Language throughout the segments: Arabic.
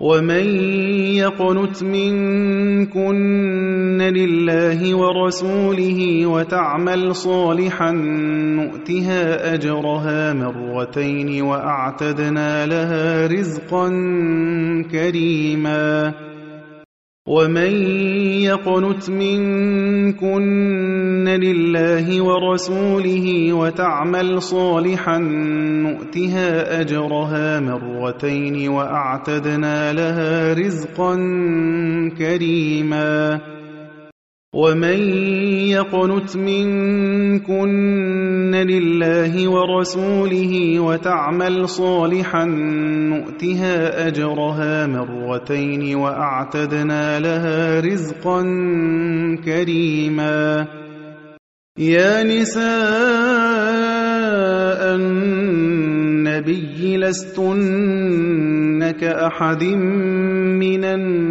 ومن يقنت منكن لله ورسوله وتعمل صالحا نؤتها أجرها مرتين وأعتدنا لها رزقا كريما ومن يقنت منكن لله ورسوله وتعمل صالحا نؤتها أجرها مرتين وأعتدنا لها رزقا كريما ومن يقنت منكن لله ورسوله وتعمل صالحا نؤتها أجرها مرتين وأعتدنا لها رزقا كريما يا نساء النبي لستن كأحد من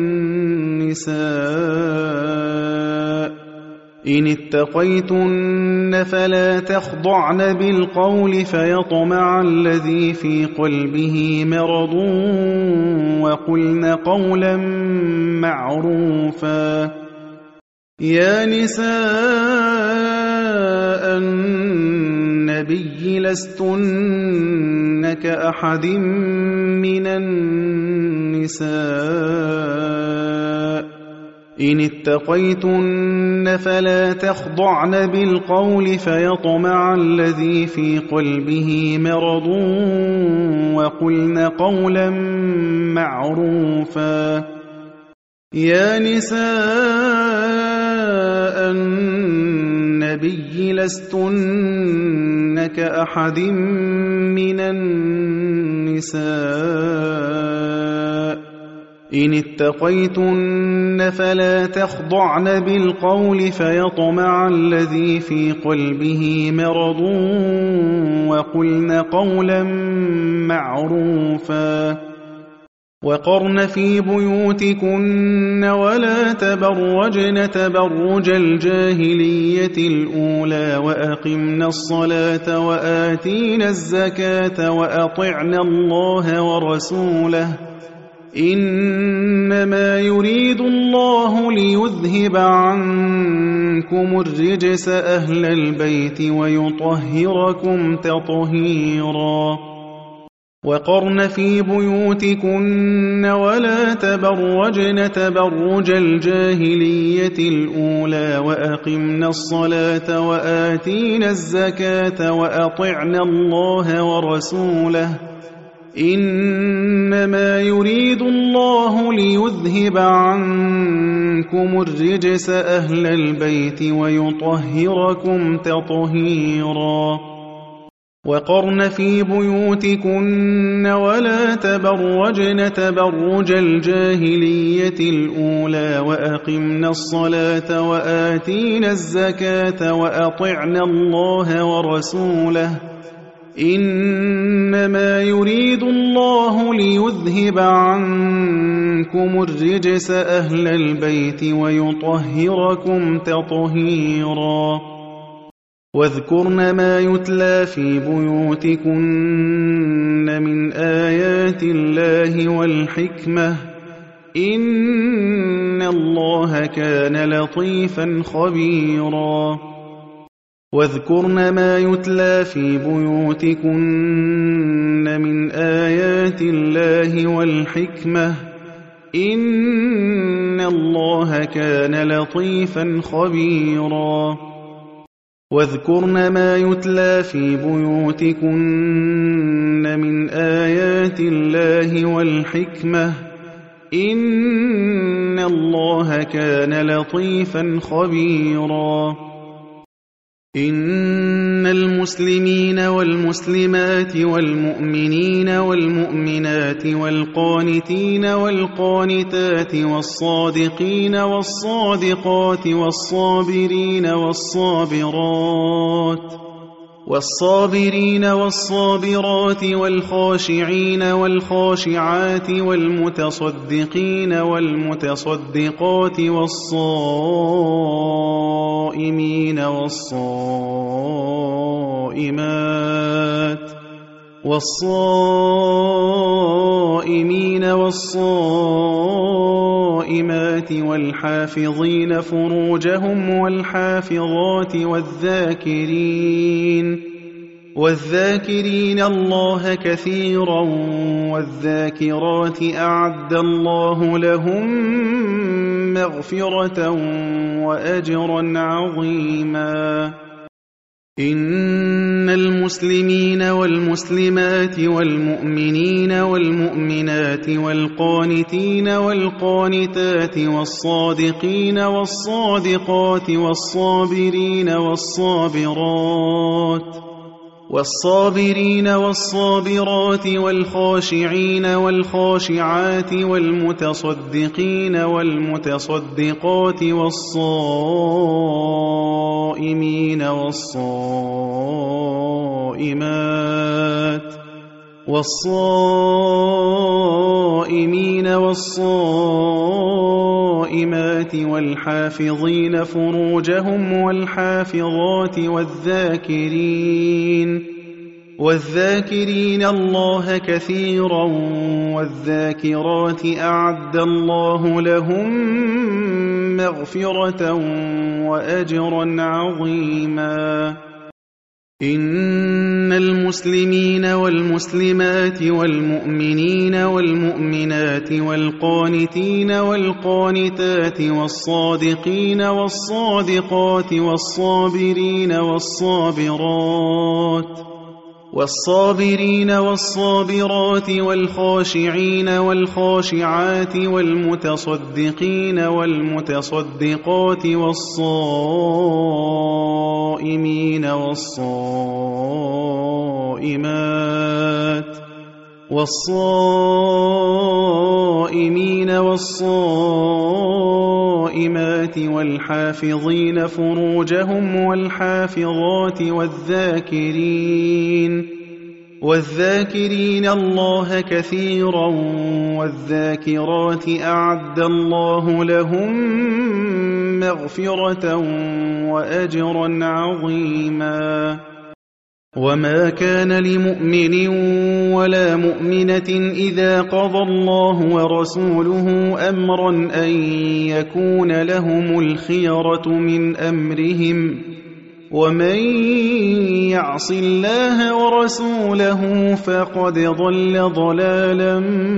النساء إن اتقيتن فلا تخضعن بالقول فيطمع الذي في قلبه مرض وقلن قولا معروفا يا نساء النبي لستن كأحد من النساء إن اتقيتن فلا تخضعن بالقول فيطمع الذي في قلبه مرض وقلن قولا معروفا يا نساء النبي لستن كأحد من النساء إن اتقيتن فلا تخضعن بالقول فيطمع الذي في قلبه مرض وقلن قولا معروفا وقرن في بيوتكن ولا تبرجن تبرج الجاهلية الأولى وأقمن الصلاة وآتين الزكاة وأطعن الله ورسوله إنما يريد الله ليذهب عنكم الرجس أهل البيت ويطهركم تطهيرا وقرن في بيوتكن ولا تبرجن تبرج الجاهلية الأولى وأقمن الصلاة وآتين الزكاة وأطعن الله ورسوله إنما يريد الله ليذهب عنكم الرجس أهل البيت ويطهركم تطهيرا وقرن في بيوتكن ولا تبرجن تبرج الجاهلية الأولى وأقمن الصلاة وآتين الزكاة وأطعن الله ورسوله إنما يريد الله ليذهب عنكم الرجس أهل البيت ويطهركم تطهيرا واذكرن ما يتلى في بيوتكن من آيات الله والحكمة إن الله كان لطيفا خبيرا واذكرن ما يتلى في بيوتكن من آيات الله والحكمة إن الله كان لطيفا خبيرا واذكرن ما يتلى في بيوتكن من آيات الله والحكمة إن الله كان لطيفا خبيرا إن المسلمين والمسلمات والمؤمنين والمؤمنات والقانتين والقانتات والصادقين والصادقات والصابرين والصابرات والخاشعين والخاشعات والمتصدقين والمتصدقات والصائمين والصائمات والصائمين والصائمات والحافظين فروجهم والحافظات والذاكرين الله كثيرا والذاكرات أعد الله لهم مغفرة وأجرا عظيما. إن المسلمين والمسلمات والمؤمنين والمؤمنات والقانتين والقانتات والصادقين والصادقات والصابرين والصابرات والخاشعين والخاشعات والمتصدقين والمتصدقات والصائمين والصائمات والحافظين فروجهم والحافظات والذاكرين الله كثيرا والذاكرات أعد الله لهم مغفرة وأجرا عظيما. إن المسلمين والمسلمات والمؤمنين والمؤمنات والقانتين والقانتات والصادقين والصادقات والصابرين والصابرات والخاشعين والخاشعات والمتصدقين والمتصدقات والصائمين والصائمات والحافظين فروجهم والحافظات والذاكرين الله كثيرا والذاكرات أعد الله لهم مغفرة وأجرا عظيما. وما كان لمؤمن ولا مؤمنة إذا قضى الله ورسوله أمرا أن يكون لهم الخيرة من أمرهم ومن يعص الله ورسوله فقد ضل ضلالا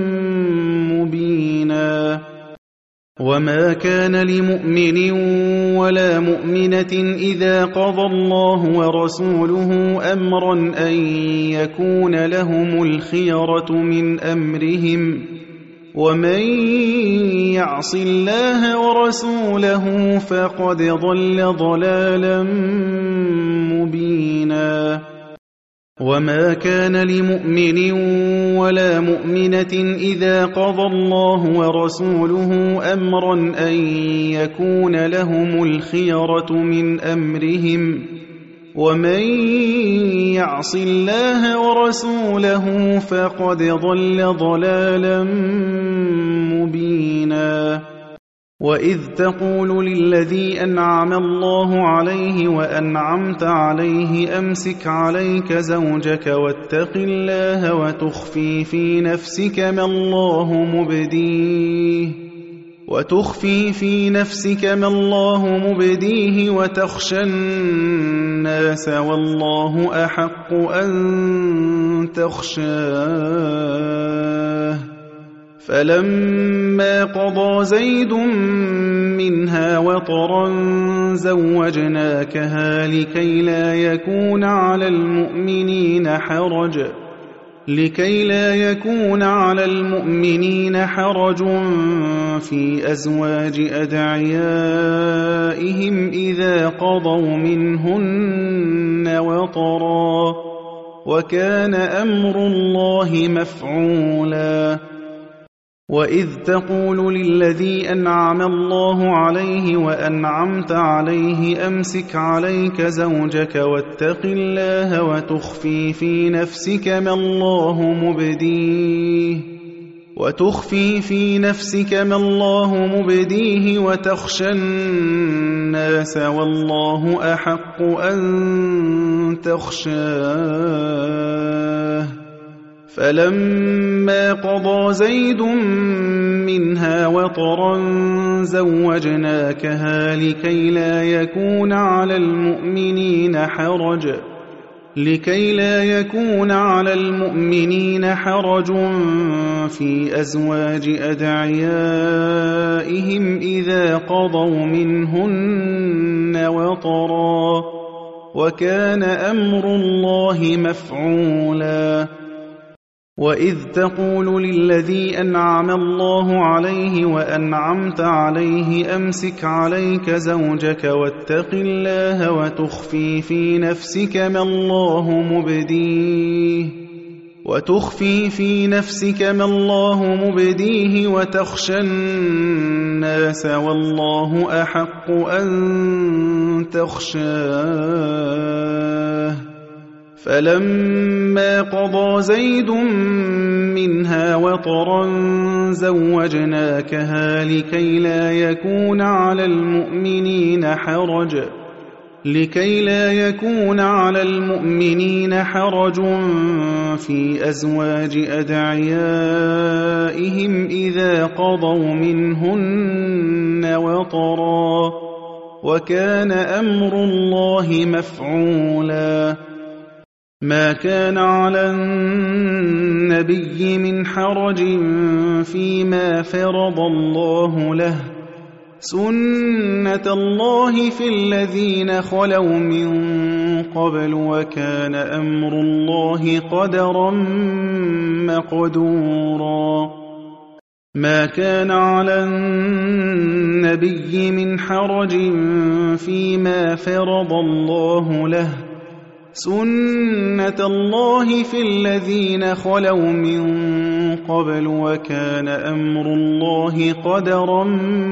مبينا. وما كان لمؤمن ولا مؤمنة إذا قضى الله ورسوله أمرا أن يكون لهم الخيرة من أمرهم ومن يعص الله ورسوله فقد ضل ضلالا مبينا. وما كان لمؤمن ولا مؤمنة إذا قضى الله ورسوله أمرا أن يكون لهم الخيرة من أمرهم ومن يعص الله ورسوله فقد ضل ضلالا مبينا. وإذ تقول للذي أنعم الله عليه وأنعمت عليه أمسك عليك زوجك واتق الله وتخفي في نفسك ما الله مبديه وتخشى الناس والله أحق أن تخشاه. فلما قضى زيد منها وطرا زوجناكها لكي لا يكون على المؤمنين حرج في أزواج أدعيائهم إذا قضوا منهن وطرا وكان أمر الله مفعولا. وإذ تقول للذي أنعم الله عليه وأنعمت عليه أمسك عليك زوجك واتق الله وتخفي في نفسك ما الله مبديه وتخشى الناس والله أحق أن تخشاه. فلما قضى زيد منها وطرا زوجناكها لكي لا يكون على المؤمنين حرج في أزواج أدعيائهم إذا قضوا منهن وطرا وكان أمر الله مفعولا وإذ تقول للذي أنعم الله عليه وأنعمت عليه أمسك عليك زوجك واتق الله وتخفي في نفسك ما الله مبديه وتخشى الناس والله أحق أن تخشاه فلما قضى زيد منها وطرا زوجناكها لكي لا يكون على المؤمنين حرج في أزواج أدعيائهم إذا قضوا منهن وطرا وكان أمر الله مفعولا ما كان على النبي من حرج فيما فرض الله له سنة الله في الذين خلوا من قبل وكان أمر الله قدرا مقدورا ما كان على النبي من حرج فيما فرض الله له سنة الله في الذين خلوا من قبل وكان أمر الله قدرا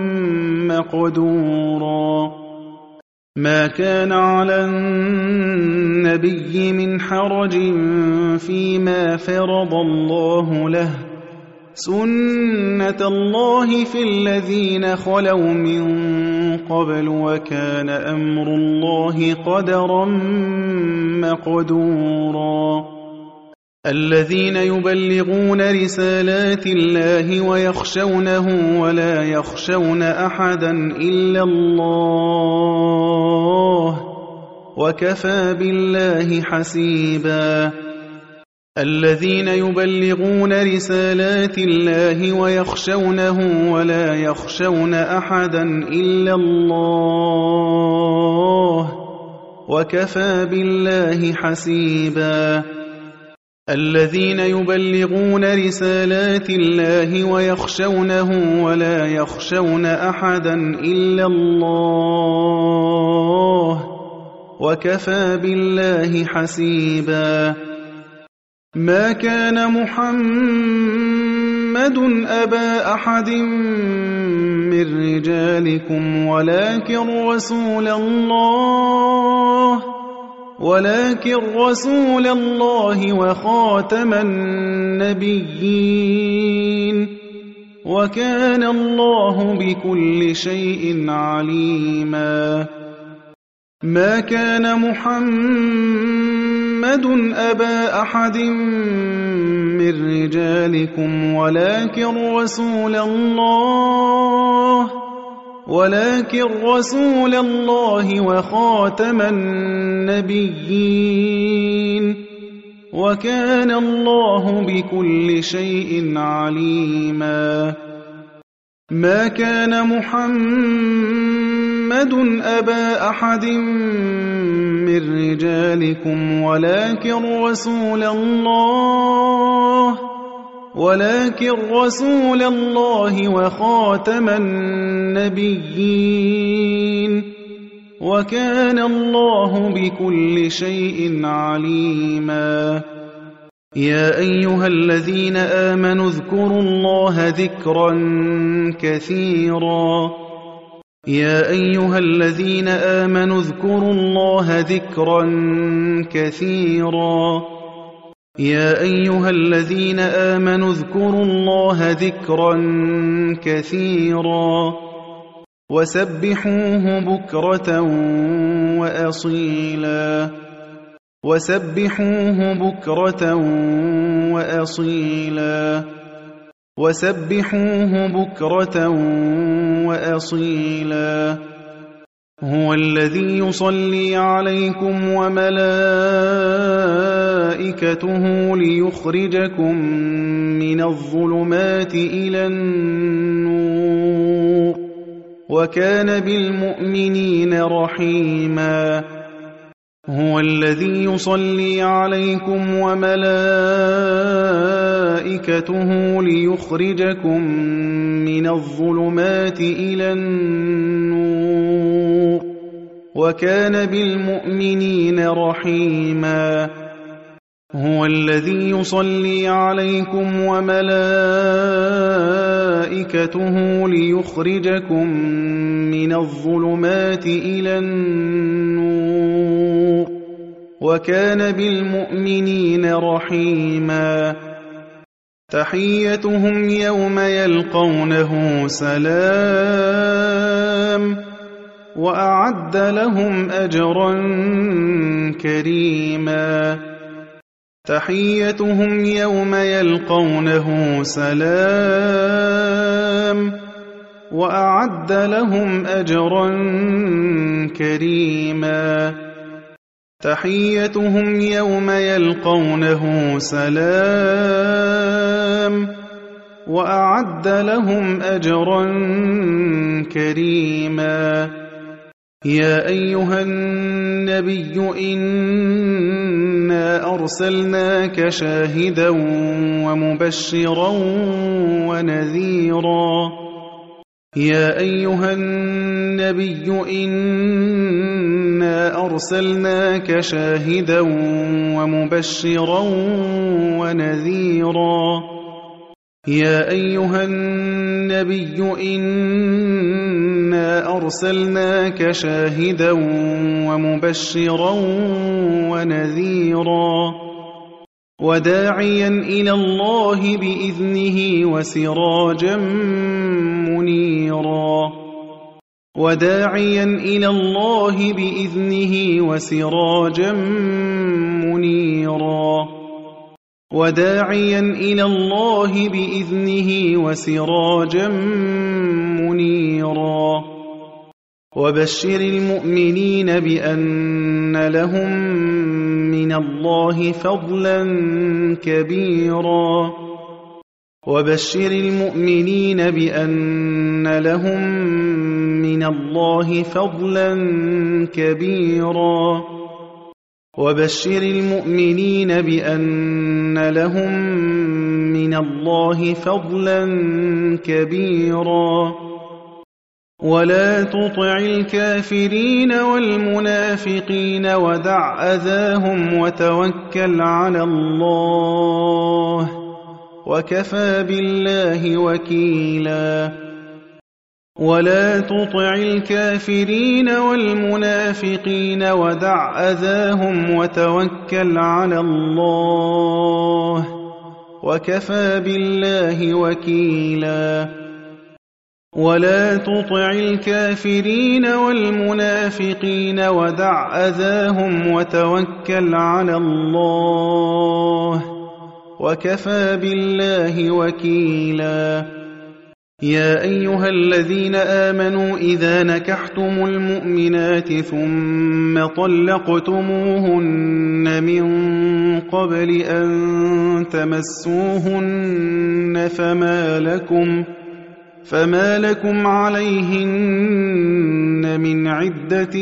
مقدورا ما كان على النبي من حرج فيما فرض الله له سنة الله في الذين خلوا من قبل وكان أمر الله قدرا مقدورا الذين يبلغون رسالات الله ويخشونه ولا يخشون أحدا إلا الله وكفى بالله حسيبا الذين يبلغون رسالات الله ويخشونه ولا يخشون أحدا إلا الله وكفى بالله حسيبا الذين يبلغون رسالات الله ويخشونه ولا يخشون أحدا إلا الله وكفى بالله حسيبا ما كان محمد أبا أحد من رجالكم ولكن رسول الله وخاتم النبيين وكان الله بكل شيء عليما ما كان محمد أبا أحد من رجالكم ولكن رسول الله وخاتم النبيين وكان الله بكل شيء عليما ما كان محمد أبا أحد من رجالكم ولكن رسول الله وخاتم النبيين وكان الله بكل شيء عليما يا أيها الذين آمنوا اذكروا الله ذكرا كثيرا يا أيها الذين آمنوا اذكروا الله ذكرا كثيرا يا أيها الذين آمنوا اذكروا الله ذكرا كثيرا وسبحوه بكرة وأصيلا وسبحوه بكرة وأصيلا وسبحوه بكرة وأصيلا هو الذي يصلي عليكم وملائكته ليخرجكم من الظلمات إلى النور وكان بالمؤمنين رحيما هو الذي يصلي عليكم وملائكته ليخرجكم من الظلمات إلى النور وكان بالمؤمنين رحيما هو الذي يصلي عليكم وملائكته ليخرجكم من الظلمات إلى النور وكان بالمؤمنين رحيما تحيتهم يوم يلقونه سلام وأعد لهم أجرا كريما تحيتهم يوم يلقونه سلام وأعد لهم أجرا كريما تحيتهم يوم يلقونه سلام وأعد لهم أجرا كريما يا أيها النبي إنا أرسلناك شاهدا ومبشرا ونذيرا يا أيها النبي إنا أرسلناك شاهدا ومبشرا ونذيرا يا أيها النبي إنا أرسلناك شاهدا ومبشرا ونذيرا وداعيا إلى الله بإذنه وسراجا منيرا وداعيا إلى الله بإذنه وسراجا منيرا وداعيا إلى الله بإذنه وسراجا منيرا وبشر المؤمنين بأن لهم من الله فضلا كبيرا وبشر المؤمنين بأن لهم من الله فضلا كبيرا وبشر المؤمنين بأن لهم من الله فضلا كبيرا ولا تطع الكافرين والمنافقين ودع أذاهم وتوكل على الله وكفى بالله وكيلا ولا تطع الكافرين والمنافقين ودع أذاهم وتوكل على الله وكفى بالله وكيلا ولا تطع الكافرين والمنافقين ودع أذاهم وتوكل على الله وكفى بالله وكيلا يا أيها الذين آمنوا إذا نكحتم المؤمنات ثم طلقتموهن من قبل أن تمسوهن فما لكم عليهن من عدة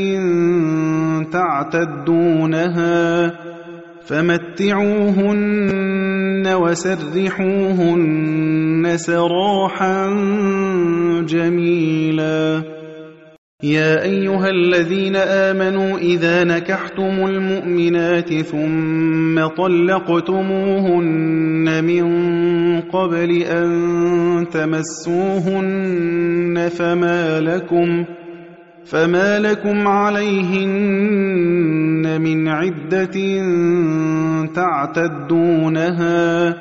تعتدونها فمتعوهن وسرحوهن سراحا جميلا يا أيها الذين آمنوا إذا نكحتم المؤمنات ثم طلقتموهن من قبل أن تمسوهن فما لكم عليهن من عدة تعتدونها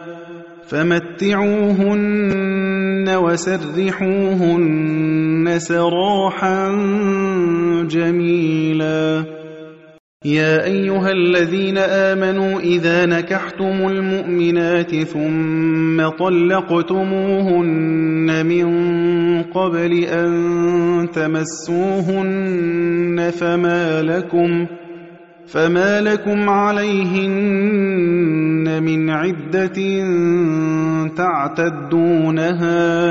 فمتعوهن وسرحوهن سراحا جميلا يا أيها الذين آمنوا إذا نكحتم المؤمنات ثم طلقتموهن من قبل أن تمسوهن فما لكم عليهن من عدة تعتدونها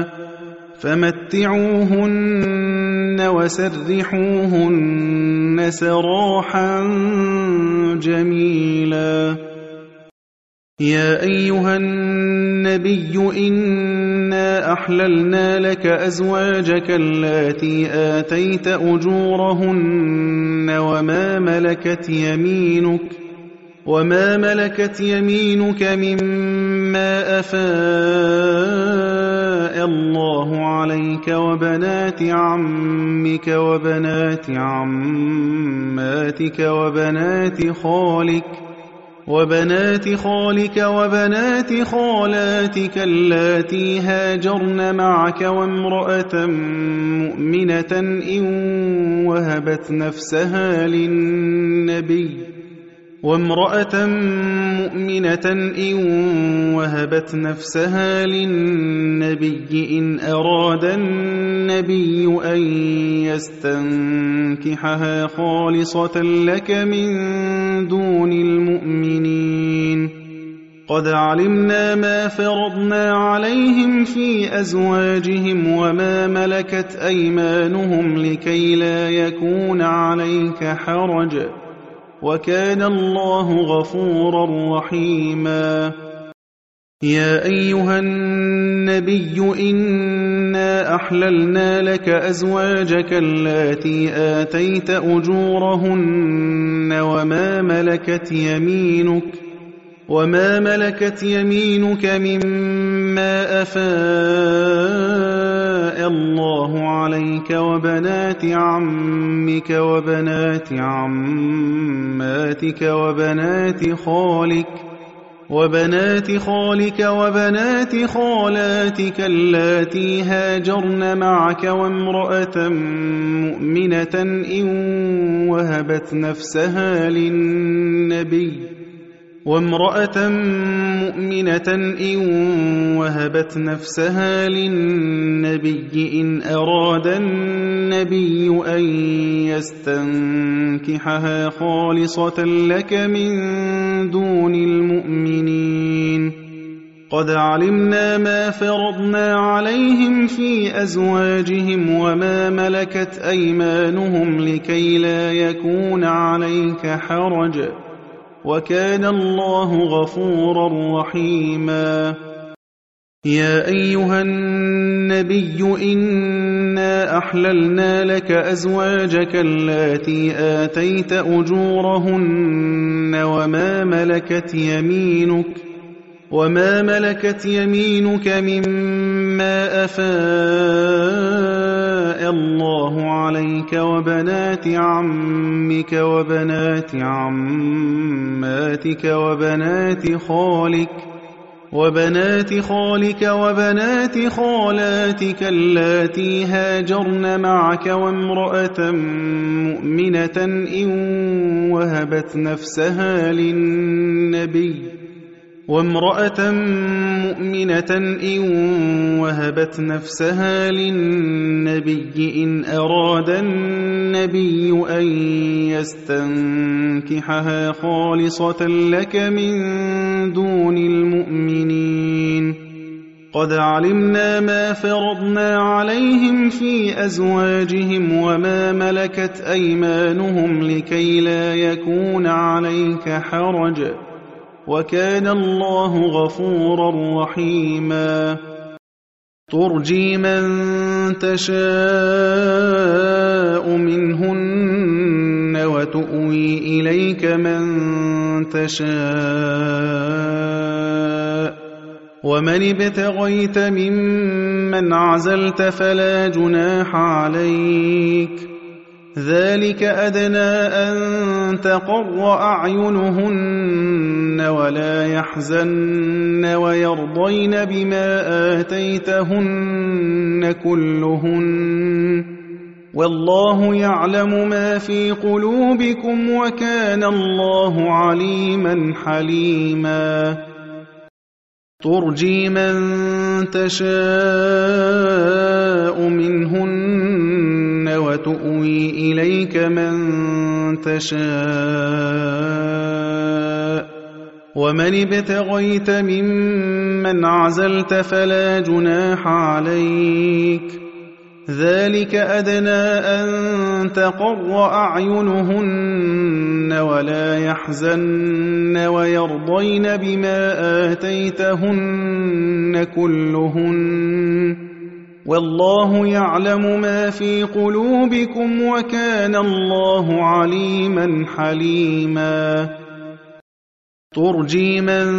فمتعوهن وسرحوهن سراحا جميلا. يا أيها النبي إنا أحللنا لك أزواجك اللاتي آتيت أجورهن وما ملكت يمينك مما أفاء الله عليك وبنات عمك وبنات عماتك وبنات خالك وبنات خالاتك اللاتي هاجرن معك وامرأة مؤمنة إن وهبت نفسها للنبي إن أراد النبي أن يستنكحها خالصة لك من دون المؤمنين. قد علمنا ما فرضنا عليهم في أزواجهم وما ملكت أيمانهم لكي لا يكون عليك حرج وكان الله غفورا رحيما. يا أيها النبي إنا أحللنا لك أزواجك اللاتي آتيت أجورهن وما ملكت يمينك مما أفاء الله عليك وبنات عمك وبنات عماتك وبنات خالك وبنات خالاتك اللاتي هاجرن معك وامرأة مؤمنة إن وهبت نفسها للنبي إن أراد النبي أن يستنكحها خالصة لك من دون المؤمنين. قد علمنا ما فرضنا عليهم في أزواجهم وما ملكت أيمانهم لكي لا يكون عليك حرج وكان الله غفورا رحيما. يا أيها النبي إنا أحللنا لك أزواجك اللاتي آتيت أجورهن وما ملكت يمينك مما أفاء الله عليك وبنات عمك وبنات عماتك وبنات خالك وبنات خالاتك اللاتي هاجرن معك وامرأة مؤمنة إن وهبت نفسها للنبي إن أراد النبي أن يستنكحها خالصة لك من دون المؤمنين. قد علمنا ما فرضنا عليهم في أزواجهم وما ملكت أيمانهم لكي لا يكون عليك حرج وكان الله غفورا رحيما. ترجي من تشاء منهن وتؤوي إليك من تشاء ومن ابتغيت ممن عزلت فلا جناح عليك ذلك أدنى أن تقر أعينهن ولا يحزن ويرضين بما آتيتهن كلهن والله يعلم ما في قلوبكم وكان الله عليما حليما ترجي من تشاء منهن وتؤوي إليك من تشاء ومن ابتغيت ممن عزلت فلا جناح عليك ذلك أدنى أن تقر أعينهن ولا يحزن ويرضين بما آتيتهن كلهن والله يعلم ما في قلوبكم وكان الله عليما حليما ترجي من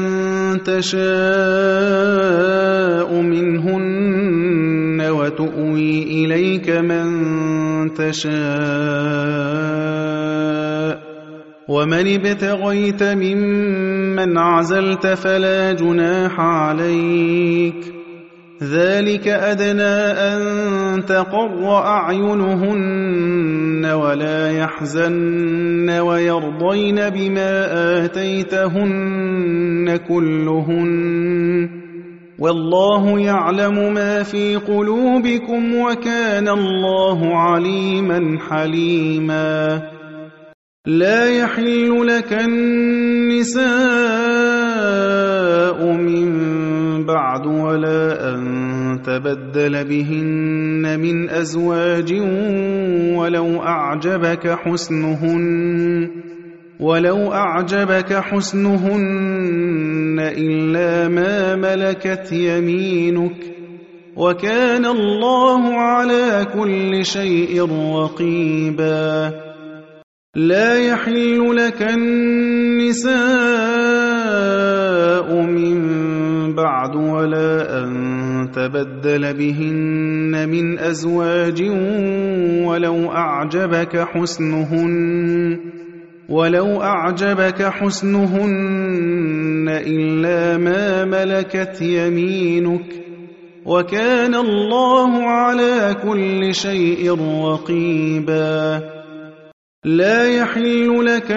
تشاء منهن وتؤوي إليك من تشاء ومن ابتغيت ممن عزلت فلا جناح عليك ذلك أدنى أن تقر أعينهن ولا يحزن ويرضين بما آتيتهن كلهن والله يعلم ما في قلوبكم وكان الله عليما حليما لا يحل لك النساء من بعد ولا أن تبدل بهن من أزواج ولو أعجبك حسنهن إلا ما ملكت يمينك وكان الله على كل شيء رقيبا لا يحل لك النساء من بعد ولا أن تبدل بهن من أزواج ولو أعجبك حسنهن إلا ما ملكت يمينك وكان الله على كل شيء رقيبا لا يحل لك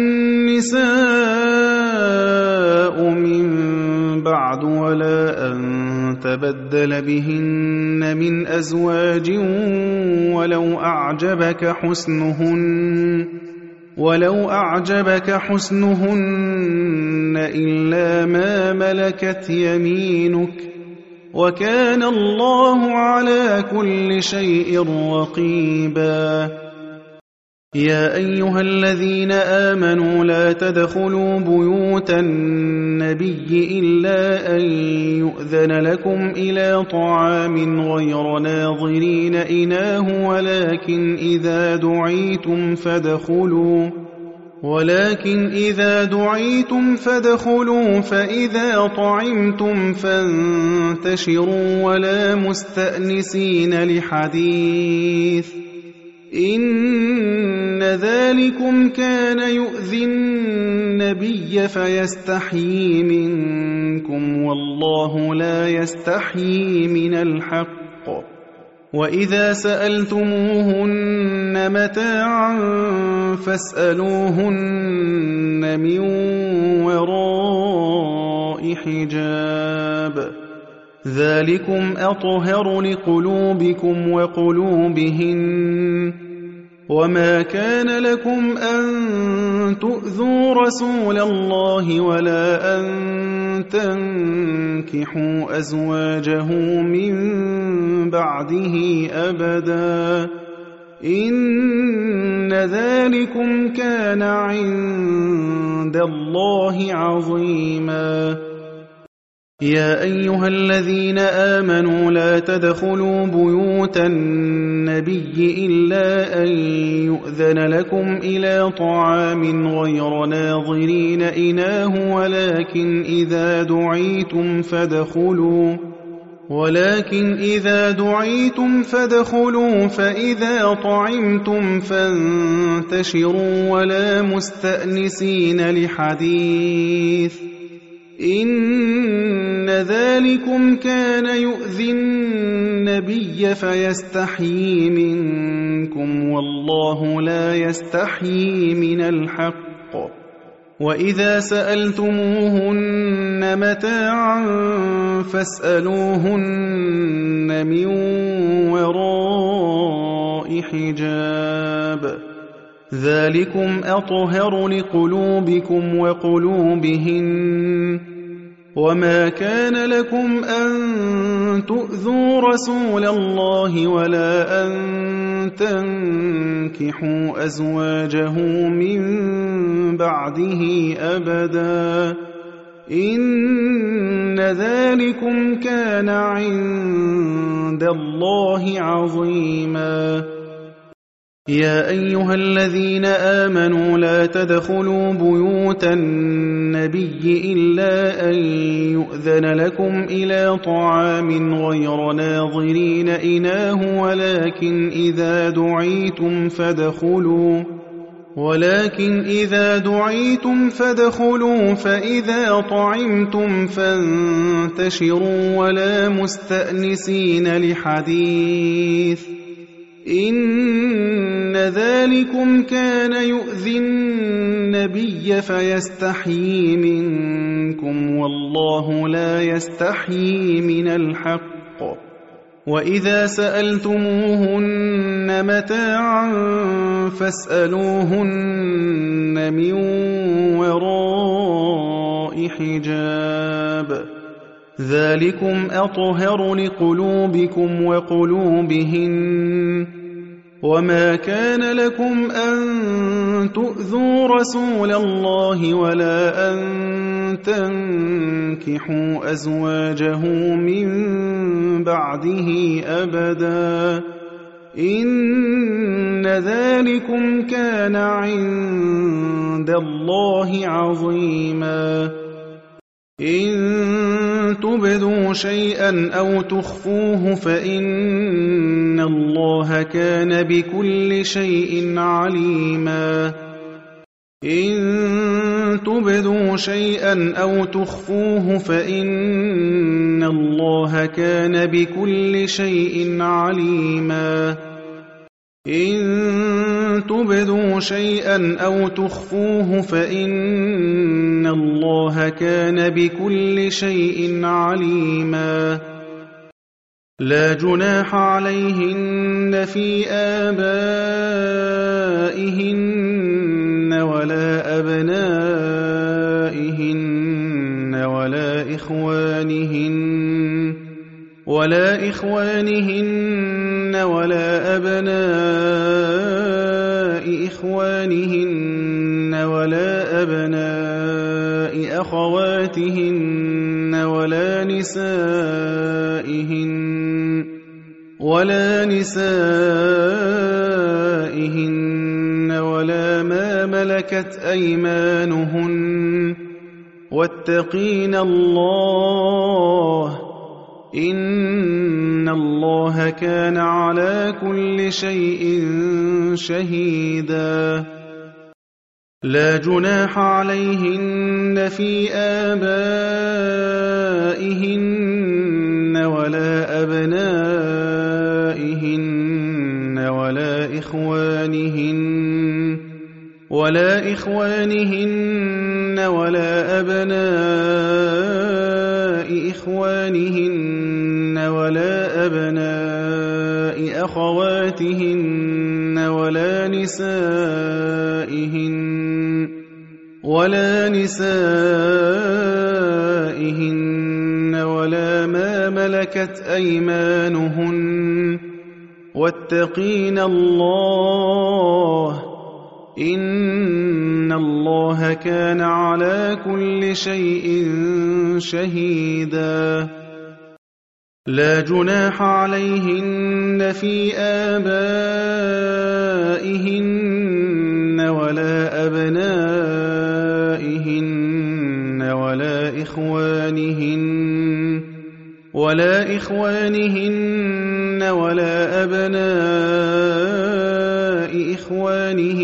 النساء من بعد ولا أن تبدل بهن من أزواج ولو أعجبك حسنهن إلا ما ملكت يمينك وكان الله على كل شيء رقيبا يا أيها الذين آمنوا لا تدخلوا بيوت النبي إلا أن يؤذن لكم إلى طعام غير ناظرين إناه ولكن إذا دعيتم فادخلوا فإذا طعمتم فانتشروا ولا مستأنسين لحديث إن ذلكم كان يؤذي النبي فيستحيي منكم والله لا يستحيي من الحق وإذا سألتموهن متاعا فاسألوهن من وراء حجاب ذلكم أطهر لقلوبكم وقلوبهن وما كان لكم أن تؤذوا رسول الله ولا أن تنكحوا أزواجه من بعده أبدا إن ذلكم كان عند الله عظيما يا أيها الذين آمنوا لا تدخلوا بيوت النبي إلا أن يؤذن لكم إلى طعام غير ناظرين إناه ولكن إذا دعيتم فادخلوا فإذا طعمتم فانتشروا ولا مستأنسين لحديث إن ذلكم كان يؤذي النبي فيستحيي منكم والله لا يستحيي من الحق وإذا سألتموهن متاعا فاسألوهن من وراء حجاب ذلكم أطهر لقلوبكم وقلوبهن وما كان لكم أن تؤذوا رسول الله ولا أن تنكحوا أزواجه من بعده أبدا إن ذلكم كان عند الله عظيما يا أيها الذين آمنوا لا تدخلوا بيوت النبي إلا أن يؤذن لكم إلى طعام غير ناظرين إناه ولكن إذا دعيتم فادخلوا فإذا طعمتم فانتشروا ولا مستأنسين لحديث إن ذلكم كان يؤذي النبي فيستحيي منكم والله لا يستحيي من الحق وإذا سألتموهن متاعا فاسألوهن من وراء حجاب ذلكم أطهر لقلوبكم وقلوبهن وما كان لكم أن تؤذوا رسول الله ولا أن تنكحوا أزواجه من بعده أبدا إن ذلكم كان عند الله عظيما إن تبدوا شيئا أو تخفوه فإن الله كان بكل شيء عليما إن تبدوا شيئا أو تخفوه فإن الله كان بكل شيء عليما إن تبدوا شيئا أو تخفوه فإن الله كان بكل شيء عليما لا جناح عليهن في آبائهن ولا أبنائهن ولا إخوانهن ولا أبناء إخوانهن ولا أبناء أخواتهن ولا نسائهن ولا ما ملكت أيمانهن واتقين الله إن الله كان على كل شيء شهيدا لا جناح عليهن في آبائهن ولا أبنائهن ولا إخوانهن ولا أبناء إخوانهن ولا أبناء أخواتهن ولا نسائهن ولا ما ملكت أيمانهن واتقين الله إن الله كان على كل شيء شهيدا لا جناح عليهن في آبائهن ولا أبنائهن ولا إخوانهن ولا أبناء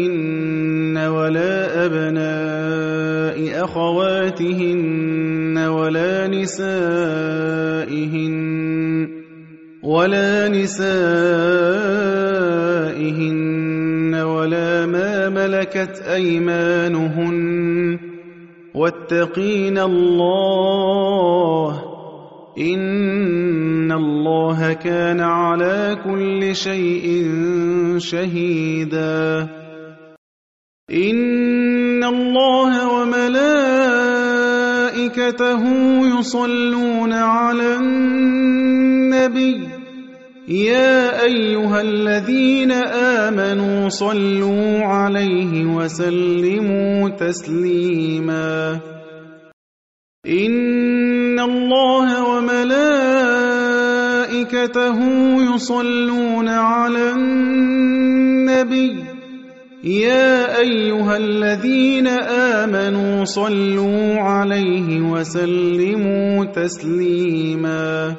إخوانهن ولا أبناء أخواتهن ولا نسائهن ولا ما ملكت أيمانهن واتقين الله إن الله كان على كل شيء شهيدا إن الله وملائكته يصلون على النبي يا أيها الذين آمنوا صلوا عليه وسلموا تسليما إن الله وملائكته يصلون على النبي يا أيها الذين آمنوا صلوا عليه وسلموا تسليما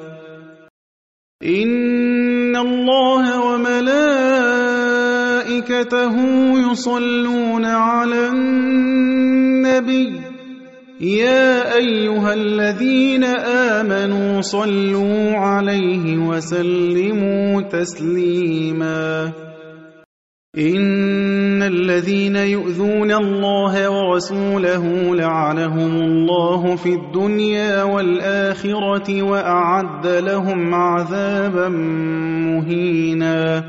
إن الله وملائكته يصلون على النبي يا أيها الذين آمنوا صلوا عليه وسلموا تسليما إن الذين يؤذون الله ورسوله لعنهم الله في الدنيا والآخرة وأعد لهم عذابا مهينا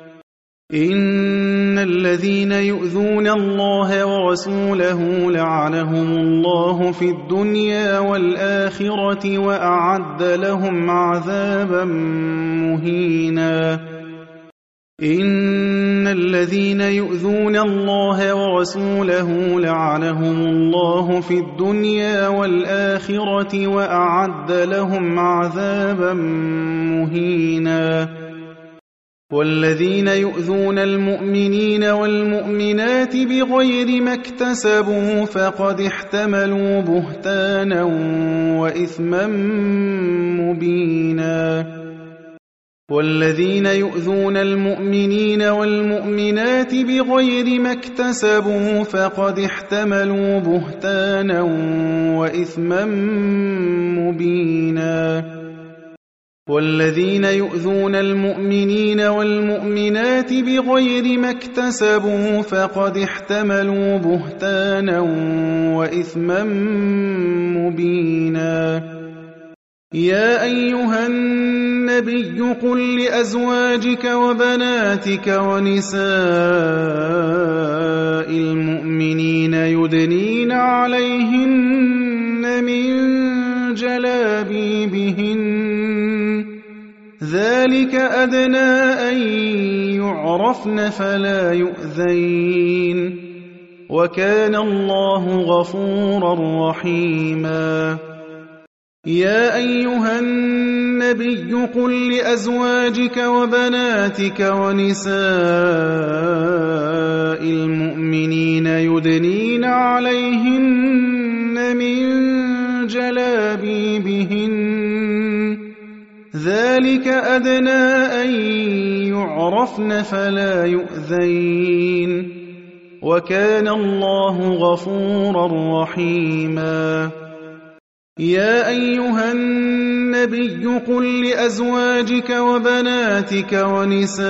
إن الذين يؤذون الله ورسوله لعنهم الله في الدنيا والآخرة وأعد لهم عذابا مهينا إن الذين يؤذون الله ورسوله لعنهم الله في الدنيا والآخرة وأعد لهم عذابا مهينا والذين يؤذون المؤمنين والمؤمنات بغير ما اكتسبوا فقد احتملوا بهتانا وإثما مبينا والذين يؤذون المؤمنين والمؤمنات بغير ما اكتسبوا فقد احتملوا بهتانا وإثما مبينا والذين يؤذون المؤمنين والمؤمنات بغير ما اكتسبوا فقد احتملوا بهتانا وإثما مبينا يا أيها النبي قل لأزواجك وبناتك ونساء المؤمنين يدنين عليهن من جلابيبهن ذلك أدنى أن يعرفن فلا يؤذين وكان الله غفورا رحيما يا أيها النبي قل لأزواجك وبناتك ونساء المؤمنين يدنين عليهن من جلابيبهن ذلك أدنى أن يعرفن فلا يؤذين وكان الله غفورا رحيما يا أيها النبي قل لأزواجك وبناتك ونساء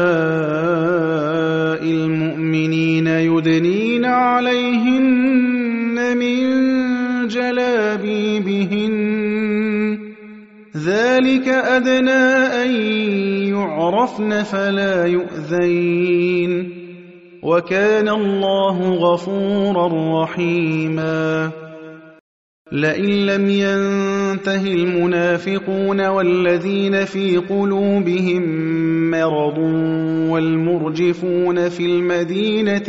المؤمنين يدنين عليهن من جلابيبهن ذلك أدنى أن يعرفن فلا يؤذين وكان الله غفورا رحيما لئن لم ينته المنافقون والذين في قلوبهم مرض والمرجفون في المدينة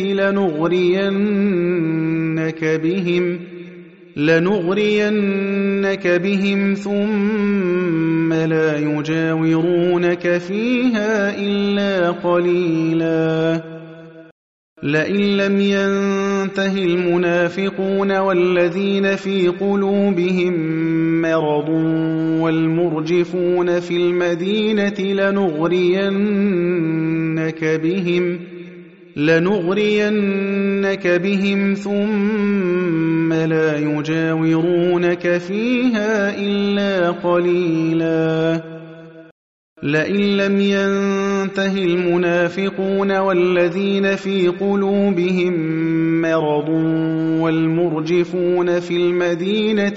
لنغرينك بهم ثم لا يجاورونك فيها إلا قليلا لئن لم ينته المنافقون والذين في قلوبهم مرض والمرجفون في المدينة لنغرينك بهم ثم لا يجاورونك فيها إلا قليلا لئن لم ينته المنافقون والذين في قلوبهم مرض والمرجفون في المدينة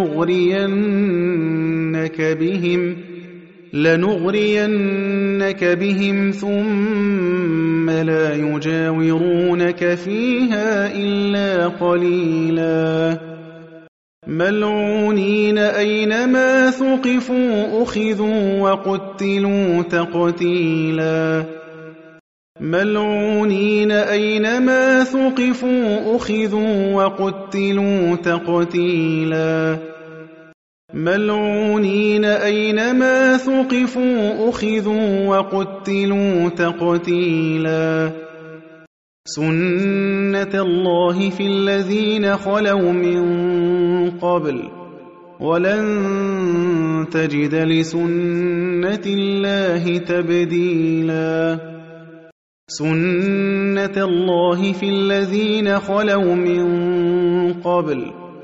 لنغرينك بهم ثم لا يجاورونك فيها إلا قليلا ملعونين أينما ثقفوا أخذوا وقتلوا تقتيلا ملعونين أينما ثقفوا أخذوا وقتلوا تقتيلا ملعونين أينما ثقفوا أخذوا وقتلوا تقتيلا سنة الله في الذين خلوا من قبل ولن تجد لسنة الله تبديلا سنة الله في الذين خلوا من قبل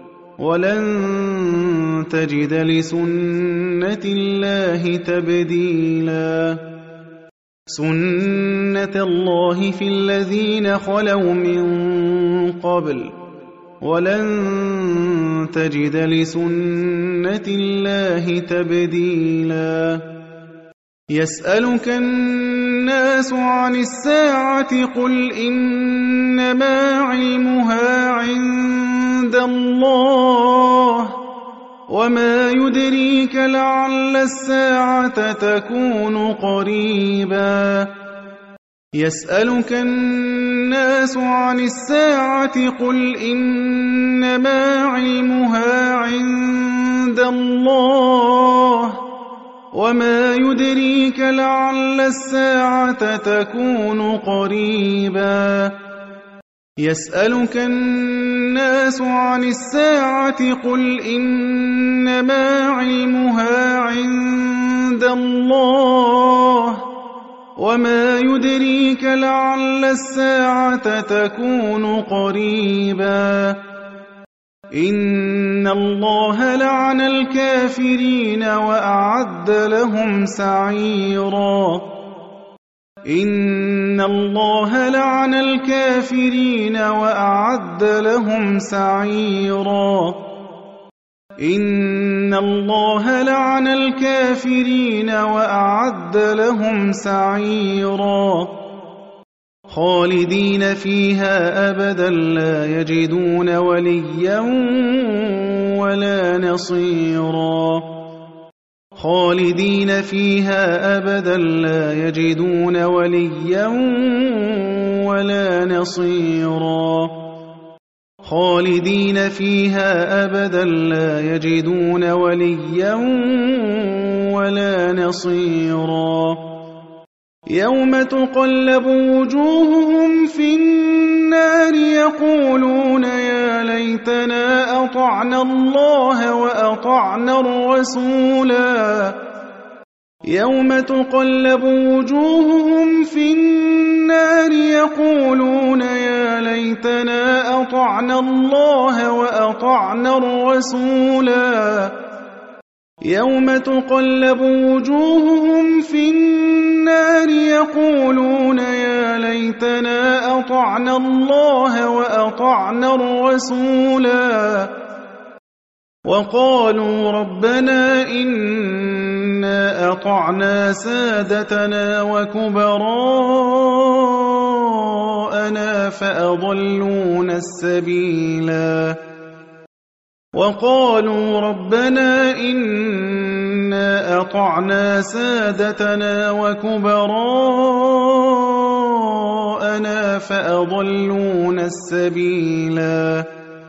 ولن تجد لسنة الله تبديلا سنة الله في الذين خلوا من قبل ولن تجد لسنة الله تبديلا يسألك الناس عن الساعة قل إنما علمها عند الله وما يدريك لعل الساعة تكون قريبا يسألك الناس عن الساعة قل إنما علمها عند الله وما يدريك لعل الساعة تكون قريبا يسألك الناس عن الساعة قل إنما علمها عند الله وما يدريك لعل الساعة تكون قريبا إن الله لعن الكافرين وأعد لهم سعيرا إن الله لعن الكافرين وأعد لهم سعيرا إن الله لعن الكافرين وأعد لهم سعيرا خالدين فيها أبدا لا يجدون وليا ولا نصيرا خالدين فيها أبدا لا يجدون وليا ولا نصيرا خالدين فيها أبدا لا يجدون وليا ولا نصيرا يوم تقلب وجوههم في النار يقولون يا ليتنا أطعنا الله وأطعنا الرسولا يوم تقلب وجوههم في النار يقولون يا ليتنا أطعنا الله وأطعنا الرسولا يوم تقلب وجوههم في النار يقولون يا ليتنا أطعنا الله وأطعنا الرسولا وقالوا ربنا إنا أطعنا سادتنا وكبراءنا فأضلونا السبيلا وقالوا ربنا إنا أطعنا سادتنا وكبراءنا فأضلونا السبيلا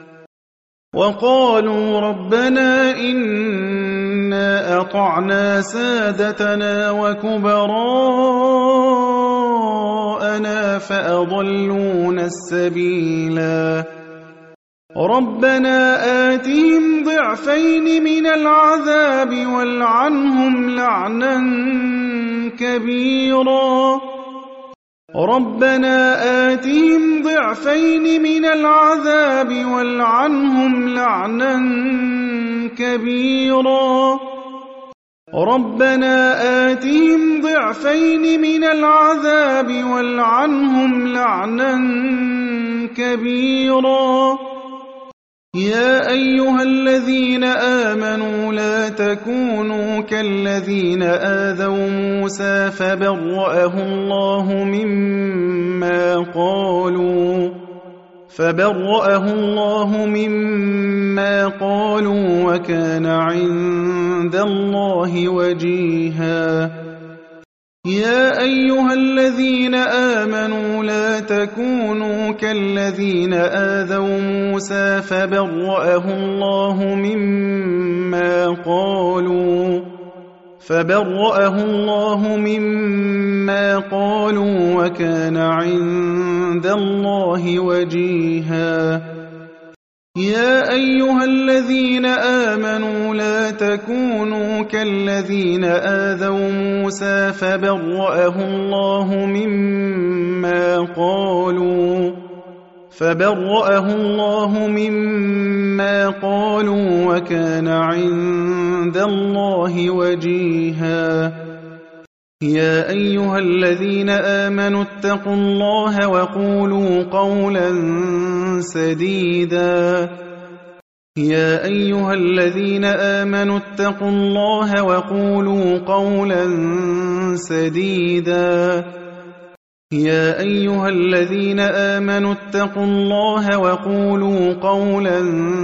وقالوا ربنا إنا أطعنا سادتنا وكبراءنا فأضلونا السبيلا ربنا آتهم ضعفين من العذاب والعنهم لعنا كبيرا ربنا آتهم ضعفين من العذاب والعنهم لعنا كبيرا ربنا آتهم ضعفين من العذاب والعنهم لعنا كبيرا يا أيها الذين آمنوا لا تكونوا كالذين آذوا موسى فبرأه الله مما قالوا وكان عند الله وجيها يا أيها الذين آمنوا لا تكونوا كالذين آذوا موسى فبرأه الله مما قالوا وكان عند الله وجيها يا أيها الذين آمنوا لا تكونوا كالذين آذوا موسى فبرأه الله مما قالوا وكان عند الله وجيها يا أيها الذين آمنوا اتقوا الله وقولوا قولا سديدا يا أيها الذين آمنوا اتقوا الله وقولوا قولا سديدا يا أيها الذين آمنوا اتقوا الله وقولوا قولا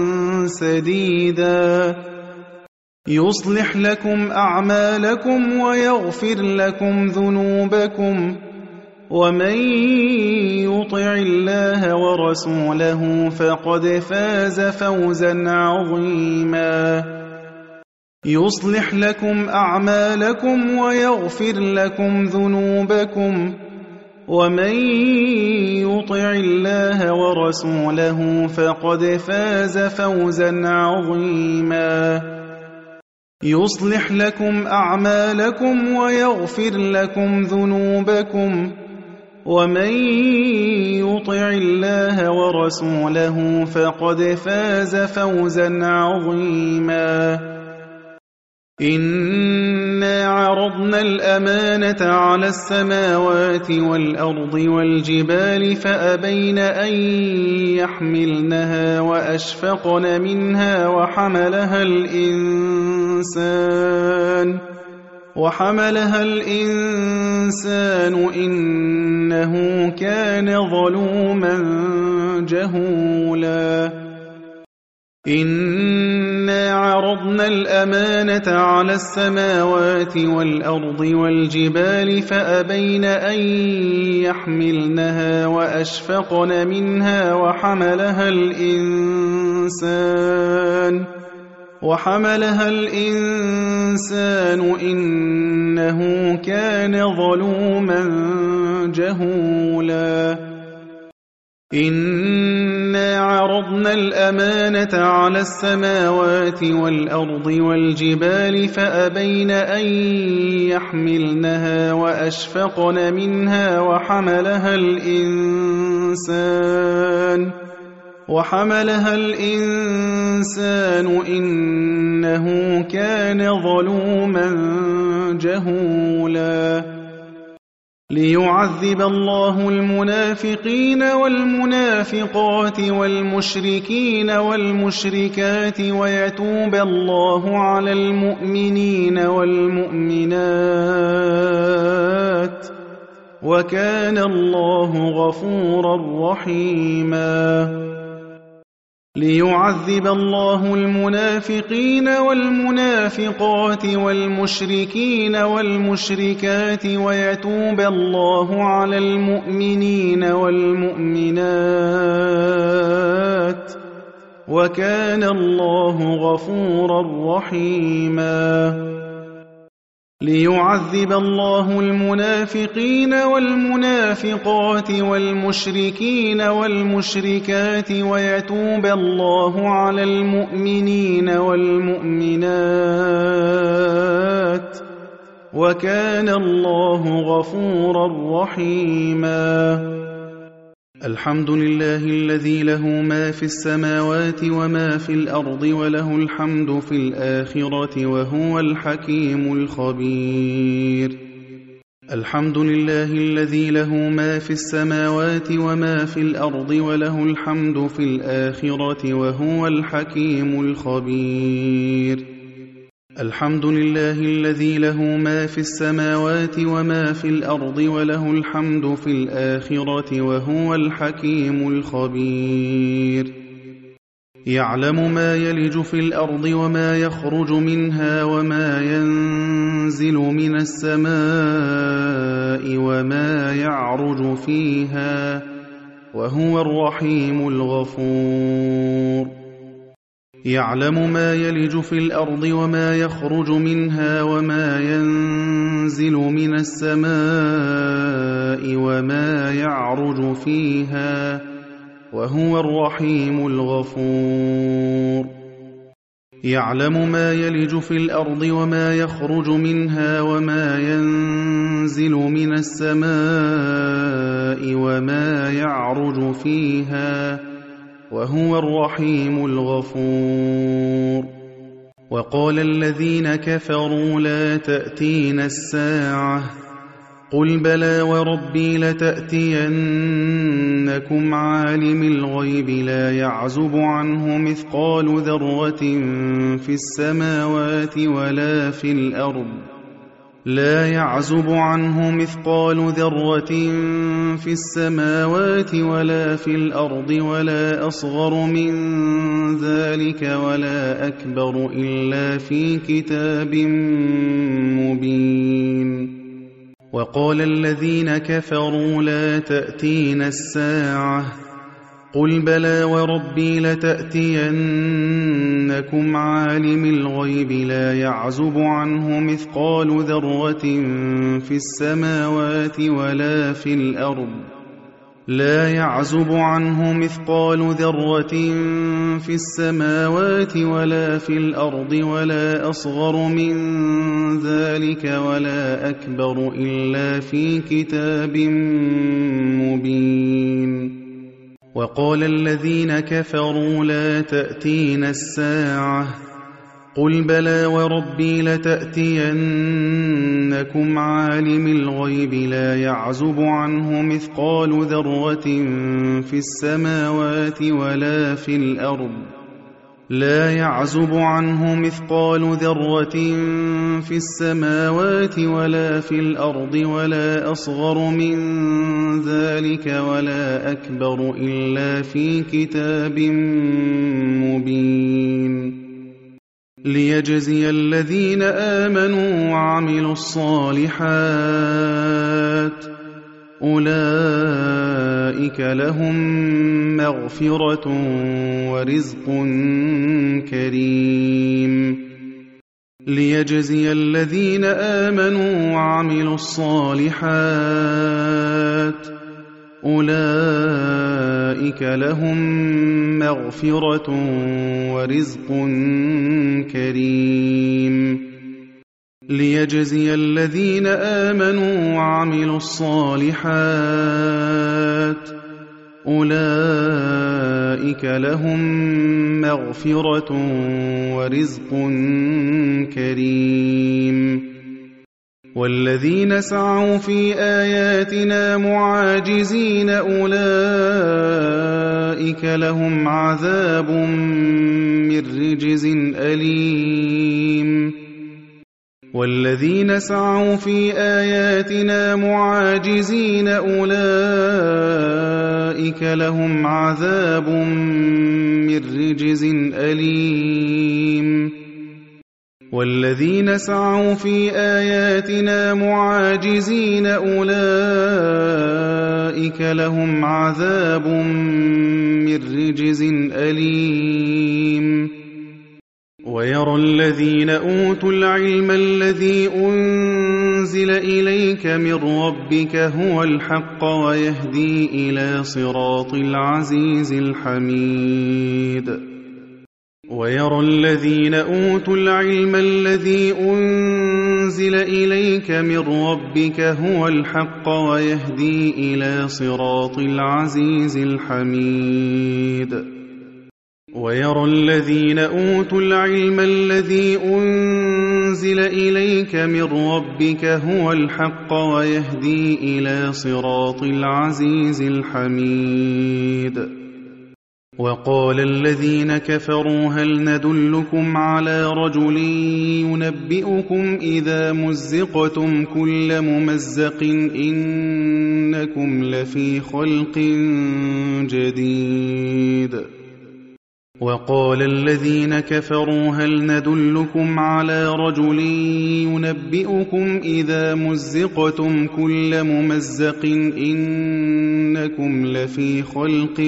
سديدا يصلح لكم أعمالكم ويغفر لكم ذنوبكم ومن يطع الله ورسوله فقد فاز فوزا عظيما يصلح لكم أعمالكم ويغفر لكم ذنوبكم ومن يطع الله ورسوله فقد فاز فوزا عظيما يصلح لكم أعمالكم ويغفر لكم ذنوبكم ومن يطع الله ورسوله فقد فاز فوزا عظيما إنا عرضنا الأمانة على السماوات والأرض والجبال فأبين أن يحملنها وأشفقن منها وحملها الإنسان إنه كان ظلوما جهولا إنا عرضنا الأمانة على السماوات والأرض والجبال فأبين أن يحملنها وأشفقن منها وحملها الإنسان إنه كان ظلوما جهولا إنا عرضنا الأمانة على السماوات والأرض والجبال فأبين أن يحملنها وأشفقن منها وحملها الإنسان إنه كان ظلوما جهولا ليعذب الله المنافقين والمنافقات والمشركين والمشركات ويتوب الله على المؤمنين والمؤمنات وكان الله غفورا رحيما ليعذب الله المنافقين والمنافقات والمشركين والمشركات ويتوب الله على المؤمنين والمؤمنات وكان الله غفورا رحيما ليعذب الله المنافقين والمنافقات والمشركين والمشركات ويتوب الله على المؤمنين والمؤمنات وكان الله غفورا رحيما. الحمد لله الذي له ما في السماوات وما في الأرض وله الحمد في الآخرة وهو الحكيم الخبير. الحمد لله الذي له ما في السماوات وما في الأرض وله الحمد في الآخرة وهو الحكيم الخبير. الحمد لله الذي له ما في السماوات وما في الأرض وله الحمد في الآخرة وهو الحكيم الخبير. يعلم ما يلج في الأرض وما يخرج منها وما ينزل من السماء وما يعرج فيها وهو الرحيم الغفور. يعلم ما يلج في الأرض وما يخرج منها وما ينزل من السماء وما يعرج فيها وهو الرحيم الغفور. يعلم ما يلج في الأرض وما يخرج منها وما ينزل من السماء وما يعرج فيها وهو الرحيم الغفور. وقال الذين كفروا لا تأتينا الساعة قل بلى وربي لتأتينكم عالم الغيب لا يعزب عنه مثقال ذرة في السماوات ولا في الأرض لا يعزب عنه مثقال ذرة في السماوات ولا في الأرض ولا أصغر من ذلك ولا أكبر إلا في كتاب مبين. وقال الذين كفروا لا تأتينا الساعة قل بلى وربي لتأتينكم عالم الغيب لا يعزب عنه مثقال ذرة في السماوات ولا في الأرض لا يعزب عنه مثقال ذرة في السماوات ولا في الأرض ولا أصغر من ذلك ولا أكبر إلا في كتاب مبين. وقال الذين كفروا لا تأتينا الساعة قل بلى وربي لتأتينكم عالم الغيب لا يعزب عنه مثقال ذرة في السماوات ولا في الأرض لا يعزب عنه مثقال ذرة في السماوات ولا في الأرض ولا أصغر من ذلك ولا أكبر إلا في كتاب مبين. ليجزي الذين آمنوا وعملوا الصالحات أولئك لهم مغفرة ورزق كريم. ليجزي الذين آمنوا وعملوا الصالحات أولئك لهم مغفرة ورزق كريم. ليجزي الذين آمنوا وعملوا الصالحات أولئك لهم مغفرة ورزق كريم. والذين سعوا في آياتنا معاجزين أولئك لهم عذاب من رجز أليم. والذين سعوا في آياتنا معاجزين أولئك لهم عذاب من رجز أليم. والذين سعوا في آياتنا معاجزين أولئك لهم عذاب من رجز أليم. ويرى الذين أوتوا العلم الذي أنزل إليك من ربك هو الحق ويهدي إلى صراط العزيز الحميد. ويرى الذين أوتوا العلم الذي أنزل أُنزِلَ إِلَيْكَ مِن رَّبِّكَ هُوَ الْحَقَّ وَيَهْدِي إِلَىٰ صِرَاطِ الْعَزِيزِ الْحَمِيدِ وَيَرَى الَّذِينَ أُوتُوا الْعِلْمَ الَّذِي أُنزِلَ إِلَيْكَ مِن رَّبِّكَ هُوَ الْحَقَّ وَيَهْدِي إِلَىٰ صِرَاطِ الْعَزِيزِ الْحَمِيدِ وَقَالَ الَّذِينَ كَفَرُوا هَلْ نَدُلُّكُمْ عَلَىٰ رَجُلٍ يُنَبِّئُكُمْ إِذَا مُزِّقْتُمْ كُلَّ مُمَزَّقٍ إِنَّكُمْ لَفِي خَلْقٍ جَدِيدٍ وَقَالَ الَّذِينَ كَفَرُوا هَلْ نَدُلُّكُمْ عَلَىٰ رَجُلٍ يُنَبِّئُكُمْ إِذَا مُزِّقْتُمْ كُلَّ مُمَزَّقٍ إِنَّكُمْ لَفِي خَلْقٍ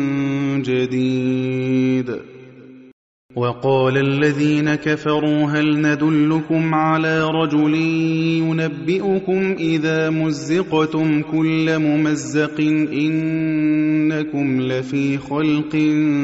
جَدِيدٍ وَقَالَ الَّذِينَ كَفَرُوا هَلْ نَدُلُّكُمْ عَلَىٰ رَجُلٍ يُنَبِّئُكُمْ إِذَا مُزِّقْتُمْ كُلَّ مُمَزَّقٍ إِنَّكُمْ لَفِي خَلْقٍ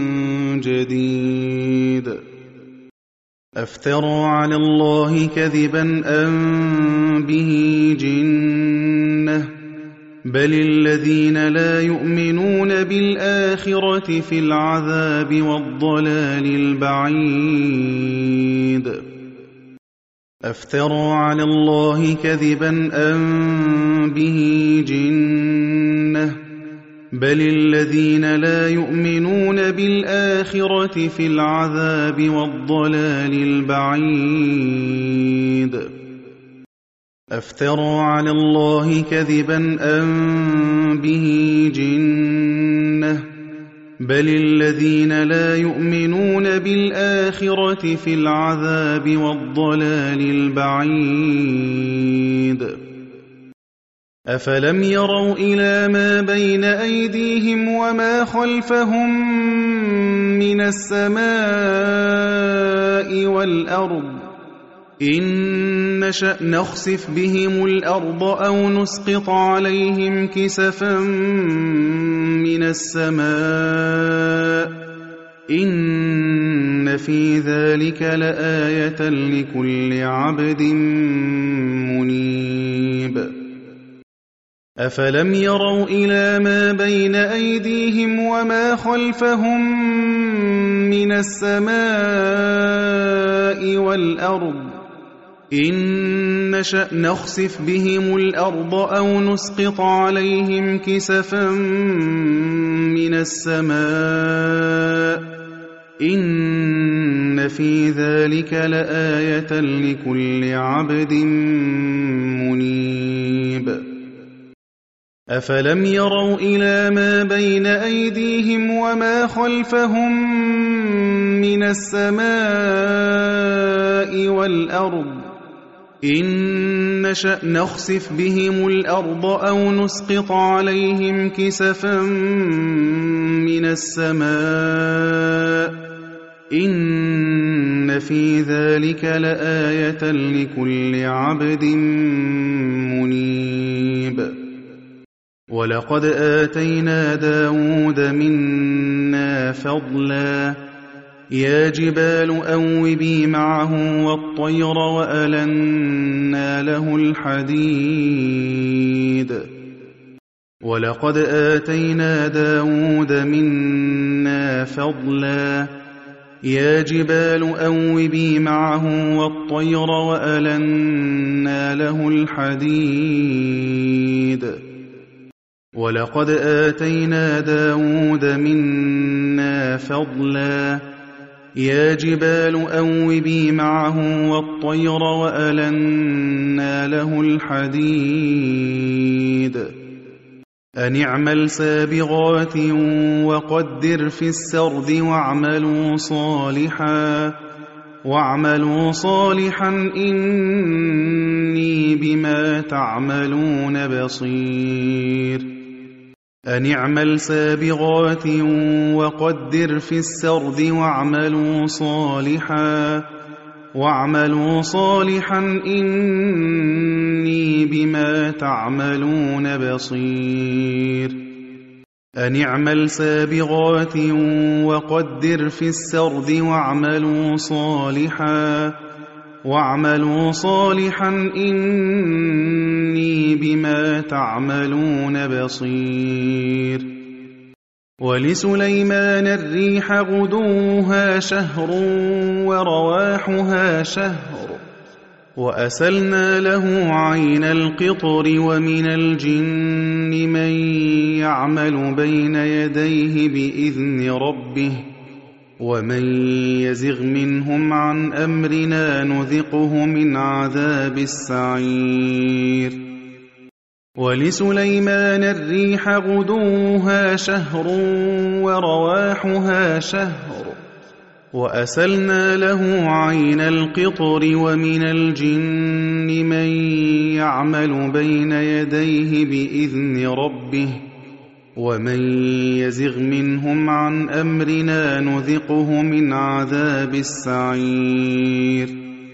جَدِيدٍ أَفْتَرَىٰ عَلَى اللَّهِ كَذِبًا أَم بِهِ جِنَّةٌ ۗ بَلِ الَّذِينَ لَا يُؤْمِنُونَ بِالْآخِرَةِ فِي الْعَذَابِ وَالضَّلَالِ الْبَعِيدِ أَفْتَرَىٰ عَلَى اللَّهِ كَذِبًا أَم بِهِ جِنَّةٌ ۗ بَلِ الَّذِينَ لَا يُؤْمِنُونَ بِالْآخِرَةِ فِي الْعَذَابِ وَالضَّلَالِ الْبَعِيدِ أَفْتَرَىٰ عَلَى اللَّهِ كَذِبًا أَم بِهِ جِنَّةٌ ۗ بَلِ الَّذِينَ لَا يُؤْمِنُونَ بِالْآخِرَةِ فِي الْعَذَابِ وَالضَّلَالِ الْبَعِيدِ أَفَلَمْ يَرَوْا إِلَىٰ مَا بَيْنَ أَيْدِيهِمْ وَمَا خَلْفَهُم مِّنَ السَّمَاءِ وَالْأَرْضِ إِن نَّشَأْ نَخْسِفْ بِهِمُ الْأَرْضَ أَوْ نُسْقِطْ عَلَيْهِمْ كِسَفًا مِّنَ السَّمَاءِ إِنَّ فِي ذَلِكَ لَآيَةً لِّكُلِّ عَبْدٍ مُّنِيبٍ أَفَلَمْ يَرَوْا إِلَىٰ مَا بَيْنَ أَيْدِيهِمْ وَمَا خَلْفَهُم مِّنَ السَّمَاءِ وَالْأَرْضِ إِن نَّشَأْ نَخْسِفْ بِهِمُ الْأَرْضَ أَوْ نُسْقِطْ عَلَيْهِمْ كِسَفًا مِّنَ السَّمَاءِ إِنَّ فِي ذَلِكَ لَآيَةً لِّكُلِّ عَبْدٍ مُّنِيبٍ أَفَلَمْ يَرَوْا إِلَىٰ مَا بَيْنَ أَيْدِيهِمْ وَمَا خَلْفَهُم مِّنَ السَّمَاءِ وَالْأَرْضِ إِن نَّشَأْ نَخْسِفْ بِهِمُ الْأَرْضَ أَوْ نُسْقِطْ عَلَيْهِمْ كِسَفًا مِّنَ السَّمَاءِ إِنَّ فِي ذَلِكَ لَآيَةً لِّكُلِّ عَبْدٍ مُّنِيبٍ وَلَقَدْ آتَيْنَا دَاوُودَ مِنَّا فَضْلًا يَا جِبَالُ أَوِّبِي مَعَهُ وَالطَّيْرَ وَأَلَنَّا لَهُ الْحَدِيدَ وَلَقَدْ آتَيْنَا دَاوُودَ مِنَّا فَضْلًا يَا جِبَالُ أَوِّبِي مَعَهُ وَالطَّيْرَ وَأَلَنَّا لَهُ الْحَدِيدَ وَلَقَدْ آتَيْنَا دَاوُودَ مِنَّا فَضْلًا يَا جِبَالُ أَوِّبِي مَعَهُ وَالطَّيْرَ وَأَلَنَّا لَهُ الْحَدِيدَ أَنِ اعْمَلْ سَابِغَاتٍ وَقَدِّرْ فِي السَّرْدِ وَاعْمَلُوا صَالِحًا إِنِّي بِمَا تَعْمَلُونَ بَصِيرٌ أَنِ اعْمَلْ سَابِغَاتٍ وَقَدِّرْ فِي السَّرْدِ وَاعْمَلُوا صَالِحًا إِنِّي بِمَا تَعْمَلُونَ بَصِيرٌ أَنِ اعْمَلْ سَابِغَاتٍ وَقَدِّرْ فِي السَّرْدِ وَاعْمَلُوا صَالِحًا إِنِّي بِمَا تَعْمَلُونَ بَصِيرٌ وَلِسُلَيْمَانَ الرِّيحَ غُدُوُّهَا شَهْرٌ وَرَوَاحُهَا شَهْرٌ وَأَسَلْنَا لَهُ عَيْنَ الْقِطْرِ وَمِنَ الْجِنِّ مَن يَعْمَلُ بَيْنَ يَدَيْهِ بِإِذْنِ رَبِّهِ وَمَن يَزِغْ مِنْهُمْ عَنْ أَمْرِنَا نُذِقْهُ مِنْ عَذَابِ السَّعِيرِ وَلِسُلَيْمَانَ الرِّيحَ غُدُوُّهَا شَهْرٌ وَرَوَاحُهَا شَهْرٌ وَأَسَلْنَا لَهُ عَيْنَ الْقِطْرِ وَمِنَ الْجِنِّ مَن يَعْمَلُ بَيْنَ يَدَيْهِ بِإِذْنِ رَبِّهِ وَمَن يَزِغْ مِنْهُمْ عَنْ أَمْرِنَا نُذِقْهُ مِنْ عَذَابِ السَّعِيرِ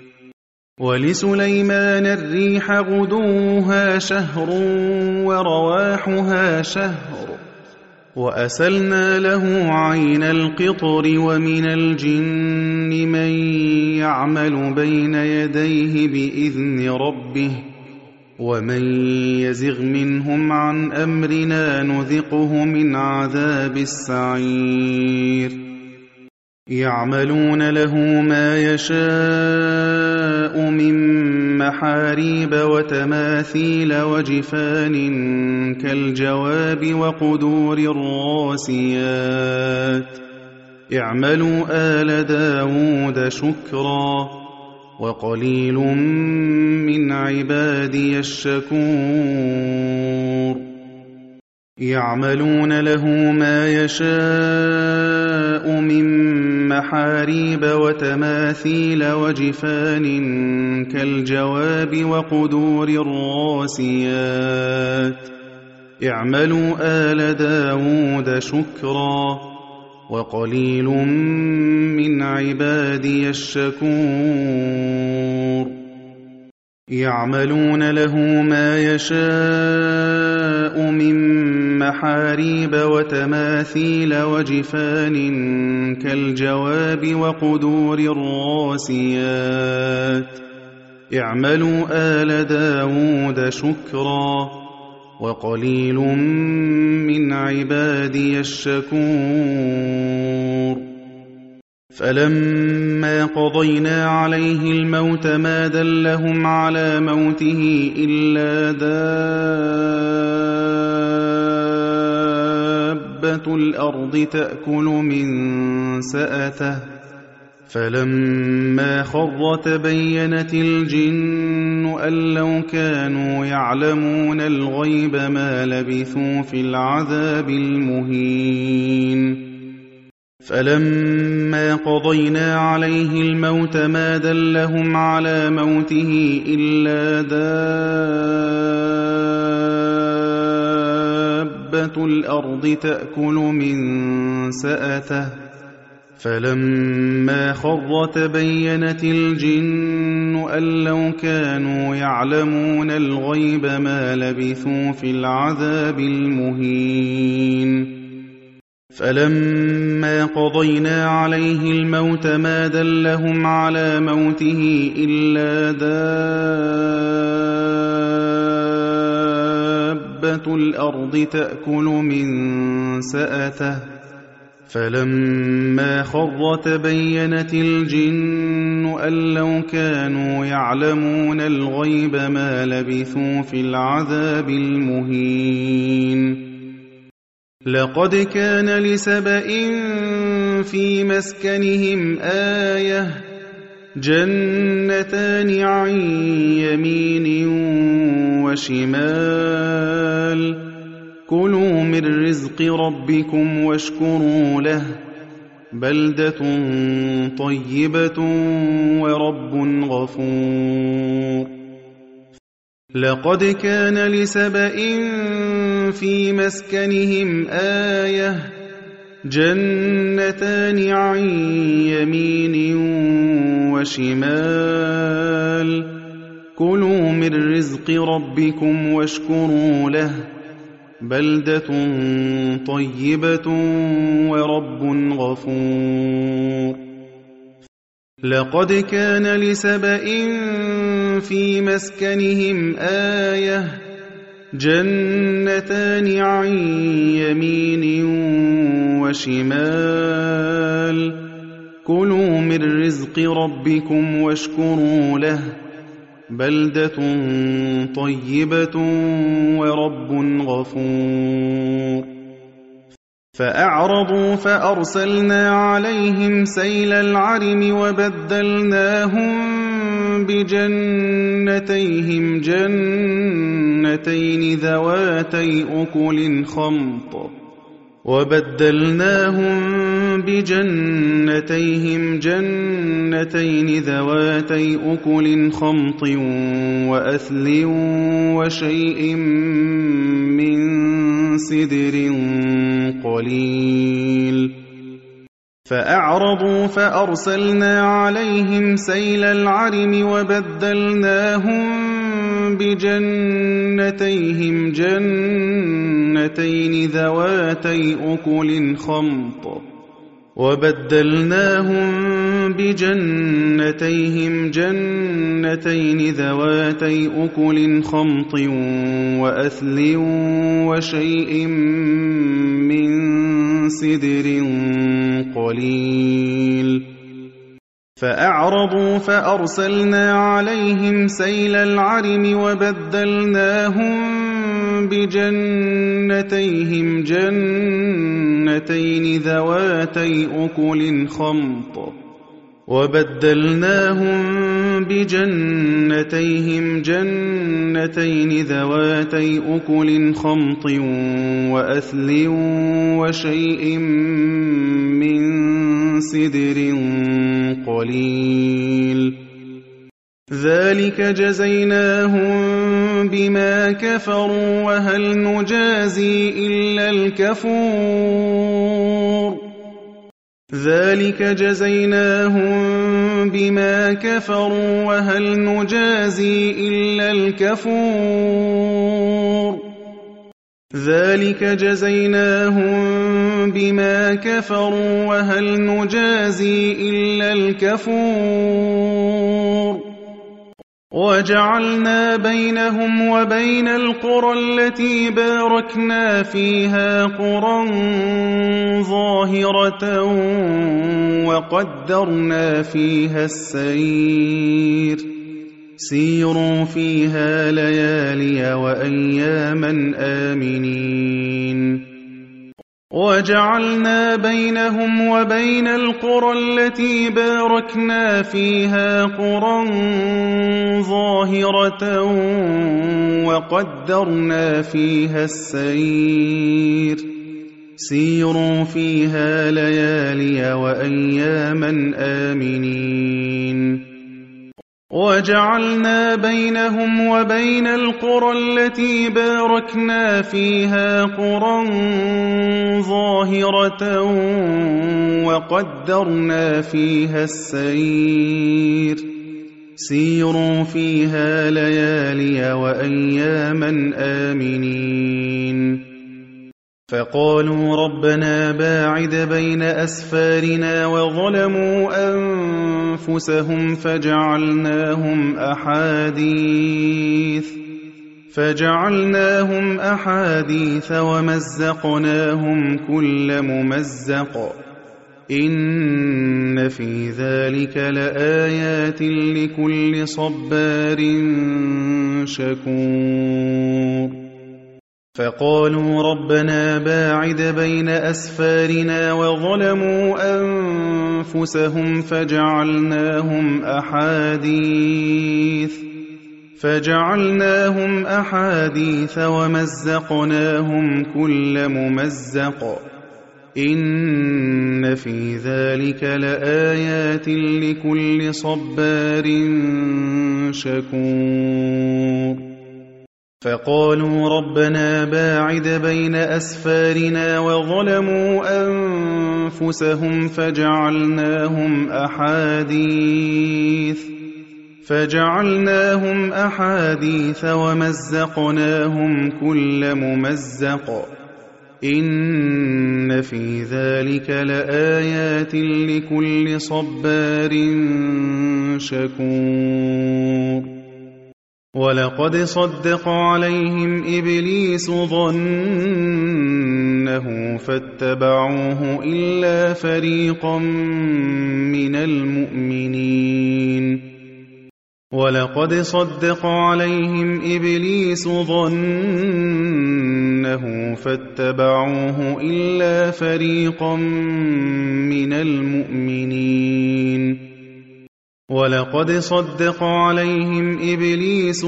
وَلِسُلَيْمَانَ الرِّيحَ غُدُوُّهَا شَهْرٌ وَرَوَاحُهَا شَهْرٌ وَأَسَلْنَا لَهُ عَيْنَ الْقِطْرِ وَمِنَ الْجِنِّ مَن يَعْمَلُ بَيْنَ يَدَيْهِ بِإِذْنِ رَبِّهِ وَمَن يَزِغْ مِنْهُمْ عَنْ أَمْرِنَا نُذِقْهُ مِنْ عَذَابِ السَّعِيرِ يَعْمَلُونَ لَهُ مَا يَشَاءُ مِن مَّحَارِيبَ وَتَمَاثِيلَ وَجِفَانٍ كَالْجَوَابِ وَقُدُورٍ رَّاسِيَاتٍ اعْمَلُوا آلَ دَاوُودَ شُكْرًا وَقَلِيلٌ مِّنْ عِبَادِيَ الشَّكُورُ يَعْمَلُونَ لَهُ مَا يَشَاءُ مِن مَّحَارِيبَ وَتَمَاثِيلَ وَجِفَانٍ كَالْجَوَابِ وَقُدُورٍ رَّاسِيَاتٍ اعْمَلُوا آلَ دَاوُودَ شُكْرًا وَقَلِيلٌ مِّنْ عِبَادِيَ الشَّكُورُ يَعْمَلُونَ لَهُ مَا يَشَاءُ مِن مَّحَارِيبَ وَتَمَاثِيلَ وَجِفَانٍ كَالْجَوَابِ وَقُدُورٍ رَّاسِيَاتٍ اعْمَلُوا آلَ دَاوُودَ شُكْرًا وَقَلِيلٌ مِّنْ عِبَادِيَ الشَّكُورُ فَلَمَّا قَضَيْنَا عَلَيْهِ الْمَوْتَ مَا دَلَّهُمْ عَلَىٰ مَوْتِهِ إِلَّا دَابَّةُ الْأَرْضِ تَأْكُلُ مِن سَأَتَهُ فَلَمَّا خَرَّ تَبَيَّنَتِ الْجِنُّ أَن لَّوْ كَانُوا يَعْلَمُونَ الْغَيْبَ مَا لَبِثُوا فِي الْعَذَابِ المهين فَلَمَّا قَضَيْنَا عَلَيْهِ الْمَوْتَ مَا دَلَّهُمْ عَلَىٰ مَوْتِهِ إِلَّا دَابَّةُ الْأَرْضِ تَأْكُلُ مِن سَأَتَهُ فَلَمَّا خَرَّ تَبَيَّنَتِ الْجِنُّ أَن لَّوْ كَانُوا يَعْلَمُونَ الْغَيْبَ مَا لَبِثُوا فِي الْعَذَابِ المهين فَلَمَّا قَضَيْنَا عَلَيْهِ الْمَوْتَ مَا دَلَّهُمْ عَلَىٰ مَوْتِهِ إِلَّا دَابَّةُ الْأَرْضِ تَأْكُلُ مِن سَأَتَهُ فَلَمَّا خَرَّ تَبَيَّنَتِ الْجِنُّ أَن لَّوْ كَانُوا يَعْلَمُونَ الْغَيْبَ مَا لَبِثُوا فِي الْعَذَابِ المهين لَقَدْ كَانَ لِسَبَإٍ فِي مَسْكَنِهِمْ آيَةٌ جَنَّتَانِ عَن يَمِينٍ وَشِمَالٍ كُلُوا مِن رِّزْقِ رَبِّكُمْ وَاشْكُرُوا لَهُ بَلْدَةٌ طَيِّبَةٌ وَرَبٌّ غَفُورٌ لَقَدْ كَانَ لِسَبَإٍ فِي مَسْكَنِهِمْ آيَةٌ جَنَّتَانِ عَن يَمِينٍ وَشِمَالٍ كُلُوا مِن رِّزْقِ رَبِّكُمْ وَاشْكُرُوا لَهُ بَلْدَةٌ طَيِّبَةٌ وَرَبٌّ غَفُورٌ لقد كان لسبإ في مسكنهم آية جنتان عن يمين وشمال كلوا من رزق ربكم واشكروا له بلدة طيبة ورب غفور فأعرضوا فأرسلنا عليهم سيل العرم وبدلناهم بجنتيهم جنتين ذواتي أكل خمط وأثل وشيء من سدر قليل فأعرضوا فأرسلنا عليهم سيل العرم وبدلناهم بجنتيهم جنتين ذواتي أكل خمط وأثل وشيء من سدر قليل فأعرضوا فأرسلنا عليهم سيل العرم وبدلناهم بجنتيهم جنتين ذواتي أكل خمط وأثل وشيء من سدر قليل ذلك جزيناهم بما كفروا وهل نجازي إلا الكفور ذلك جزيناهم بما كفروا وهل نجازي إلا الكفور ذلك جزيناهم بما كفروا وهل نجازي إلا الكفور وجعلنا بينهم وبين القرى التي باركنا فيها قرى ظاهرة وقدرنا فيها السير سيروا فيها ليالي وأياما آمنين وجعلنا بينهم وبين القرى التي باركنا فيها قرى ظاهرة وقدرنا فيها السير سيروا فيها ليالي وأياما آمنين وجعلنا بينهم وبين القرى التي باركنا فيها قرى ظاهرة وقدرنا فيها السير سيروا فيها ليالي وأياما آمنين فقالوا ربنا باعد بين أسفارنا وظلموا أنفسهم فجعلناهم أحاديث ومزقناهم كل ممزق إن في ذلك لآيات لكل صبار شكور فقالوا ربنا باعد بين أسفارنا وظلموا أنفسهم فجعلناهم أحاديث ومزقناهم كل ممزق إن في ذلك لآيات لكل صبار شكور فقالوا ربنا باعد بين أسفارنا وظلموا أنفسهم فجعلناهم أحاديث ومزقناهم كل ممزق إن في ذلك لآيات لكل صبار شكور ولقد صدق عليهم إبليس ظنه فاتبعوه إلا فريقا من المؤمنين ولقد صدق عليهم إبليس ظنه فاتبعوه إلا فريقا من المؤمنين ولقد صدق عليهم إبليس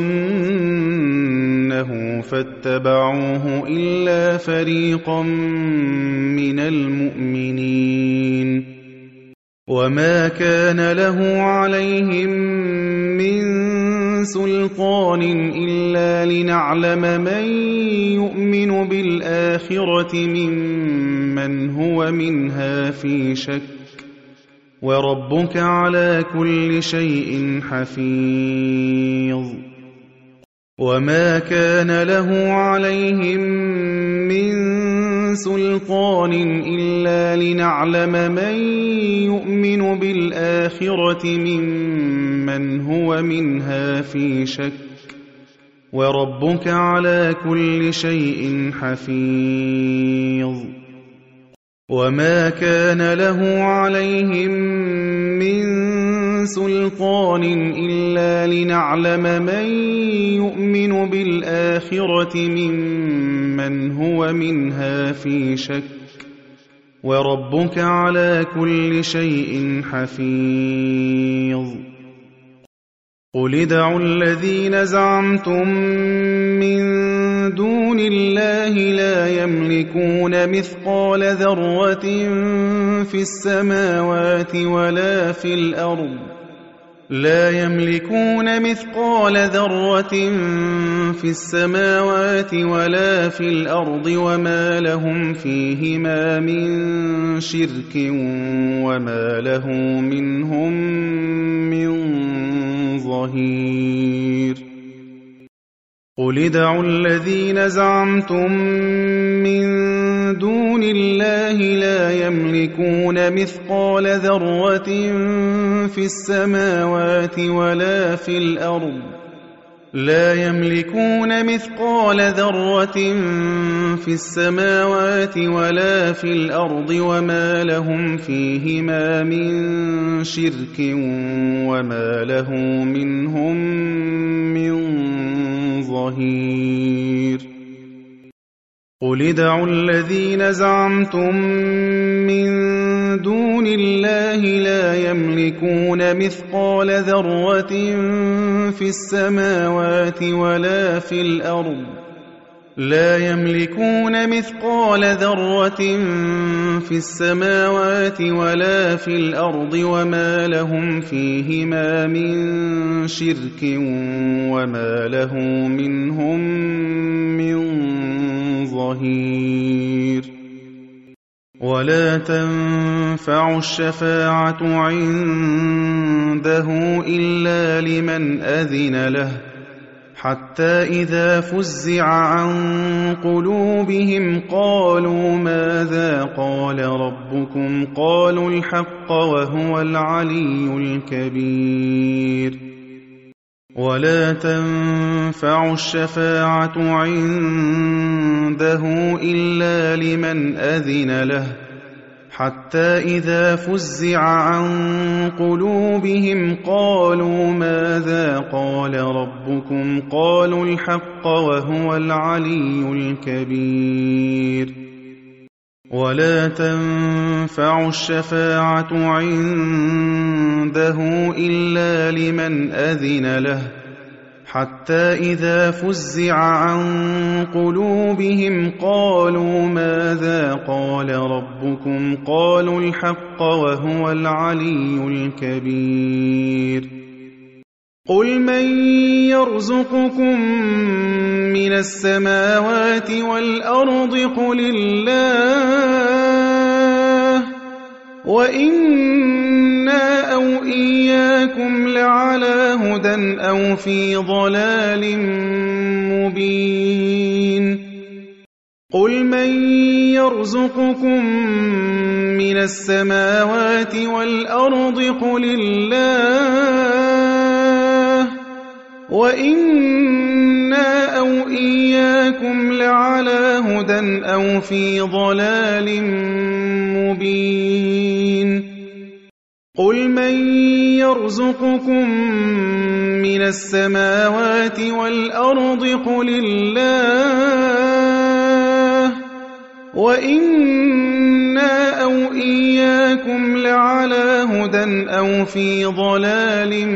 ظنه فاتبعوه إلا فريقا من المؤمنين وما كان له عليهم من سلطان إلا لنعلم من يؤمن بالآخرة ممن هو منها في شك وربك على كل شيء حفيظ وما كان له عليهم من سلطان إلا لنعلم من يؤمن بالآخرة ممن هو منها في شك وربك على كل شيء حفيظ وما كان له عليهم من سلطان إلا لنعلم من يؤمن بالآخرة ممن هو منها في شك وربك على كل شيء حفيظ قل ادعوا الذين زعمتم من دون الله لا يملكون مثقال ذرة في السماوات ولا في الأرض لا يملكون مثقال ذرة في السماوات ولا في الأرض وما لهم فيهما من شرك وما له منهم من ظهير قل ادعوا الذين زعمتم من دون الله لا يملكون مثقال ذرة في السماوات ولا في الأرض لا يملكون مثقال ذرة في السماوات ولا في الأرض وما لهم فيهما من شرك وما له منهم من ظهير قل ادعوا الذين زعمتم من دون الله لا يملكون مثقال ذرة في السماوات ولا في الأرض لا يملكون مثقال ذرة في السماوات ولا في الأرض وما لهم فيهما من شرك وما له منهم من ظهير ولا تنفع الشفاعة عنده إلا لمن أذن له حتى إذا فزع عن قلوبهم قالوا ماذا قال ربكم قالوا الحق وهو العلي الكبير ولا تنفع الشفاعة عنده إلا لمن أذن له حتى إذا فزع عن قلوبهم قالوا ماذا قال ربكم قالوا الحق وهو العلي الكبير ولا تنفع الشفاعة عنده إلا لمن أذن له حتى إذا فزع عن قلوبهم قالوا ماذا قال ربكم قالوا الحق وهو العلي الكبير قل من يرزقكم من السماوات والأرض قل الله وإنا أو إياكم لعلى هدى أو في ضلال مبين قُلْ مَن يَرْزُقُكُم مِّنَ السَّمَاوَاتِ وَالْأَرْضِ قُلِ اللَّهُ وَإِنَّا أَوْ إِيَّاكُمْ لَعَلَىٰ هُدًى أَوْ فِي ضَلَالٍ مُّبِينٍ قُلْ مَن يَرْزُقُكُم مِّنَ السَّمَاوَاتِ وَالْأَرْضِ قُلِ اللَّهُ وَإِنَّا أَوْ إِيَّاكُمْ لَعَلَىٰ هُدًى أَوْ فِي ضَلَالٍ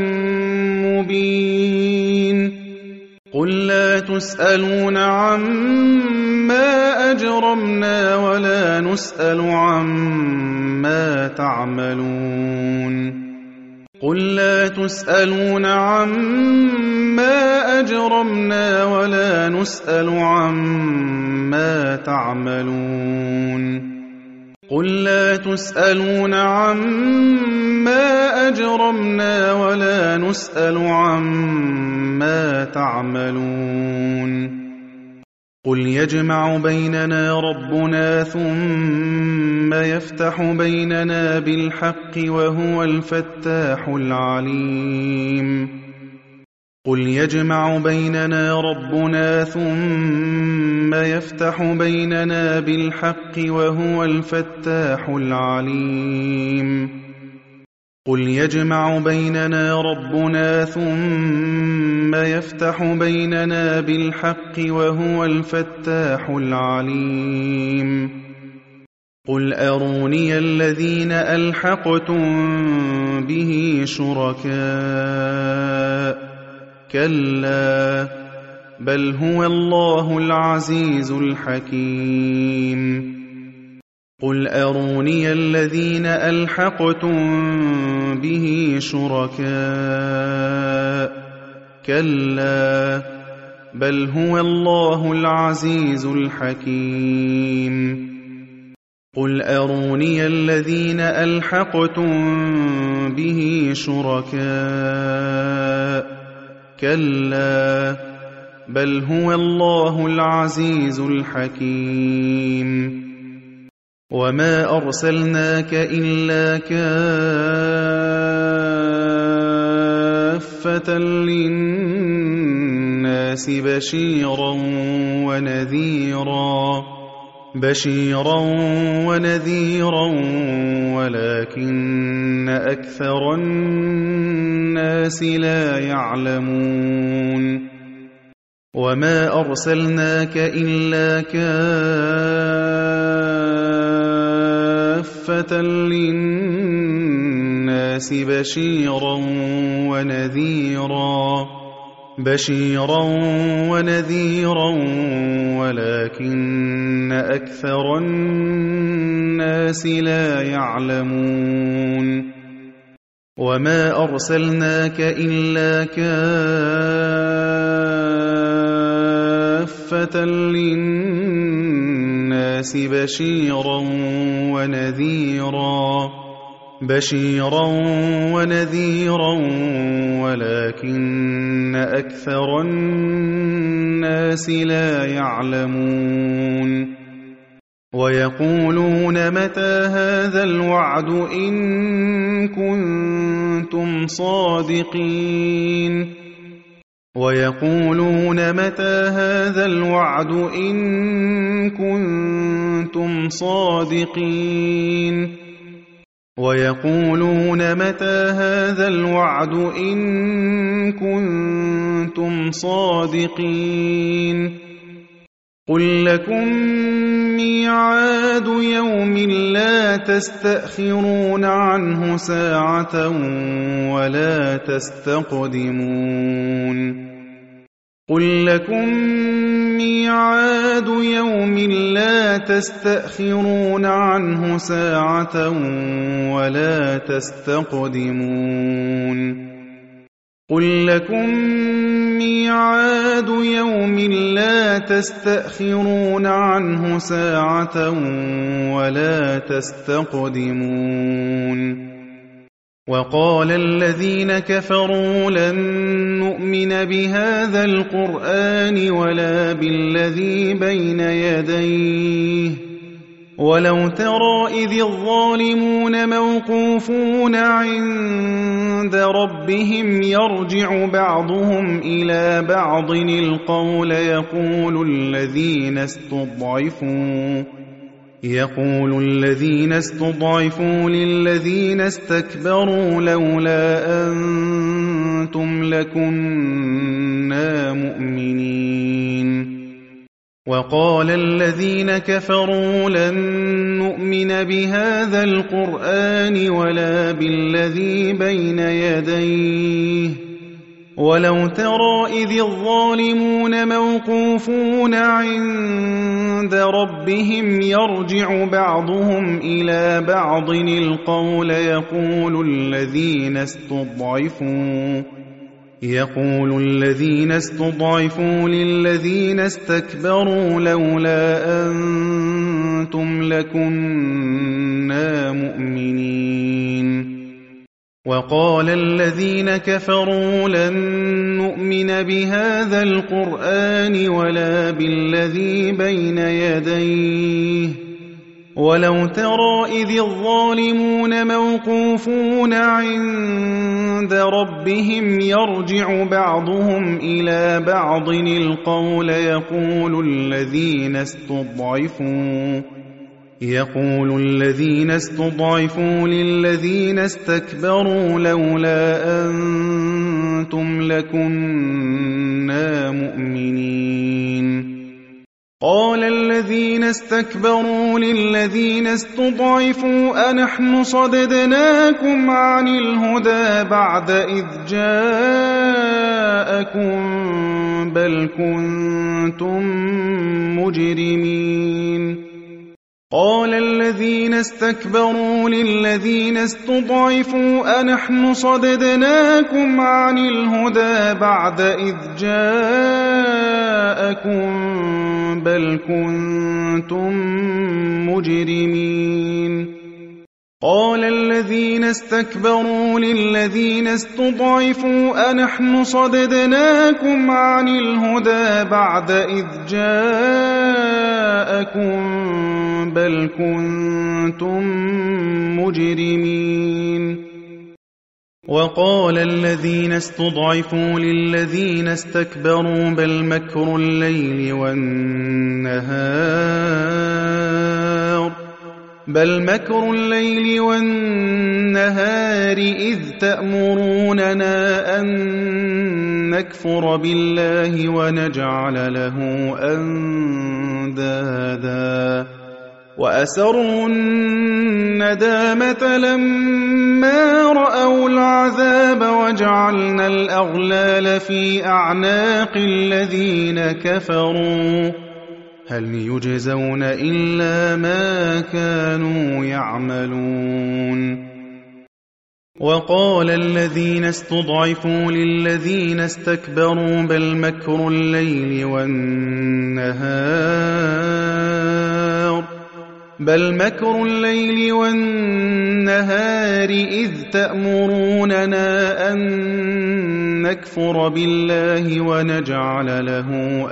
مُّبِينٍ قُل لَّا تُسْأَلُونَ عَمَّا أَجْرَمْنَا وَلَا نُسْأَلُ عَمَّا تَعْمَلُونَ قُل لَّا تُسْأَلُونَ عَمَّا أَجْرَمْنَا وَلَا نُسْأَلُ عَمَّا تَعْمَلُونَ قُل لَّا تُسْأَلُونَ عَمَّا أَجْرَمْنَا وَلَا نُسْأَلُ عَمَّا تَعْمَلُونَ قُلْ يَجْمَعُ بَيْنَنَا رَبُّنَا ثُمَّ يَفْتَحُ بَيْنَنَا بِالْحَقِّ وَهُوَ الْفَتَّاحُ الْعَلِيمُ قُلْ يَجْمَعُ بَيْنَنَا رَبُّنَا ثُمَّ يَفْتَحُ بَيْنَنَا بِالْحَقِّ وَهُوَ الْفَتَّاحُ الْعَلِيمُ قُلْ يَجْمَعُ بَيْنَنَا رَبُّنَا ثُمَّ يَفْتَحُ بَيْنَنَا بِالْحَقِّ وَهُوَ الْفَتَّاحُ الْعَلِيمُ قُلْ أَرُونِيَ الَّذِينَ أَلْحَقْتُم بِهِ شُرَكَاءَ كَلَّا بَلْ هُوَ اللَّهُ الْعَزِيزُ الْحَكِيمُ قُلْ أَرُونِيَ الَّذِينَ أَلْحَقْتُم بِهِ شُرَكَاءَ كَلَّا بَلْ هُوَ اللَّهُ الْعَزِيزُ الْحَكِيمُ قُلْ أَرُونِيَ الَّذِينَ أَلْحَقْتُم بِهِ شُرَكَاءَ كَلَّا بَلْ هُوَ اللَّهُ الْعَزِيزُ الْحَكِيمُ وَمَا أَرْسَلْنَاكَ إِلَّا كَافَّةً لِّلنَّاسِ بَشِيرًا وَنَذِيرًا وَلَكِنَّ أَكْثَرَ النَّاسِ لَا يَعْلَمُونَ وَمَا أَرْسَلْنَاكَ إِلَّا كَافَّةً لِّلنَّاسِ بَشِيرًا وَنَذِيرًا وَلَكِنَّ أَكْثَرَ النَّاسِ لَا يَعْلَمُونَ وَمَا أَرْسَلْنَاكَ إِلَّا كَافَّةً لِّلنَّاسِ بَشِيرًا وَنَذِيرًا وَلَكِنَّ أَكْثَرَ النَّاسِ لَا يَعْلَمُونَ وَيَقُولُونَ مَتَىٰ هَٰذَا الْوَعْدُ إِن كُنتُمْ صَادِقِينَ وَيَقُولُونَ مَتَىٰ هَٰذَا الْوَعْدُ إِن كُنتُمْ صَادِقِينَ وَيَقُولُونَ مَتَىٰ هَٰذَا الْوَعْدُ إِن كُنتُمْ صَادِقِينَ قُل لَّكُم مِّيعَادُ يَوْمٍ لَّا تَسْتَأْخِرُونَ عَنْهُ سَاعَةً وَلَا تَسْتَقْدِمُونَ قُل لَّكُم مِّيعَادُ يَوْمٍ لَّا تَسْتَأْخِرُونَ عَنْهُ سَاعَةً وَلَا تَسْتَقْدِمُونَ قُل لَّكُم مِّيعَادُ يَوْمٍ لَّا تَسْتَأْخِرُونَ عَنْهُ سَاعَةً وَلَا تَسْتَقْدِمُونَ وقال الذين كفروا لن نؤمن بهذا القرآن ولا بالذي بين يديه ولو ترى إذ الظالمون موقوفون عند ربهم يرجع بعضهم إلى بعض القول يقول الذين استضعفوا للذين استكبروا لولا أنتم لكنا مؤمنين وقال الذين كفروا لن نؤمن بهذا القرآن ولا بالذي بين يديه ولو ترى إذ الظالمون موقوفون عند ربهم يرجع بعضهم إلى بعض القول يقول الذين استضعفوا للذين استكبروا لولا أنتم لكنا مؤمنين وقال الذين كفروا لن نؤمن بهذا القرآن ولا بالذي بين يديه ولو ترى إذ الظالمون موقوفون عند ربهم يرجع بعضهم إلى بعض القول يقول الذين استضعفوا للذين استكبروا لولا أنتم لكنا مؤمنين قال الذين استكبروا للذين استضعفوا أنحن صددناكم عن الهدى بعد إذ جاءكم بل كنتم مجرمين قال الذين استكبروا للذين استضعفوا أنحن صددناكم عن الهدى بعد إذ جاءكم بل كنتم مجرمين قال الذين استكبروا للذين استضعفوا أنحن صددناكم عن الهدى بعد إذ جاءكم بل كنتم مجرمين وقال الذين استضعفوا للذين استكبروا بل مكر الليل والنهار إذ تأمروننا أن نكفر بالله ونجعل له أندادا وأسروا الندامة لما رأوا العذاب وجعلنا الأغلال في أعناق الذين كفروا هل يجزون إلا ما كانوا يعملون وقال الذين استضعفوا للذين استكبروا بل مكر الليل والنهار إذ تأمروننا أن نكفر بالله ونجعل له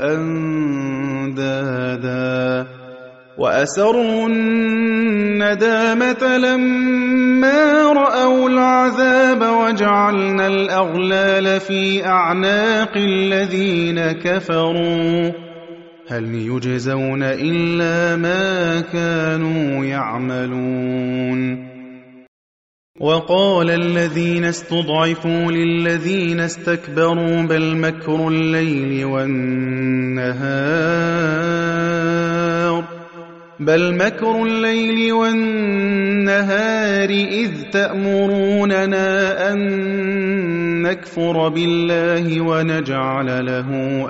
أندادا وأسروا الندامة لما رأوا العذاب وجعلنا الأغلال في أعناق الذين كفروا هل يجزون إلا ما كانوا يعملون وقال الذين استضعفوا للذين استكبروا بل مكر الليل والنهار إذ تأمروننا أن نكفر بالله ونجعل له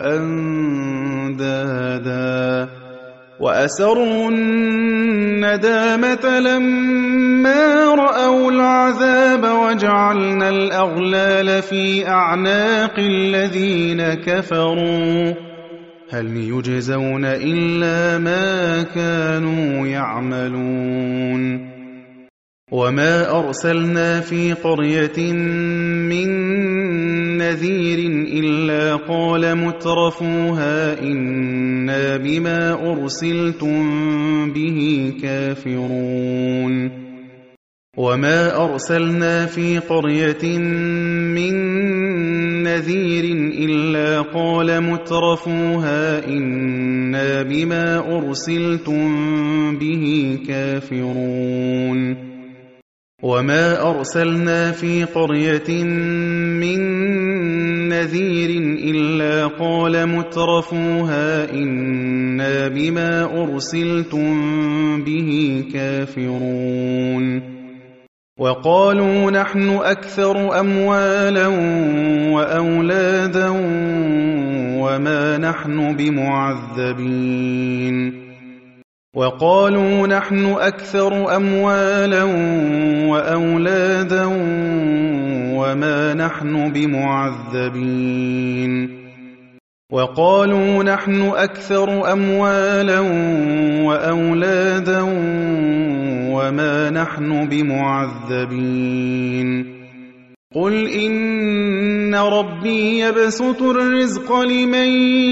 أندادا وأسروا الندامة لما رأوا العذاب وجعلنا الأغلال في أعناق الذين كفروا هل يجزون إلا ما كانوا يعملون وما أرسلنا في قرية من نذير إلا قال مترفوها إنا بما أرسلتم به كافرون وما أرسلنا في قرية من نذير إلا قال مترفوها إنا بما أرسلتم به كافرون وما أرسلنا في قرية من نذير إلا قال مترفوها إنا بما أرسلتم به كافرون وقالوا نحن أكثر أموالا وأولادا وما نحن بمعذبين وقالوا نحن أكثر أموالا وأولادا وما نحن بمعذبين وقالوا نحن أكثر أموالا وأولادا وما نحن بمعذبين قل إن ربي يبسط الرزق لمن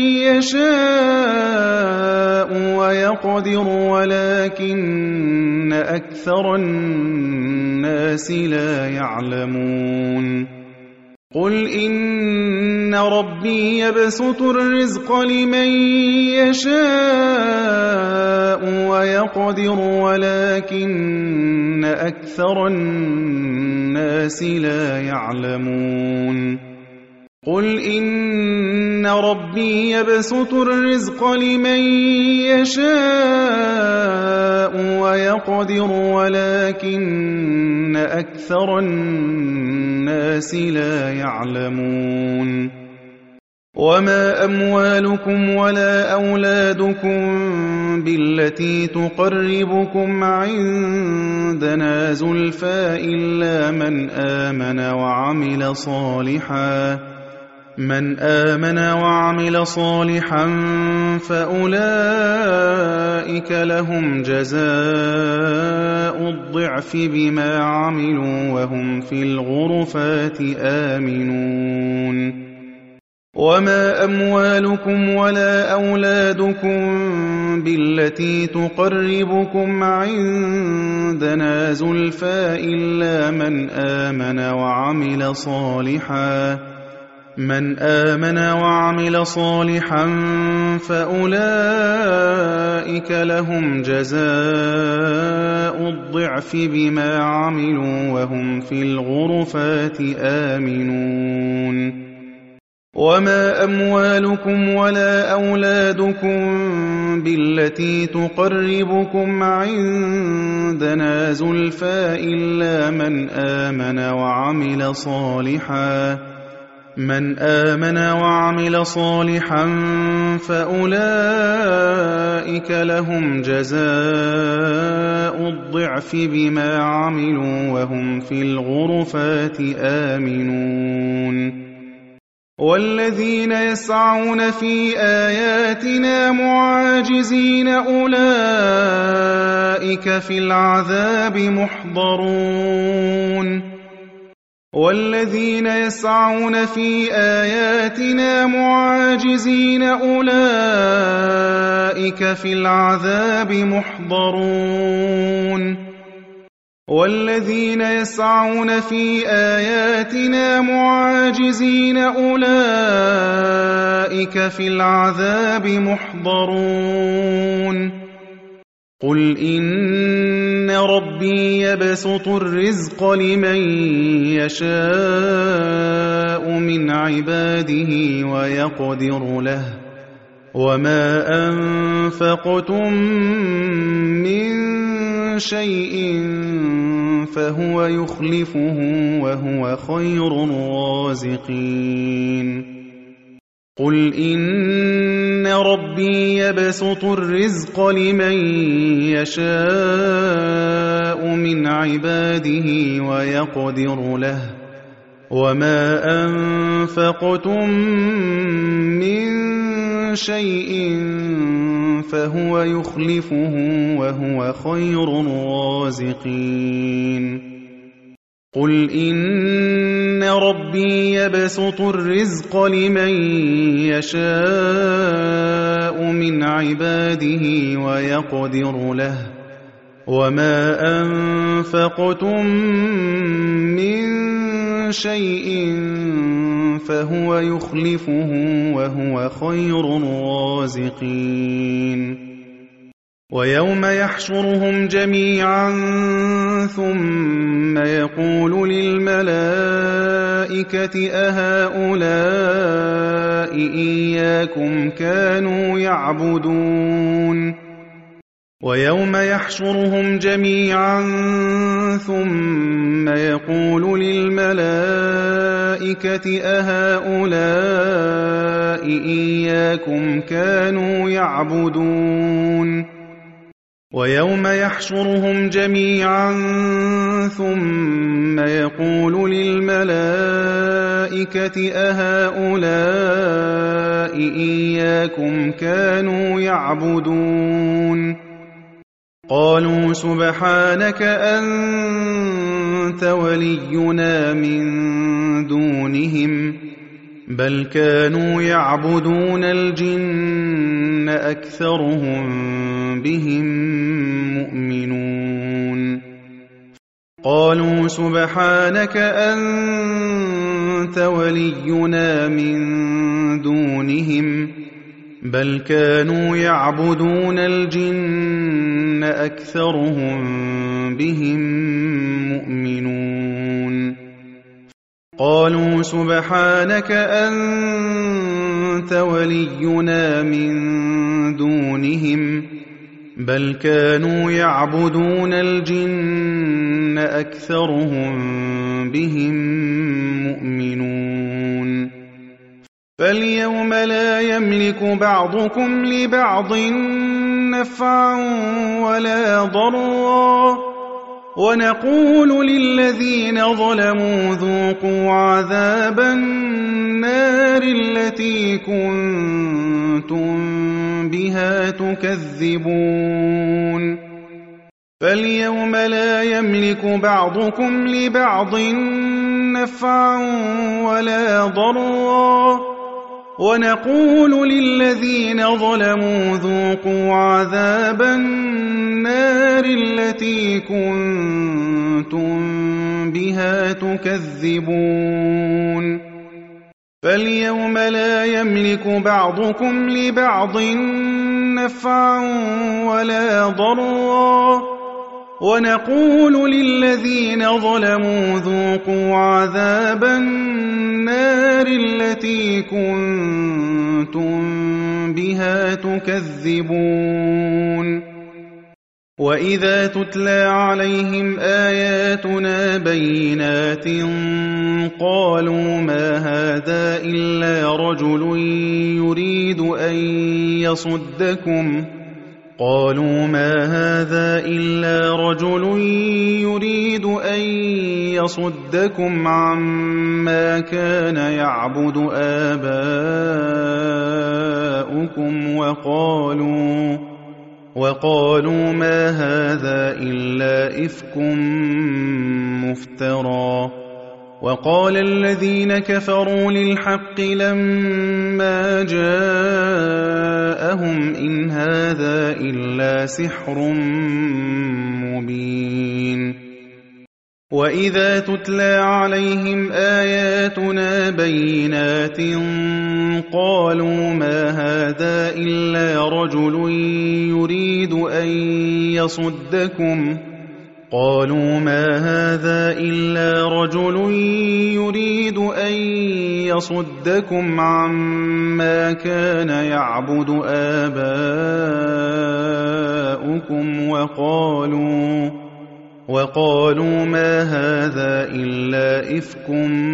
يشاء ويقدر ولكن أكثر الناس لا يعلمون قل إن ربي يبسط الرزق لمن يشاء ويقدر ولكن أكثر الناس لا يعلمون قل إن ربي يبسط الرزق لمن يشاء ويقدر ولكن أكثر الناس لا يعلمون وما أموالكم ولا أولادكم بالتي تقربكم عندنا زلفى إلا من آمن وعمل صالحا فأولئك لهم جزاء الضعف بما عملوا وهم في الغرفات آمنون وما أموالكم ولا أولادكم بالتي تقربكم عندنا زلفى إلا من آمن وعمل صالحا فأولئك لهم جزاء الضعف بما عملوا وهم في الغرفات آمنون وما أموالكم ولا أولادكم بالتي تقربكم عندنا زلفى إلا من آمن وعمل صالحا فأولئك لهم جزاء الضعف بما عملوا وهم في الغرفات آمنون والذين يسعون في آياتنا معاجزين أولئك في العذاب محضرون والذين يسعون في آياتنا معاجزين أولئك في العذاب محضرون والذين يسعون في آياتنا معاجزين أولئك في العذاب محضرون قل إن ربي يبسط الرزق لمن يشاء من عباده ويقدر له وما أنفقتم من شيء فهو يخلفه وهو خير الرازقين قل إن ربي يبسط الرزق لمن يشاء من عباده ويقدر له وما أنفقتم من شيء فهو يخلفه وهو خير الرازقين قل إن ربي يبسط الرزق لمن يشاء من عباده ويقدر له وما أنفقتم من شيء فهو يخلفه وهو خير الرازقين ويوم يحشرهم جميعا ثم يقول للملائكة أهؤلاء إياكم كانوا يعبدون ويوم يحشرهم جميعا ثم يقول للملائكة أهؤلاء إياكم كانوا يعبدون ويوم يحشرهم جميعا ثم يقول للملائكة أهؤلاء إياكم كانوا يعبدون قالوا سبحانك أنت ولينا من دونهم بل كانوا يعبدون الجن أكثرهم بهم مؤمنون قالوا سبحانك أنت ولينا من دونهم بل كانوا يعبدون الجن أكثرهم بهم مؤمنون قالوا سبحانك أنت ولينا من دونهم بل كانوا يعبدون الجن أكثرهم بهم مؤمنون فاليوم لا يملك بعضكم لبعض نفعا ولا ضرا ونقول للذين ظلموا ذوقوا عذاب النار التي كنتم بها تكذبون فاليوم لا يملك بعضكم لبعض نفعا ولا ضرا ونقول للذين ظلموا ذوقوا عذاب النار التي كنتم بها تكذبون فاليوم لا يملك بعضكم لبعض نفعا ولا ضرا ونقول للذين ظلموا ذوقوا عذاب النار التي كنتم بها تكذبون وإذا تتلى عليهم آياتنا بينات قالوا ما هذا إلا رجل يريد أن يصدكم قالوا ما هذا إلا رجل يريد أن يصدكم عما كان يعبد آباؤكم وقالوا ما هذا إلا إفك مفترى وقال الذين كفروا للحق لما جاءهم إن هذا إلا سحر مبين وإذا تتلى عليهم آياتنا بينات قالوا ما هذا إلا رجل يريد أن يصدكم قالوا ما هذا إلا رجل يريد أن يصدكم عما كان يعبد آباؤكم وقالوا ما هذا إلا إفك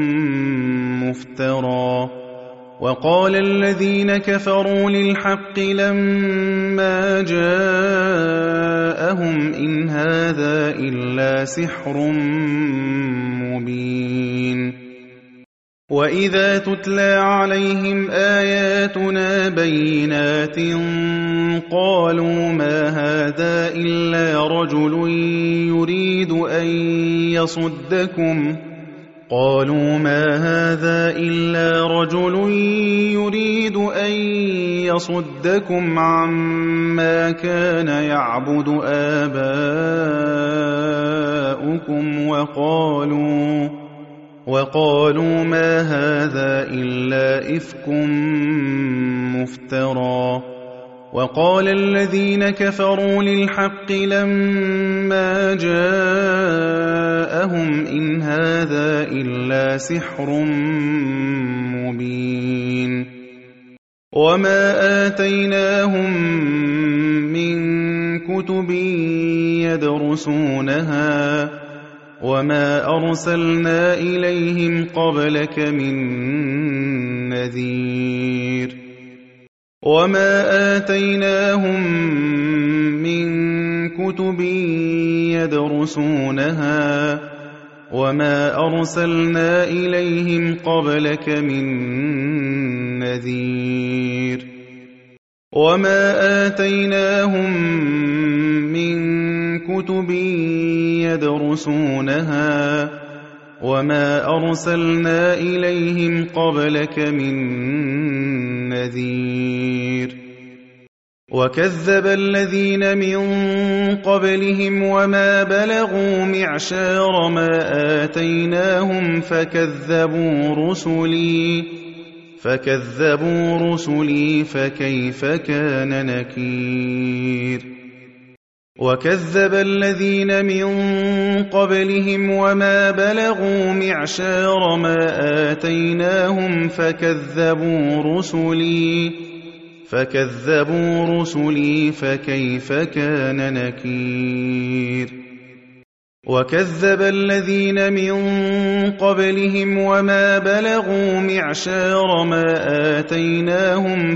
مفترى وقال الذين كفروا للحق لما جاءهم إن هذا إلا سحر مبين وَإِذَا تُتْلَىٰ عَلَيْهِمْ آيَاتُنَا بَيِّنَاتٍ قَالُوا مَا هَٰذَا إِلَّا رَجُلٌ يُرِيدُ أَن يَصُدَّكُمْ عَمَّا كَانَ يَعْبُدُ آبَاؤُكُمْ وَقَالُوا مَا هَٰذَا إِلَّا إِفْكٌ مُّفْتَرًى وَقَالَ الَّذِينَ كَفَرُوا لِلْحَقِّ لَمَّا جَاءَهُمْ إِنْ هَٰذَا إِلَّا سِحْرٌ مُّبِينٌ وَمَا آتَيْنَاهُم مِّن كُتُبٍ يَدْرُسُونَهَا وَمَا أَرْسَلْنَا إِلَيْهِمْ قَبْلَكَ مِن نَّذِيرٍ وَمَا آتَيْنَاهُم مِّن كُتُبٍ يَدْرُسُونَهَا وَمَا أَرْسَلْنَا إِلَيْهِمْ قَبْلَكَ مِن نَّذِيرٍ وَمَا آتَيْنَاهُم مِّن كُتُبٍ يَدْرُسُونَهَا وَمَا أَرْسَلْنَا إِلَيْهِمْ قَبْلَكَ مِن نَّذِيرٍ وَكَذَّبَ الَّذِينَ مِن قَبْلِهِمْ وَمَا بَلَغُوا مِعْشَارَ مَا آتَيْنَاهُمْ فَكَذَّبُوا رُسُلِي فَكَيْفَ كَانَ نَكِيرِ وَكَذَّبَ الَّذِينَ مِن قَبْلِهِمْ وَمَا بَلَغُوا مِعْشَارَ مَا آتَيْنَاهُمْ فَكَذَّبُوا رُسُلِي فَكَيْفَ كَانَ نَكِيرِ وَكَذَّبَ الَّذِينَ مِن قَبْلِهِمْ وَمَا بَلَغُوا مِعْشَارَ مَا آتَيْنَاهُمْ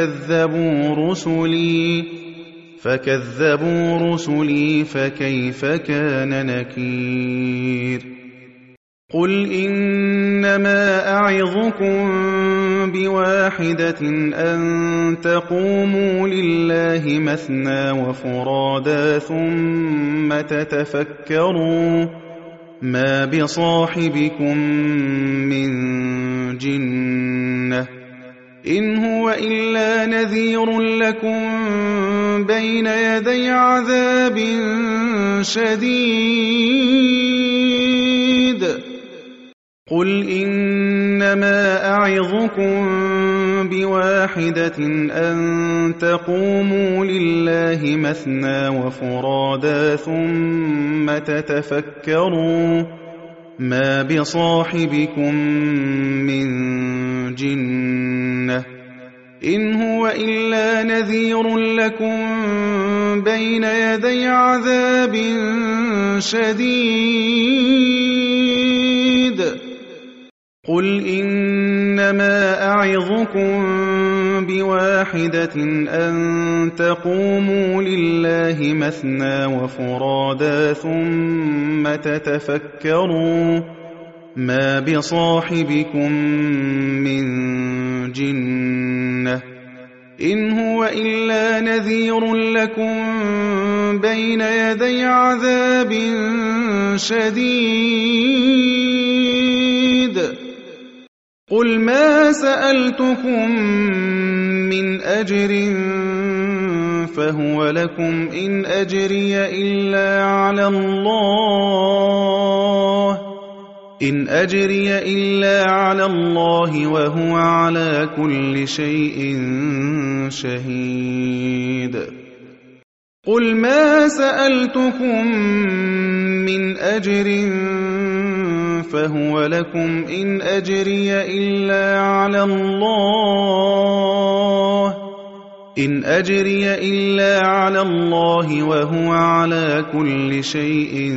فَكَذَّبُوا رُسُلِي فَكَيْفَ كَانَ نَكِيرِ قُلْ إِنَّمَا أَعِظُكُم بِوَاحِدَةٍ أَن تَقُومُوا لِلَّهِ مَثْنَىٰ وَفُرَادَىٰ ثُمَّ تَتَفَكَّرُوا مَا بِصَاحِبِكُم مِّن جِنَّةٍ إِنْ هُوَ إِلَّا نَذِيرٌ لَّكُم بَيْنَ يَدَيْ عَذَابٍ شَدِيدٍ قُلْ إِنَّمَا أَعِظُكُم بِوَاحِدَةٍ أَن تَقُومُوا لِلَّهِ مَثْنَىٰ وَفُرَادَىٰ ثُمَّ تَتَفَكَّرُوا مَا بِصَاحِبِكُم مِّن جِنَّةٍ إِنْ هُوَ إِلَّا نَذِيرٌ لَّكُم بَيْنَ يَدَيْ عَذَابٍ شَدِيدٍ قُلْ إِنَّمَا أَعِظُكُم بِوَاحِدَةٍ أَن تَقُومُوا لِلَّهِ مَثْنَىٰ وَفُرَادَىٰ ثُمَّ تَتَفَكَّرُوا مَا بِصَاحِبِكُم مِّن جِنَّةٍ إِنْ هُوَ إِلَّا نَذِيرٌ لَّكُم بَيْنَ يَدَيْ عَذَابٍ شَدِيدٍ قُلْ مَا سَأَلْتُكُم مِّنْ أَجْرٍ فَهُوَ لَكُمْ إِنْ أَجْرِيَ إِلَّا عَلَى اللَّهِ وَهُوَ عَلَىٰ كُلِّ شَيْءٍ شَهِيدٌ قُلْ مَا سَأَلْتُكُم مِّنْ أَجْرٍ فَهُوَ لَكُمْ إِنْ أَجْرِيَ إِلَّا عَلَى اللَّهِ وَهُوَ عَلَىٰ كُلِّ شَيْءٍ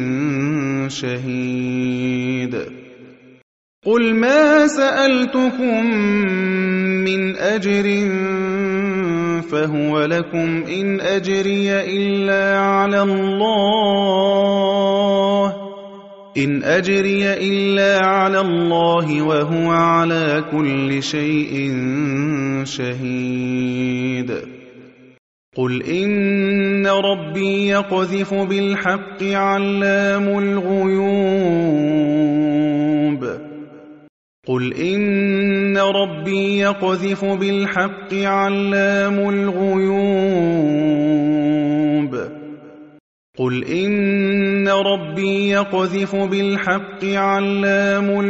شَهِيدٌ قُلْ مَا سَأَلْتُكُم مِّنْ أَجْرٍ فَهُوَ لَكُمْ إِنْ أَجْرِيَ إِلَّا عَلَى إن أجري إلا على الله وهو على كل شيء شهيد قل إن ربي يقذف بالحق علام الغيوب قل إن ربي يقذف بالحق علام الغيوب قل إن ربي يقذف بالحق علام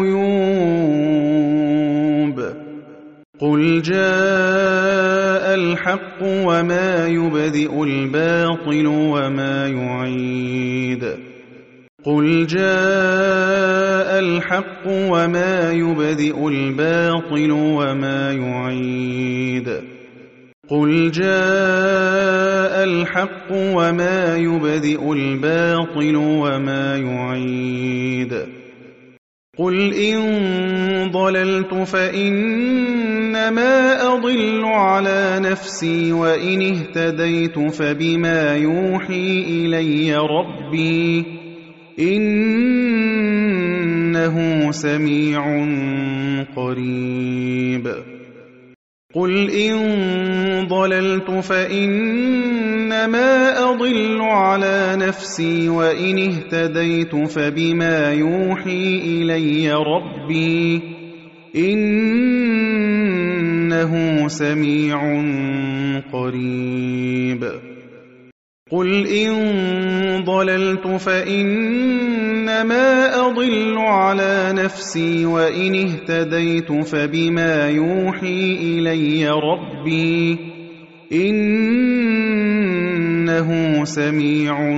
الغيوب قل جاء الحق وما يبدئ الباطل وما يعيد قل جاء الحق وما يبدئ الباطل وما يعيد قل جاء الحق وما يبدئ الباطل وما يعيد قل إن ضللت فإنما أضل على نفسي وإن اهتديت فبما يوحي إلي ربي إنه سميع قريب قل إن ضللت فإنما أضل على نفسي وإن اهتديت فبما يوحي إلي ربي إنه سميع قريب قل إن ضللت فإنما أضل على نفسي وإن اهتديت فبما يوحي إلي ربي إنه سميع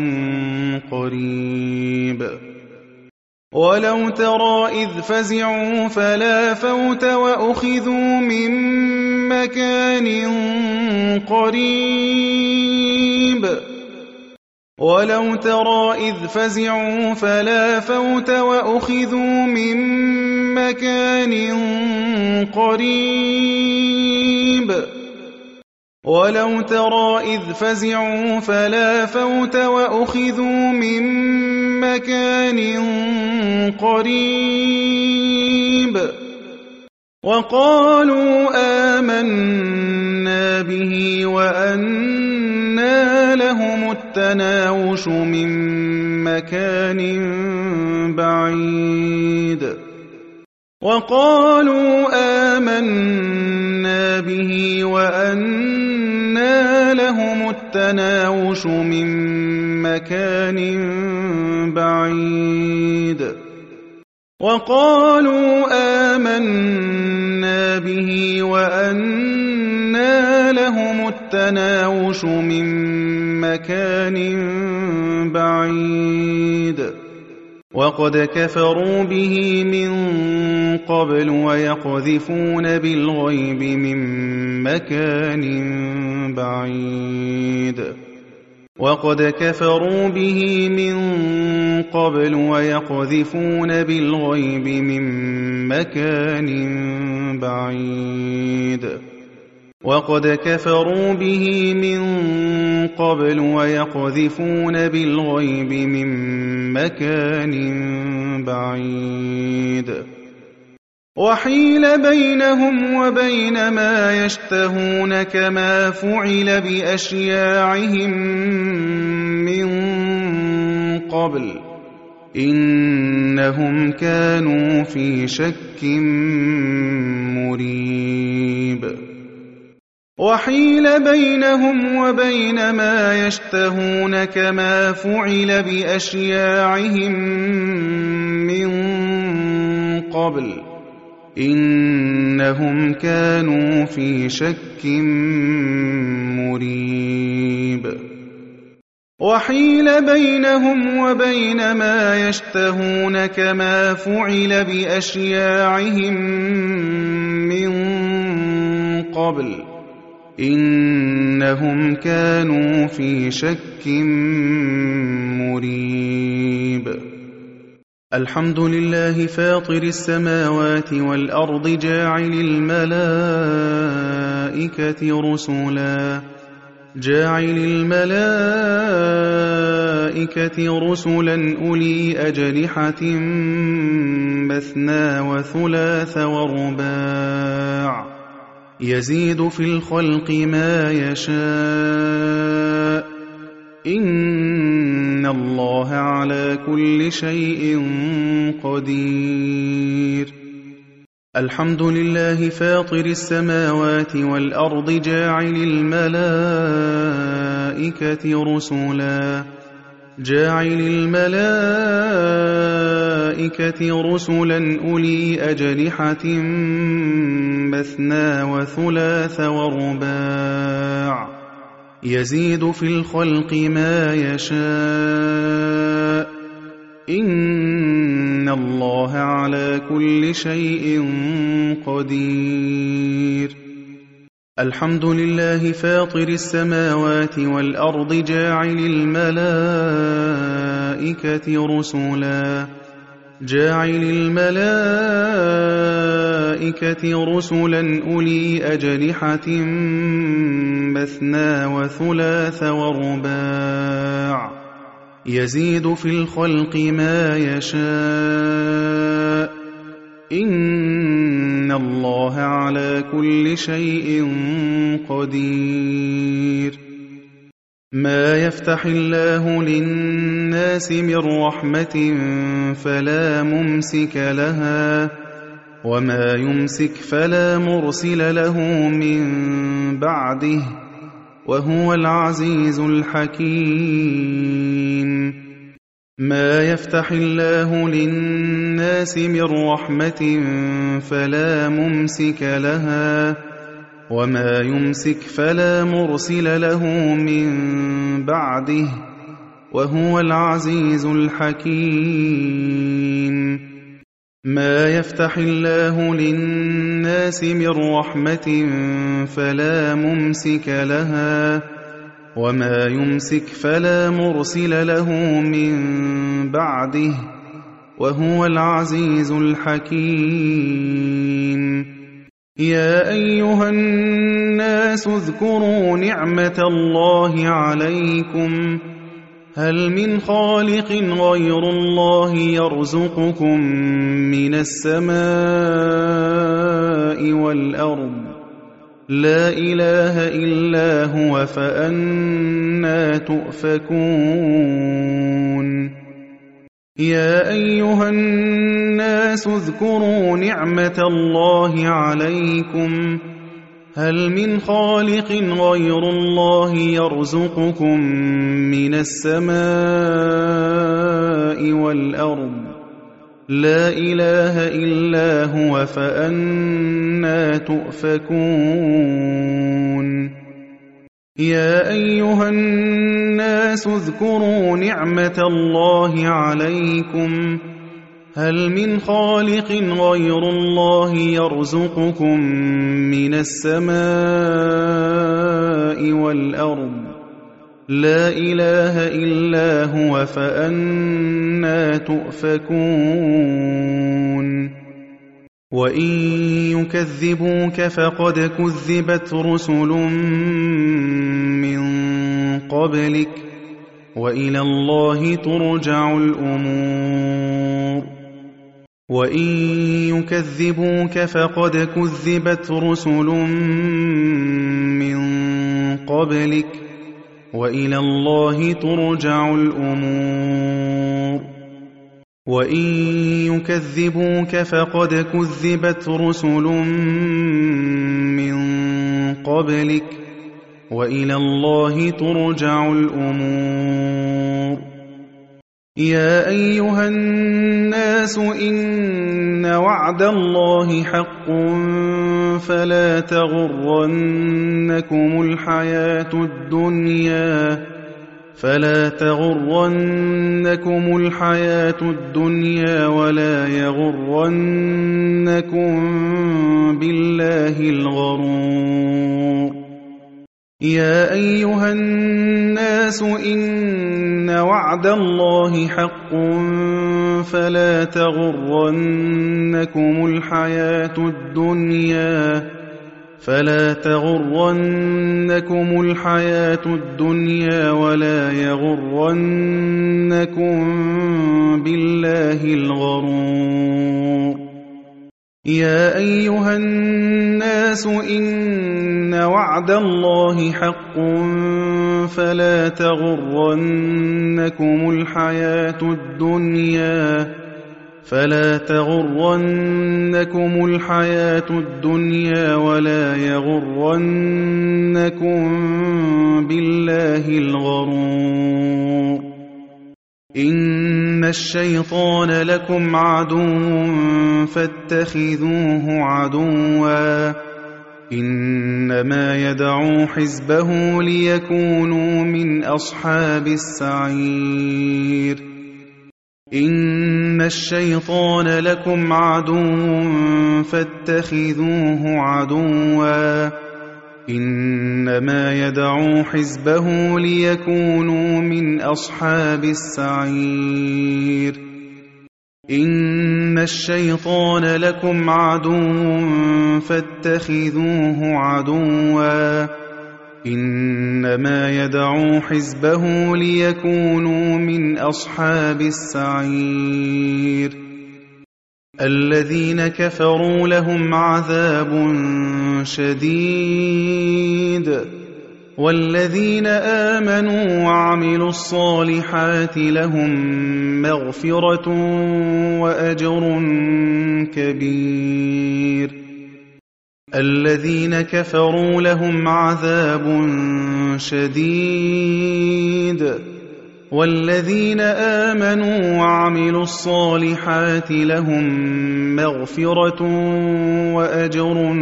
قريب ولو ترى إذ فزعوا فلا فوت وأخذوا من مكان قريب ولو ترى إذ فزعوا فلا فوت وأخذوا من مكان قريب ولو ترى إذ فزعوا فلا فوت وأخذوا من مكان قريب وقالوا آمنا به وأنى لهم التناوش من مكان بعيد وقالوا آمنا به وأنى لهم التناوش من مكان بعيد وقالوا آمنا به وأنى لهم التناوش من مكان بعيد وقد كفروا به من قبل ويقذفون بالغيب من مكان بعيد وقد كفروا به من قبل ويقذفون بالغيب من مكان بعيد وقد كفروا به من قبل ويقذفون بالغيب من مكان بعيد وحيل بينهم وبين ما يشتهون كما فعل بأشياعهم من قبل إنهم كانوا في شك مريب وحيل بينهم وبين ما يشتهون كما فعل بأشياعهم من قبل إنهم كانوا في شك مريب وحيل بينهم وبين ما يشتهون كما فعل بأشياعهم من قبل إنهم كانوا في شك مريب الحمد لله فاطر السماوات والأرض جاعل الملائكة الْمَلَائِكَةِ رُسُلًا أُولِي أَجْنِحَةٍ مَّثْنَىٰ وَثُلَاثَ وَرُبَاعَ ۚ يَزِيدُ فِي الْخَلْقِ مَا يَشَاءُ ۚ إِنَّ اللَّهَ عَلَىٰ كُلِّ شَيْءٍ قَدِيرٌ. الحمد لله فاطر السماوات والأرض جاعل الملائكة رسلا أولي أجنحة مثنى وثلاث ورباع، يزيد في الخلق ما يشاء، إن الله على كل شيء قدير. الحمد لله فاطر السماوات والأرض جاعل الملائكة رسلا أولي أجنحة مثنى وثلاث ورباع، يزيد في الخلق ما يشاء، إن الله على كل شيء قدير. ما يفتح الله للناس من رحمة فلا ممسك لها، وما يمسك فلا مرسل له من بعده، وهو العزيز الحكيم. ما يفتح الله للناس من رحمة فلا ممسك لها، وما يمسك فلا مرسل له من بعده، وهو العزيز الحكيم. ما يفتح الله للناس من رحمة فلا ممسك لها، وما يمسك فلا مرسل له من بعده، وهو العزيز الحكيم. يا أيها الناس اذكروا نعمة الله عليكم، هل من خالق غير الله يرزقكم من السماء والأرض؟ لا إله إلا هو فأنى تؤفكون. يا أيها الناس اذكروا نعمة الله عليكم، هل من خالق غير الله يرزقكم من السماء والأرض؟ لا إله إلا هو فأنى تؤفكون. يا أيها الناس اذكروا نعمة الله عليكم، هل من خالق غير الله يرزقكم من السماء والأرض؟ لا إله إلا هو فأنى تؤفكون. وإن يكذبوك فقد كذبت رسل من قبلك، وإلى الله ترجع الأمور. وإن يكذبوك فقد كذبت رسل من قبلك، وإلى الله ترجع الأمور. وإن يكذبوك فقد كذبت رسل من قبلك، وإلى الله ترجع الأمور. يا أيها الناس إن وعد الله حق فلا تغرنكم الحياة الدنيا ولا يغرنكم بالله الغرور. يا أيها الناس إن وعد الله حق فلا تغرنكم الحياة فلا تغرنكم الحياة الدنيا ولا يغرنكم بالله الغرور يا أيها الناس إن وعد الله حق فلا تغرنكم الحياة الدنيا ولا يغرنكم بالله الغرور إن الشيطان لكم عدو فاتخذوه عدوا إنما يدعو حزبه ليكونوا من أصحاب السعير إن الشيطان لكم عدو فاتخذوه عدوا إنما يدعو حزبه ليكونوا من أصحاب السعير إن الشيطان لكم عدو فاتخذوه عدوا إنما يدعو حزبه ليكونوا من أصحاب السعير الذين كفروا لهم عذاب شديد والذين آمنوا وعملوا الصالحات لهم مغفرة وأجر كبير الذين كفروا لهم عذاب شديد والذين آمنوا وعملوا الصالحات لهم مغفرة وأجر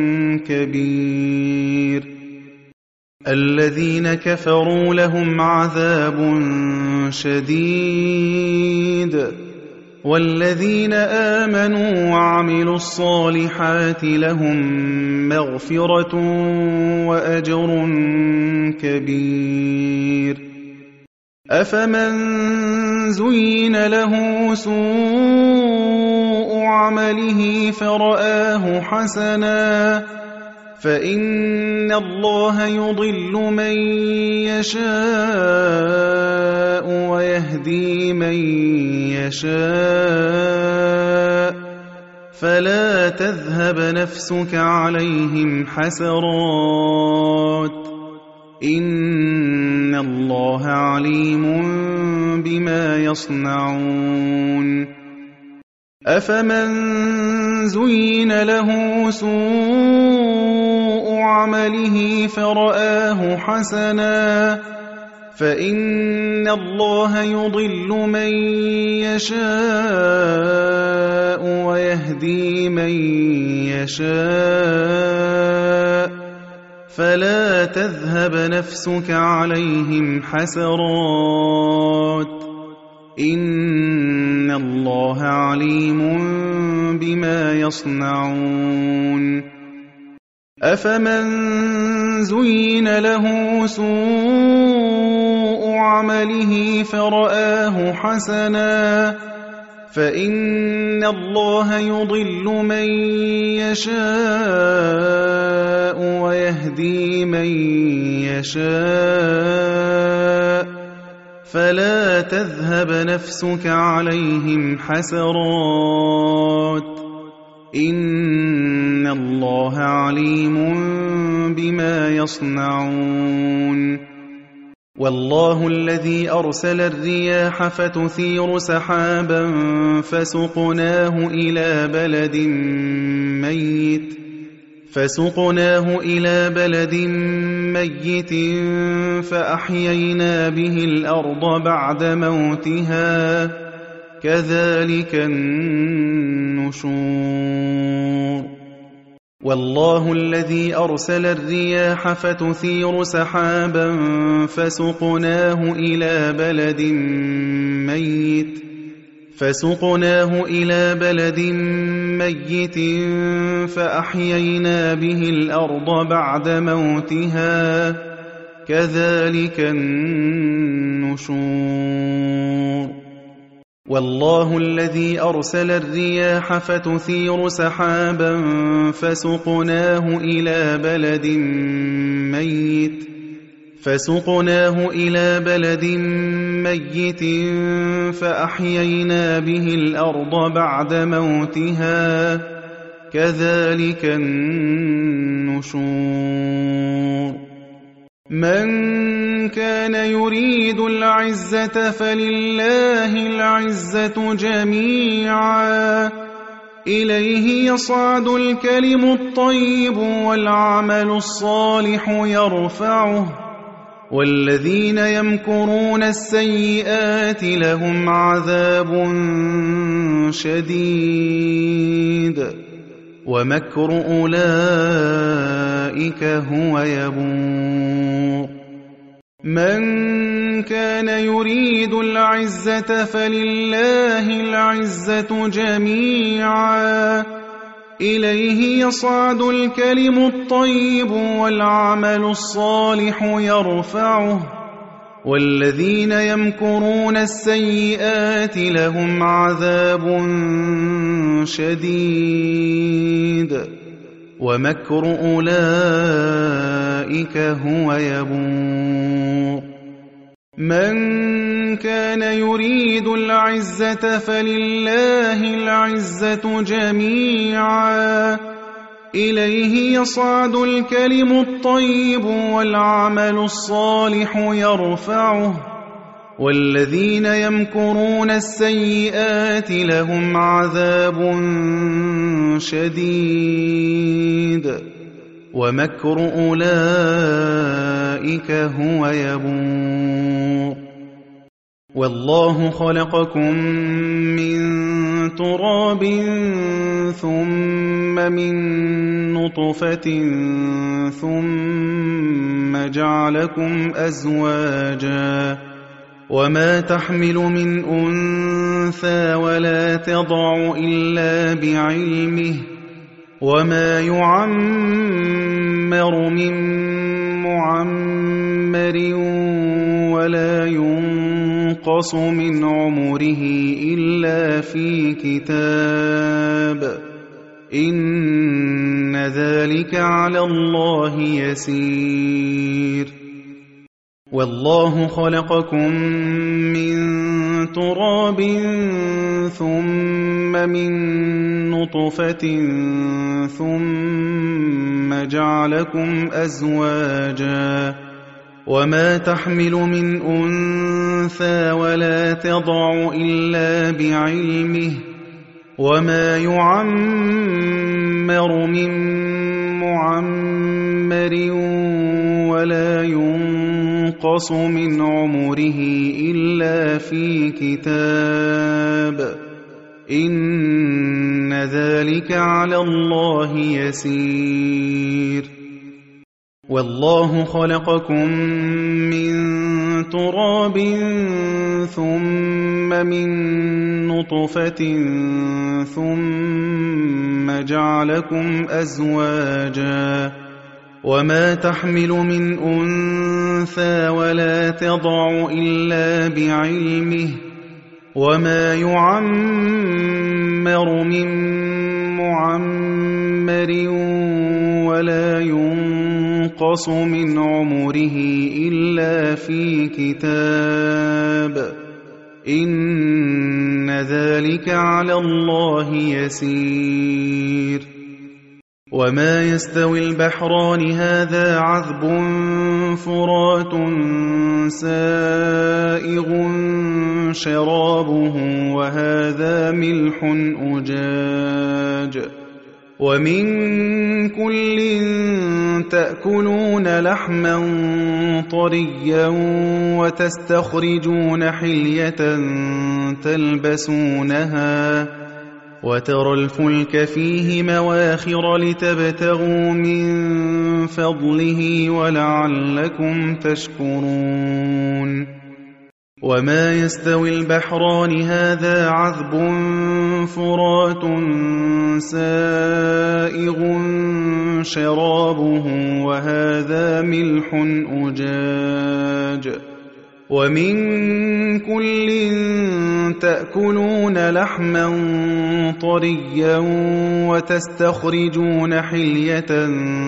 كبير الذين كفروا لهم عذاب شديد والذين آمنوا وعملوا الصالحات لهم مغفرة وأجر كبير أفمن زين له سوء عمله فرآه حسنا فإن الله يضل من يشاء ويهدي من يشاء فلا تذهب نفسك عليهم حسرات إن الله عليم بما يصنعون أفمن زين له سوء عمله فرآه حسنا فإن الله يضل من يشاء ويهدي من يشاء فلا تذهب نفسك عليهم حسرات إن الله عليم بما يصنعون أفمن زين له سوء عمله فرآه حسنا فإن الله يضل من يشاء ويهدي من يشاء فلا تذهب نفسك عليهم حسرات إن الله عليم بما يصنعون والله الذي أرسل الرياح فتثير سحابا فسقناه إلى بلد ميت فأحيينا به الأرض بعد موتها كذلك النشور والله الذي أرسل الرياح فتثير سحابا فسقناه إلى بلد ميت فأحيينا به الأرض بعد موتها كذلك النشور والله الذي أرسل الرياح فتثير سحابا فسقناه إلى بلد ميت فأحيينا به الأرض بعد موتها كذلك النشور من كان يريد العزة فلله العزة جميعا إليه يصعد الكلم الطيب والعمل الصالح يرفعه والذين يمكرون السيئات لهم عذاب شديد ومكر أولئك هو يبور من كان يريد العزة فلله العزة جميعا إليه يصعد الكلم الطيب والعمل الصالح يرفعه والذين يمكرون السيئات لهم عذاب شديد ومكر أولئك هو يبور من كان يريد العزة فلله العزة جميعا إليه يصعد الكلم الطيب والعمل الصالح يرفعه والذين يمكرون السيئات لهم عذاب شديد ومكر أولئك هو يبور والله خلقكم من تراب ثم من نطفة ثم جعلكم أزواجا وما تحمل من أنثى ولا تضع إلا بعلمه وما يعمر من معمر ولا ينقص من عمره إلا في كتاب إن ذلك على الله يسير والله خلقكم من تراب ثم من نطفة ثم جعلكم أزواجا وما تحمل من أنثى ولا تضع إلا بعلمه وما يعمر من معمر ولا ينقص من عمره إلا في كتاب إن ذلك على الله يسير والله خلقكم من تراب ثم من نطفة ثم جعلكم أزواجا وما تحمل من أنثى ولا تضع إلا بعلمه وما يعمر من معمر ولا ينقص من عمره إلا في كتاب إن ذلك على الله يسير وما يستوي البحران هذا عذب فرات سائغ شرابه وهذا ملح أجاج ومن كل تأكلون لحما طريا وتستخرجون حلية تلبسونها وترى الفلك فيه مواخر لتبتغوا من فضله ولعلكم تشكرون وما يستوي البحران هذا عذب فرات سائغ شرابه وهذا ملح أجاج ومن كل تأكلون لحما طريا وتستخرجون حلية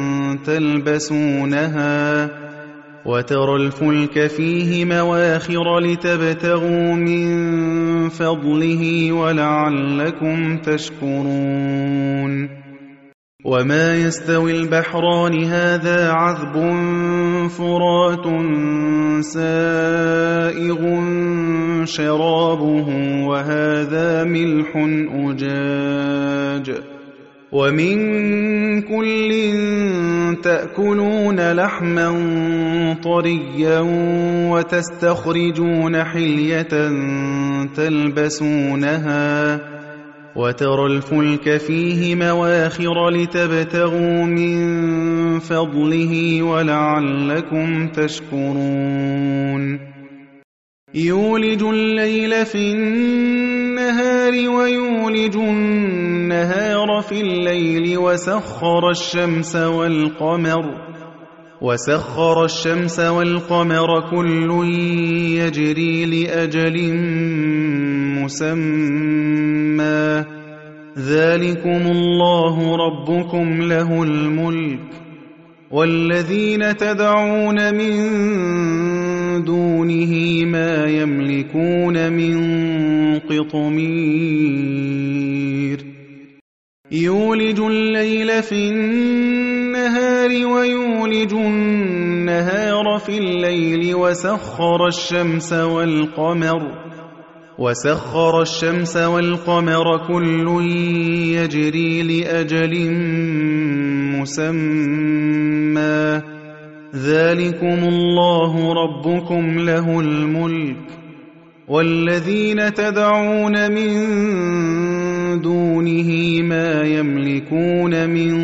تلبسونها وترى الفلك فيه مواخر لتبتغوا من فضله ولعلكم تشكرون وما يستوي البحران هذا عذب فرات سائغ شرابه وهذا ملح أجاج ومن كل تأكلون لحما طريا وتستخرجون حلية تلبسونها وترى الفلك فيه مواخر لتبتغوا من فضله ولعلكم تشكرون يولج الليل في النهار ويولج النهار في الليل وسخر الشمس والقمر كل يجري لأجل مسمى ذلكم الله ربكم له الملك والذين تدعون من دونه ما يملكون من قطمير يولج الليل في النهار ويولج النهار في الليل وسخر الشمس والقمر كل يجري لأجل مسمى ذلكم الله ربكم له الملك والذين تدعون من دونه ما يملكون من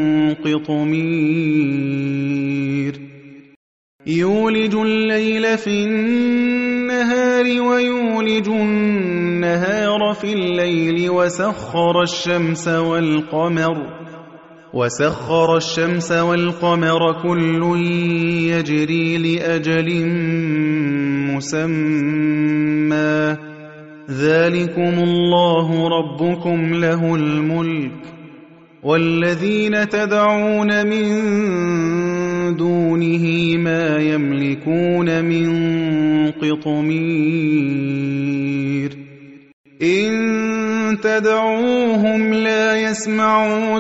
قطمير يولج الليل في النهار ويولج النهار في الليل وسخر الشمس والقمر كل يجري لأجل مسمى ذلكم الله ربكم له الملك والذين تدعون من دونه ما يملكون من قطمير إن تدعوهم لا يسمعوا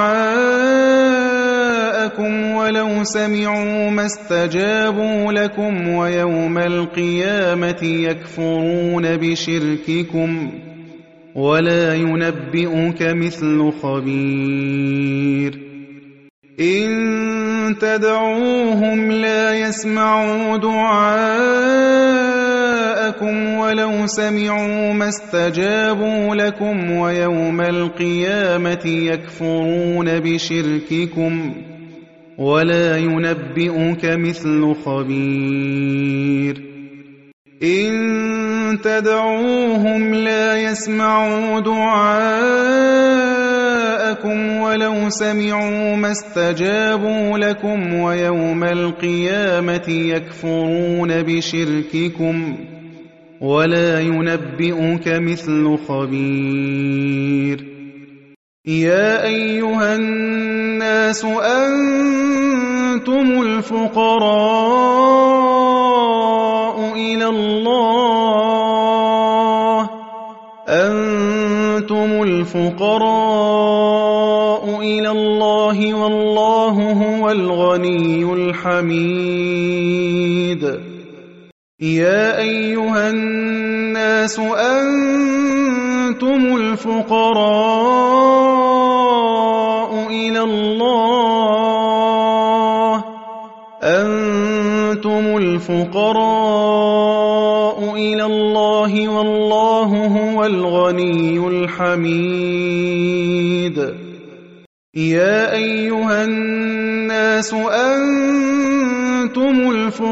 دعاءكم ولو سمعوا ما استجابوا لكم ويوم القيامة يكفرون بشرككم ولا ينبئك مثل خبير إن تدعوهم لا يسمعوا دعاءكم ولو سمعوا ما استجابوا لكم ويوم القيامة يكفرون بشرككم ولا ينبئك مثل خبير إن تدعوهم لا يسمعوا دعاءكم ولو سمعوا ما استجابوا لكم ويوم القيامة يكفرون بشرككم ولا ينبئك مثل خبير يا أيها الناس أنتم الفقراء إلى الله والله هو الغني الحميد يا أيها الناس أنتم الفقراء إلى الله والله هو الغني الحميد يا أيها الناس أنتم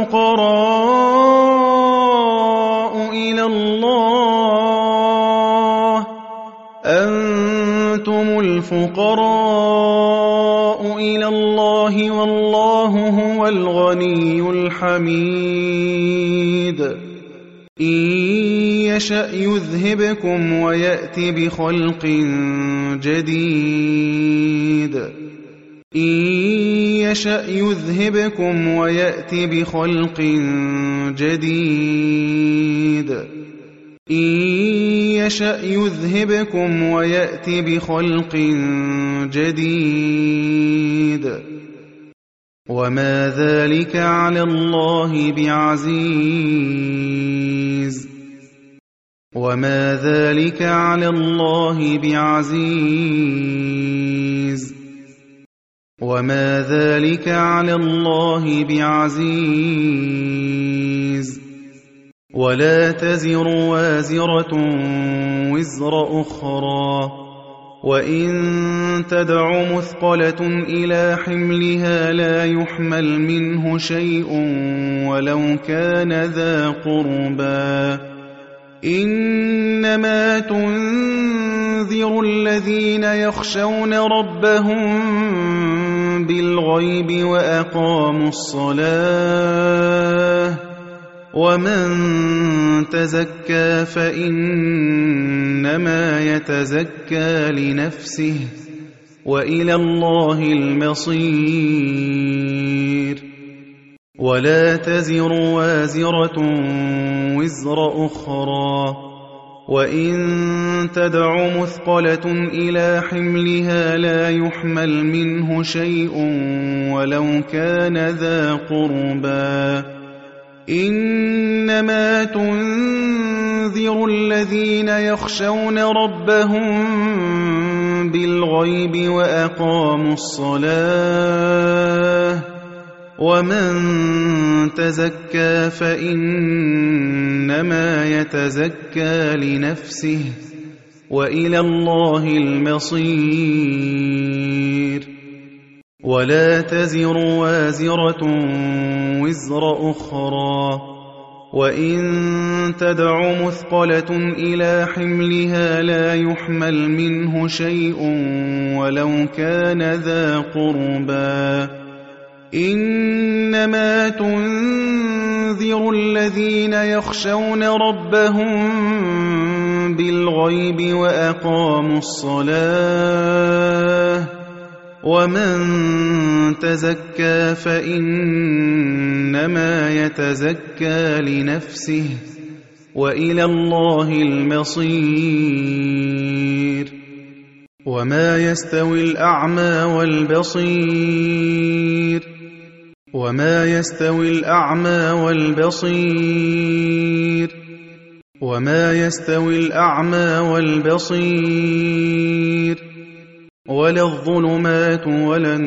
الفقراء إلى الله والله هو الغني الحميد إن يشأ يذهبكم ويأت بخلق جديد إن يشأ يذهبكم ويأت بخلق جديد إن يشأ يذهبكم ويأت بخلق جديد وما ذلك على الله بعزيز وما ذلك على الله بعزيز وما ذلك على الله بعزيز ولا تزر وازرة وزر أخرى وإن تدع مثقلة إلى حملها لا يحمل منه شيء ولو كان ذا قربى إنما تنذر الذين يخشون ربهم بالغيب وأقاموا الصلاة ومن تزكى فإنما يتزكى لنفسه وإلى الله المصير ولا تزر وازرة وزر أخرى وإن تدع مثقلة إلى حملها لا يحمل منه شيء ولو كان ذا قربى إنما تنذر الذين يخشون ربهم بالغيب وأقاموا الصلاة ومن تزكى فإنما يتزكى لنفسه وإلى الله المصير ولا تزر وازرة وزر أخرى وإن تدع مثقلة إلى حملها لا يحمل منه شيء ولو كان ذا قربى إنما تنذر الذين يخشون ربهم بالغيب وأقاموا الصلاة ومن تزكى فإنما يتزكى لنفسه وإلى الله المصير وما يستوي الأعمى والبصير وما يستوي الأعمى والبصير وما يستوي الأعمى والبصير ولا الظلمات ولا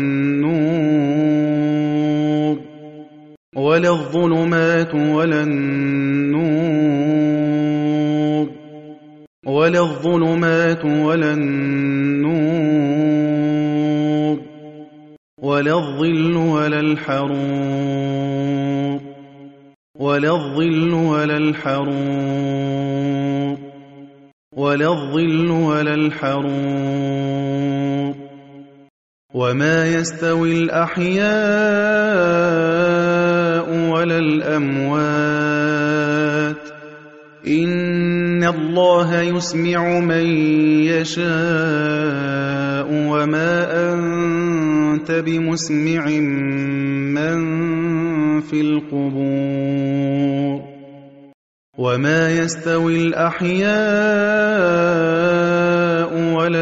النور ولا الظلمات ولا النور ولا الظلمات ولا النور ولا الظل ولا الحرور ولا الظل ولا الحرور ولا الظل ولا الحرور وما يستوي الأحياء ولا الأموات إن الله يسمع من يشاء وما أنت بمسمع من في القبور وما يستوي الأحياء ولا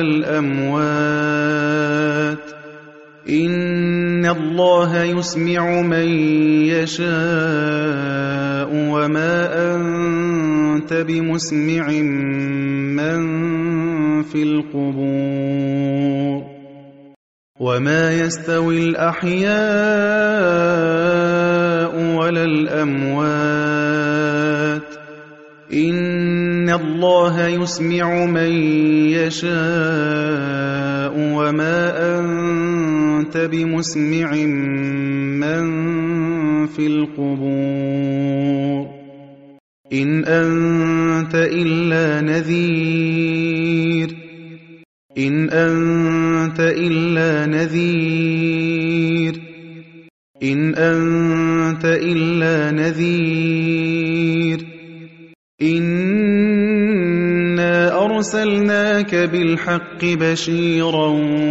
الأموات إن الله يسمع من يشاء وما أنت بمسمع من في القبور وما يستوي الأحياء ولا الأموات إن الله يسمع من يشاء وما أنت بمسمع من في القبور إن أنت إلا نذير إن أنت إلا نذير إن أنت إلا نذير أرسلناك بالحق بشيرا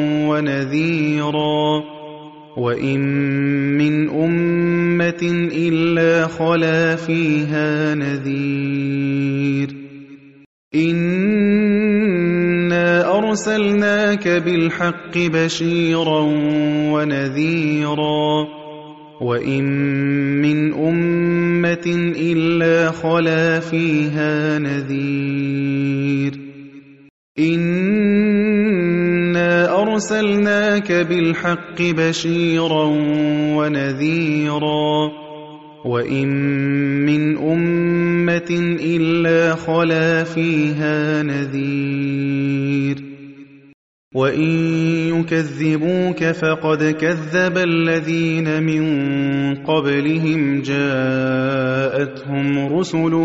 ونذيرا وإن من أمة إلا خلا فيها نذير إنا أرسلناك بالحق بشيرا ونذيرا وإن من أمة إلا خلا فيها نذير إنا أرسلناك بالحق بشيرا ونذيرا وإن من أمة إلا خلا فيها نذير وإن يكذبوك فقد كذب الذين من قبلهم جاءتهم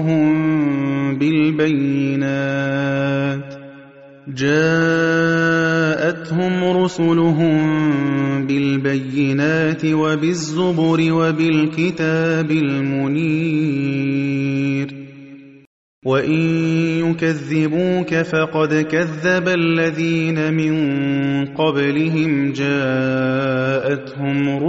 رسلهم بالبينات وبالزبر وبالكتاب المنير وإن يكذبوك فقد كذب الذين من قبلهم جاءتهم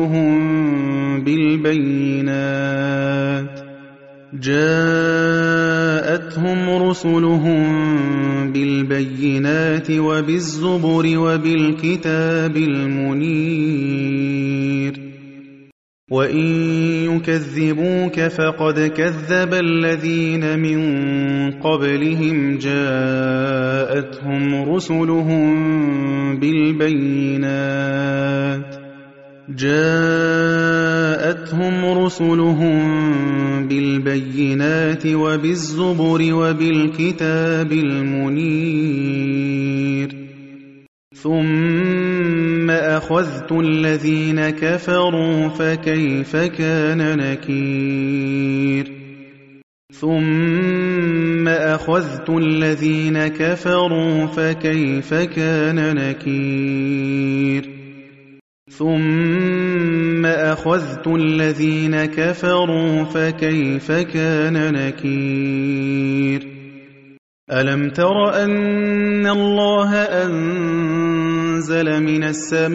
رسلهم بالبينات وبالزبر وبالكتاب المنير وإن يكذبوك فقد كذب الذين من قبلهم جاءتهم رسلهم بالبينات وبالزبر وبالكتاب المنير ثم أخذت الذين كفروا فكيف كان نكير ألم تر أن الله أنزل من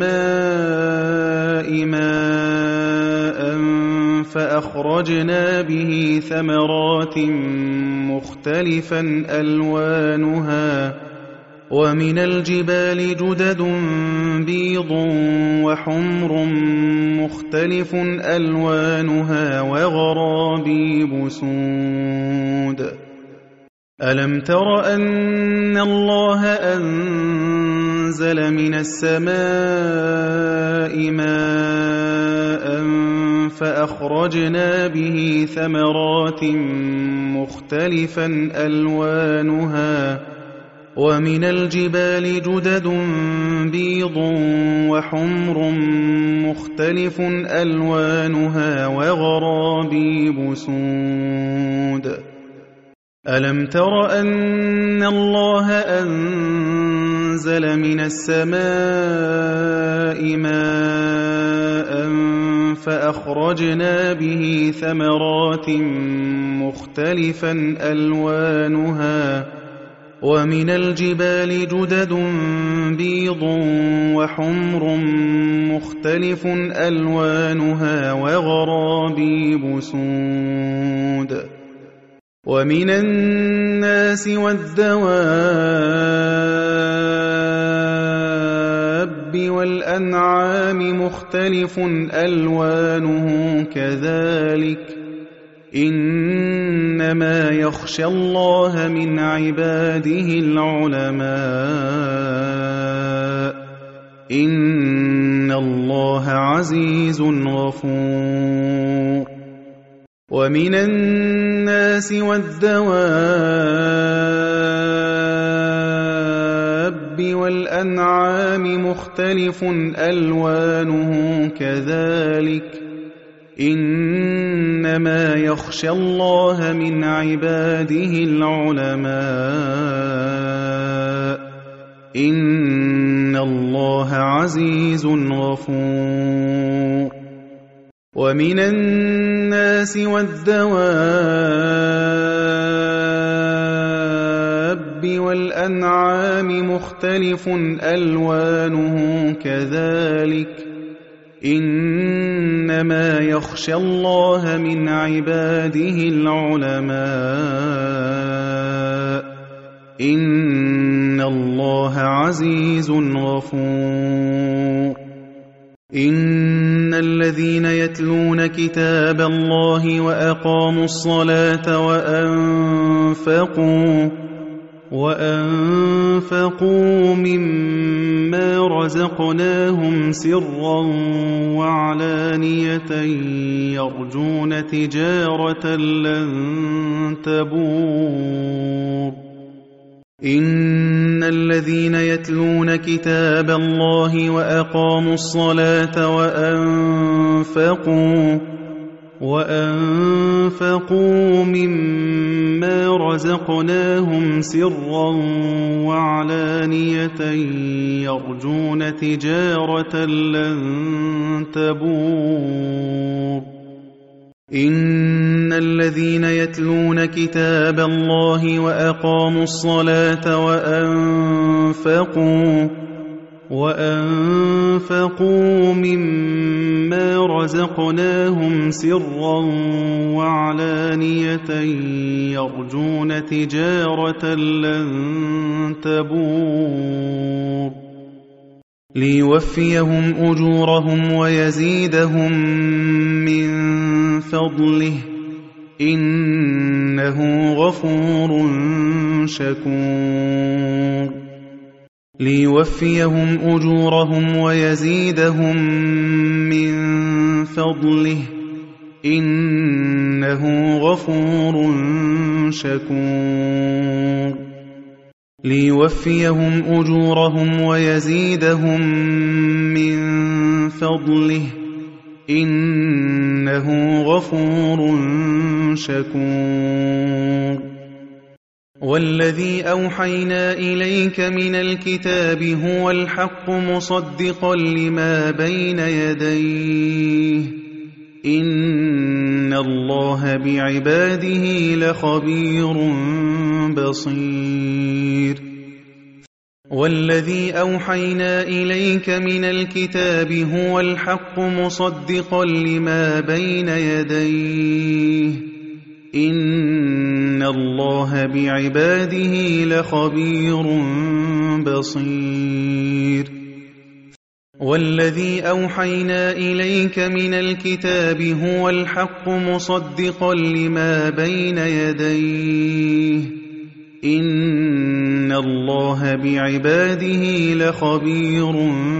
السماء ماء فأخرجنا به ثمرات مختلفا ألوانها ومن الجبال جدد بيض وحمر مختلف ألوانها وغرابيب سود ألم تر أن الله أنزل من السماء ماء فأخرجنا به ثمرات مختلفا ألوانها ومن الجبال جدد بيض وحمر مختلف ألوانها وغرابيب سود ألم تر أن الله أنزل من السماء ماء فأخرجنا به ثمرات مختلفا ألوانها ومن الجبال جدد بيض وحمر مختلف ألوانها وغرابيب سود ومن الناس والدواب والأنعام مختلف ألوانه كذلك إنما يخشى الله من عباده العلماء إن الله عزيز غفور ومن الناس والدواب والأنعام مختلف ألوانه كذلك إنما يخشى الله من عباده العلماء إن الله عزيز غفور ومن الناس والدواب وَالْأَنْعَامِ مُخْتَلِفٌ أَلْوَانُهُ كَذَٰلِكَ إِنَّمَا يَخْشَى اللَّهَ مِنْ عِبَادِهِ الْعُلَمَاءُ إِنَّ اللَّهَ عَزِيزٌ غَفُورٌ إِنَّ الَّذِينَ يَتْلُونَ كِتَابَ اللَّهِ وَأَقَامُوا الصَّلَاةَ وَأَنفَقُوا مِمَّا رَزَقْنَاهُمْ سِرًّا وَعَلَانِيَةً يَرْجُونَ تِجَارَةً لَّن تَبُورَ إِنَّ الَّذِينَ يَتْلُونَ كِتَابَ اللَّهِ وَأَقَامُوا الصَّلَاةَ وَأَنفَقُوا مِمَّا رَزَقْنَاهُمْ سِرًّا وَعَلَانِيَةً يَرْجُونَ تِجَارَةً لَّن تَبُورَ إِنَّ الَّذِينَ يَتْلُونَ كِتَابَ اللَّهِ وَأَقَامُوا الصَّلَاةَ وَأَنفَقُوا مِمَّا رَزَقْنَاهُمْ سِرًّا وَعَلَانِيَةً يَرْجُونَ تِجَارَةً لَّن تَبُورَ لِيُوَفِّيَهُمْ أُجُورَهُمْ وَيَزِيدَهُم مِّن فَضْلِهِ إِنَّهُ غَفُورٌ شَكُورٌ لِيُوَفِّيَهُمْ أُجُورَهُمْ وَيَزِيدَهُم مِّن فَضْلِهِ إِنَّهُ غَفُورٌ شَكُورٌ لِيُوَفِّيَهُمْ أُجُورَهُمْ وَيَزِيدَهُم مِّن فَضْلِهِ إِنَّهُ غَفُورٌ شَكُورٌ وَالَّذِي أَوْحَيْنَا إِلَيْكَ مِنَ الْكِتَابِ هُوَ الْحَقُّ مُصَدِّقًا لِّمَا بَيْنَ يَدَيْهِ إِنَّ اللَّهَ بِعِبَادِهِ لَخَبِيرٌ بَصِيرٌ وَالَّذِي أَوْحَيْنَا إِلَيْكَ مِنَ الْكِتَابِ هُوَ الْحَقُّ مُصَدِّقًا لِّمَا بَيْنَ يَدَيْهِ إِنَّ اللَّهَ بِعِبَادِهِ لَخَبِيرٌ بَصِيرٌ وَالَّذِي أَوْحَيْنَا إِلَيْكَ مِنَ الْكِتَابِ هُوَ الْحَقُّ مُصَدِّقًا لِّمَا بَيْنَ يَدَيْهِ إِنَّ اللَّهَ بِعِبَادِهِ لَخَبِيرٌ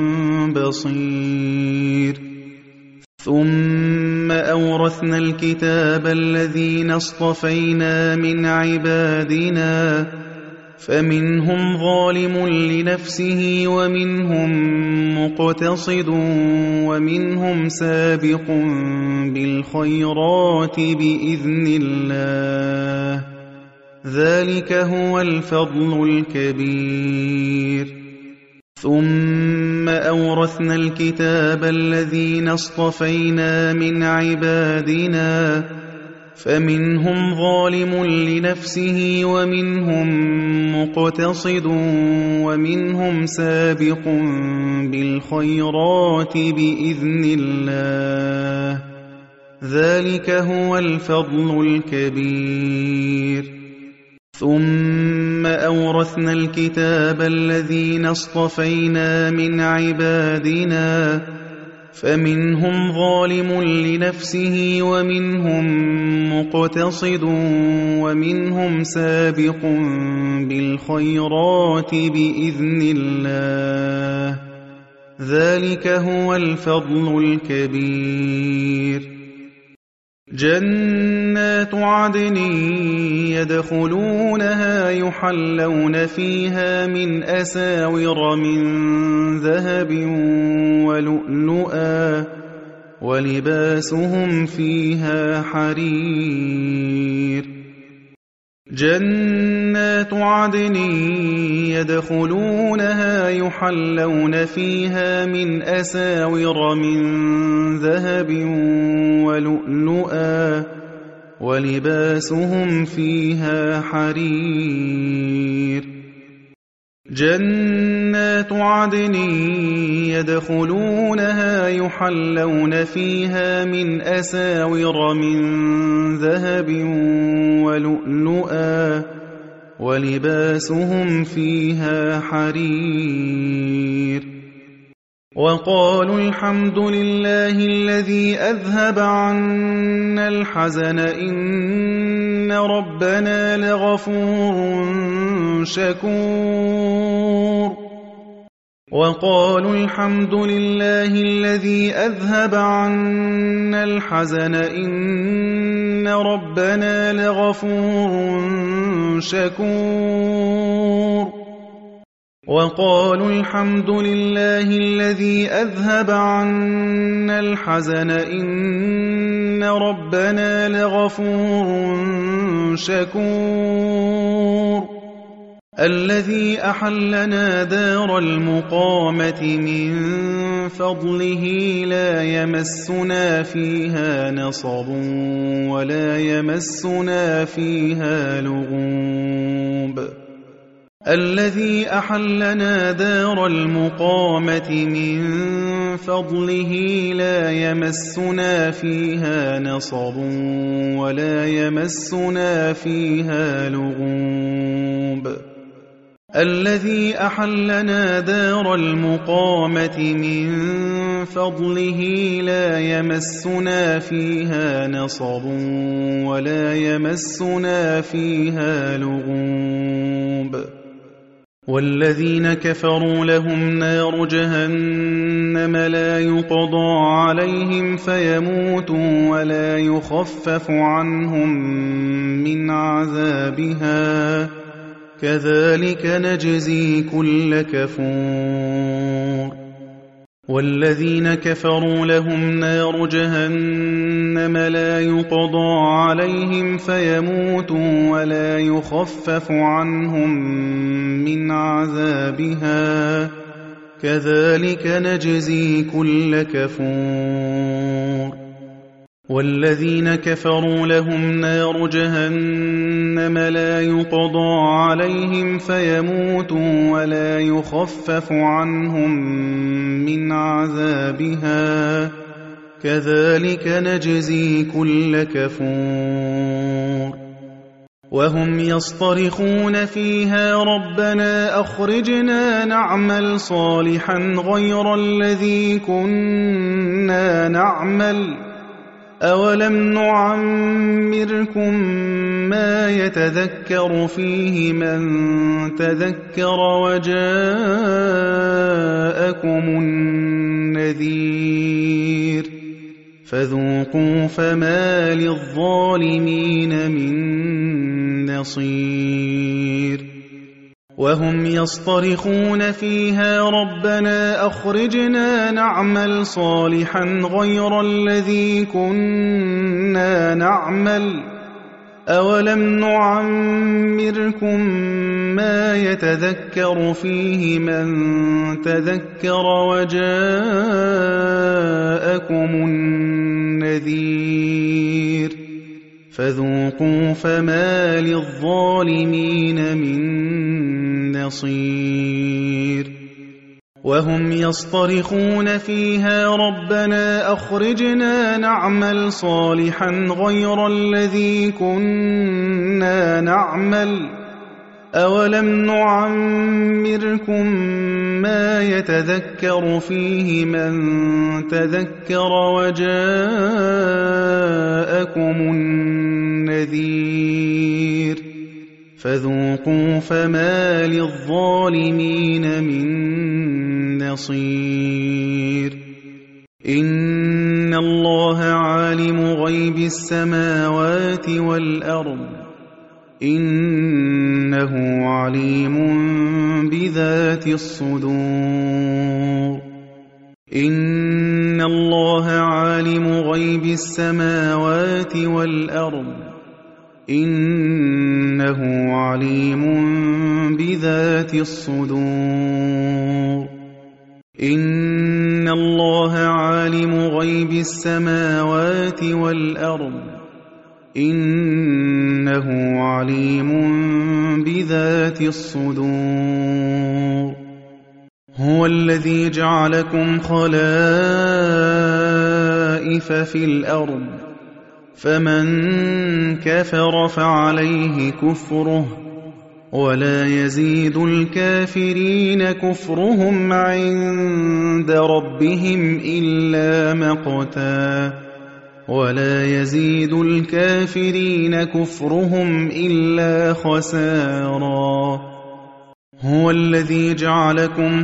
بَصِيرٌ ثُمَّ أَوْرَثْنَا الْكِتَابَ الَّذِينَ اصْطَفَيْنَا مِنْ عِبَادِنَا فَمِنْهُمْ ظَالِمٌ لِنَفْسِهِ وَمِنْهُمْ مُقْتَصِدٌ وَمِنْهُمْ سَابِقٌ بِالْخَيْرَاتِ بِإِذْنِ اللَّهِ ذَلِكَ هُوَ الْفَضْلُ الْكَبِيرُ ثُمَّ أَوْرَثْنَا الْكِتَابَ الَّذِينَ اصْطَفَيْنَا مِنْ عِبَادِنَا فَمِنْهُمْ ظَالِمٌ لِنَفْسِهِ وَمِنْهُمْ مُقْتَصِدٌ وَمِنْهُمْ سَابِقٌ بِالْخَيْرَاتِ بِإِذْنِ اللَّهِ ذَلِكَ هُوَ الْفَضْلُ الْكَبِيرُ ثُمَّ أَوْرَثْنَا الْكِتَابَ الَّذِينَ اصْطَفَيْنَا مِنْ عِبَادِنَا فَمِنْهُمْ ظَالِمٌ لِنَفْسِهِ وَمِنْهُمْ مُقْتَصِدٌ وَمِنْهُمْ سَابِقٌ بِالْخَيْرَاتِ بِإِذْنِ اللَّهِ ذَلِكَ هُوَ الْفَضْلُ الْكَبِيرُ جَنَّاتُ عَدْنٍ يَدْخُلُونَهَا يُحَلَّوْنَ فِيهَا مِنْ أَسَاوِرَ مِنْ ذَهَبٍ وَلُؤْلُؤًا وَلِبَاسُهُمْ فِيهَا حَرِيرٌ جَنَّاتُ عَدْنٍ يَدْخُلُونَهَا يُحَلَّوْنَ فِيهَا مِنْ أَسَاوِرَ مِنْ ذَهَبٍ وَلُؤْلُؤًا وَلِبَاسُهُمْ فِيهَا حَرِيرٌ جنات عدن يدخلونها يحلون فيها من أساور من ذهب ولؤلؤا ولباسهم فيها حرير وقالوا الحمد لله الذي أذهب عنا الحزن إن ربنا لغفور شكور وقالوا الحمد لله الذي أذهب عنا الحزن إن ربنا لغفور شكور وقالوا الحمد لله الذي أذهب عنا الحزن إن ربنا لغفور شكور الذي أحلنا دار المقامة من فضله لا يمسنا فيها نصب ولا يمسنا فيها لغوب الذي أحلنا دار المقامة من فضله لا يمسنا فيها نصب ولا يمسنا فيها لغوب الذي أحلنا دار المقامة من فضله لا يمسنا فيها نصب ولا يمسنا فيها لغوب والذين كفروا لهم نار جهنم لا يقضى عليهم فيموتوا ولا يخفف عنهم من عذابها كذلك نجزي كل كفور والذين كفروا لهم نار جهنم لا يقضى عليهم فيموتوا ولا يخفف عنهم من عذابها كذلك نجزي كل كفور والذين كفروا لهم نار جهنم لا يقضى عليهم فيموتوا ولا يخفف عنهم من عذابها كذلك نجزي كل كفور وهم يصطرخون فيها ربنا أخرجنا نعمل صالحا غير الذي كنا نعمل أولم نعمركم ما يتذكر فيه من تذكر وجاءكم النذير فذوقوا فما للظالمين من نصير وهم يصطرخون فيها ربنا أخرجنا نعمل صالحا غير الذي كنا نعمل أولم نعمركم ما يتذكر فيه من تذكر وجاءكم النذير فذوقوا فما للظالمين من نصير وهم يصطرخون فيها ربنا أخرجنا نعمل صالحا غير الذي كنا نعمل أولم نعمركم ما يتذكر فيه من تذكر وجاءكم النذير فذوقوا فما للظالمين من نصير إن الله عالم غيب السماوات والأرض إنه عليم بذات الصدور إن الله عالم غيب السماوات والأرض إنه عليم بذات الصدور إن الله عالم غيب السماوات والأرض إنه عليم بذات الصدور هو الذي جعلكم خلائف في الأرض فمن كفر فعليه كفره ولا يزيد الكافرين كفرهم عند ربهم إلا مقتا ولا يزيد الكافرين كفرهم إلا خسارا هو الذي جعلكم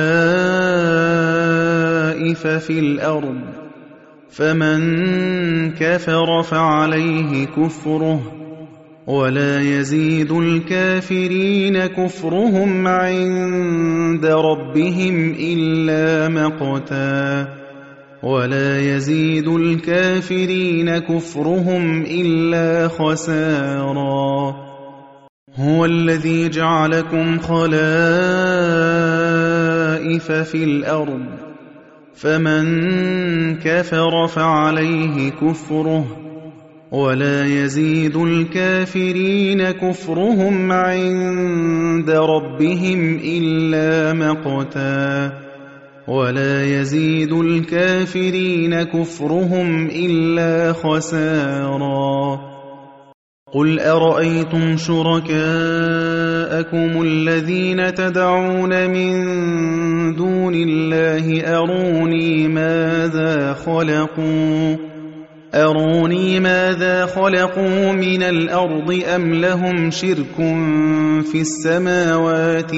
خلائف في الأرض فمن كفر فعليه كفره ولا يزيد الكافرين كفرهم عند ربهم إلا مقتا ولا يزيد الكافرين كفرهم إلا خسارا هو الذي جعلكم خلائف في الأرض فمن كفر فعليه كفره ولا يزيد الكافرين كفرهم عند ربهم إلا مقتا ولا يزيد الكافرين كفرهم إلا خسارا قل أرأيتم شركاءكم الذين تدعون من دون الله أروني ماذا خلقوا من الأرض أم لهم شرك في السماوات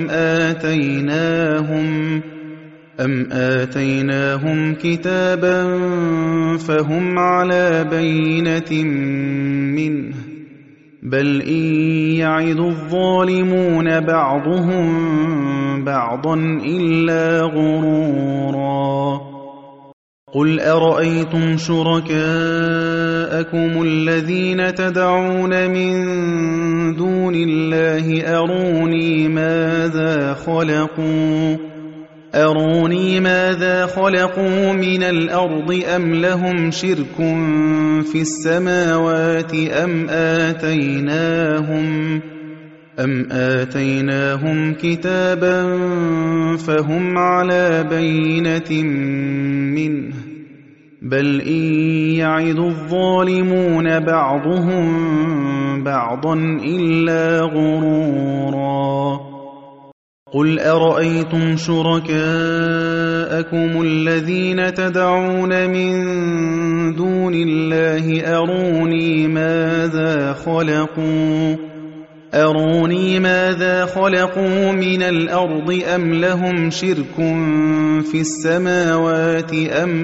أم آتيناهم كتابا فهم على بينة منه بل إن يعد الظالمون بعضهم بعضا إلا غرورا قل أرأيتم شركاءكم الذين تدعون من دون الله أروني ماذا خلقوا من الأرض أم لهم شرك في السماوات أم آتيناهم كتابا فهم على بينة منه بل إن يعد الظالمون بعضهم بعضا إلا غرورا قل أرأيتم شركاءكم الذين تدعون من دون الله أروني ماذا خلقوا من الأرض أم لهم شرك في السماوات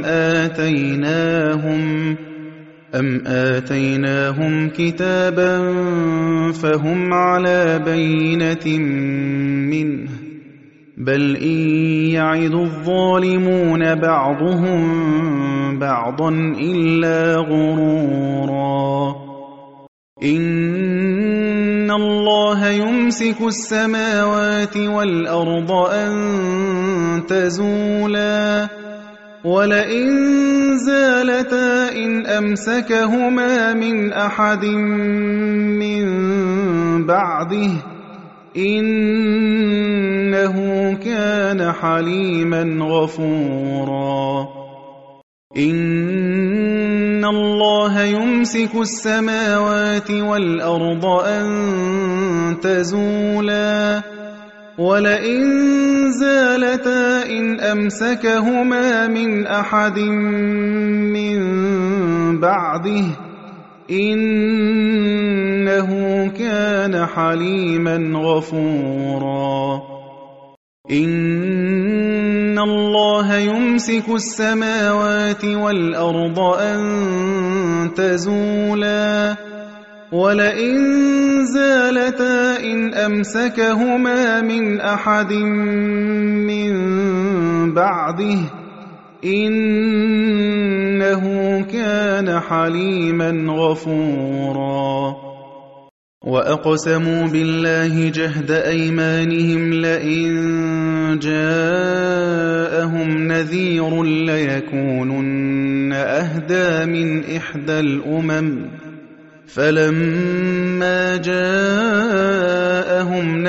أم آتيناهم كتابا فهم على بينة منه بل إن يعد الظالمون بعضهم بعضا إلا غرورا إن الله يمسك السماوات والأرض أن تزولا ولئن زالتا إن أمسكهما من أحد من بعده إنه كان حليما غفورا إن الله يمسك السماوات والأرض أن تزولا ولئن زالتا إن أمسكهما من أحد من بعده إنه كان حليما غفورا إن الله يمسك السماوات والأرض أن تزولا ولئن زالتا إن أمسكهما من أحد من بعده إنه كان حليما غفورا وأقسموا بالله جهد أيمانهم لئن جاءهم نذير ليكونن أهدى من إحدى الأمم فلما جاءهم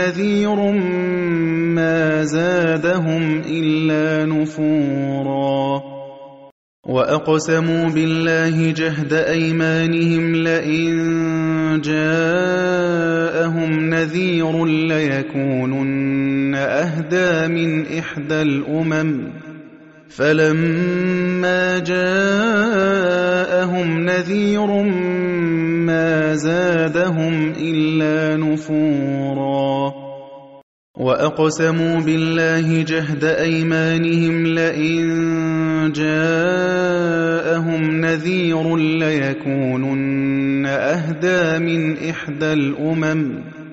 نذير ما زادهم إلا نفورا وأقسموا بالله جهد أيمانهم لئن جاءهم نذير ليكونن أهدى من إحدى الأمم فلما جاءهم نذير ما زادهم إلا نفورا وأقسموا بالله جهد أيمانهم لئن جاءهم نذير ليكونن أهدى من إحدى الأمم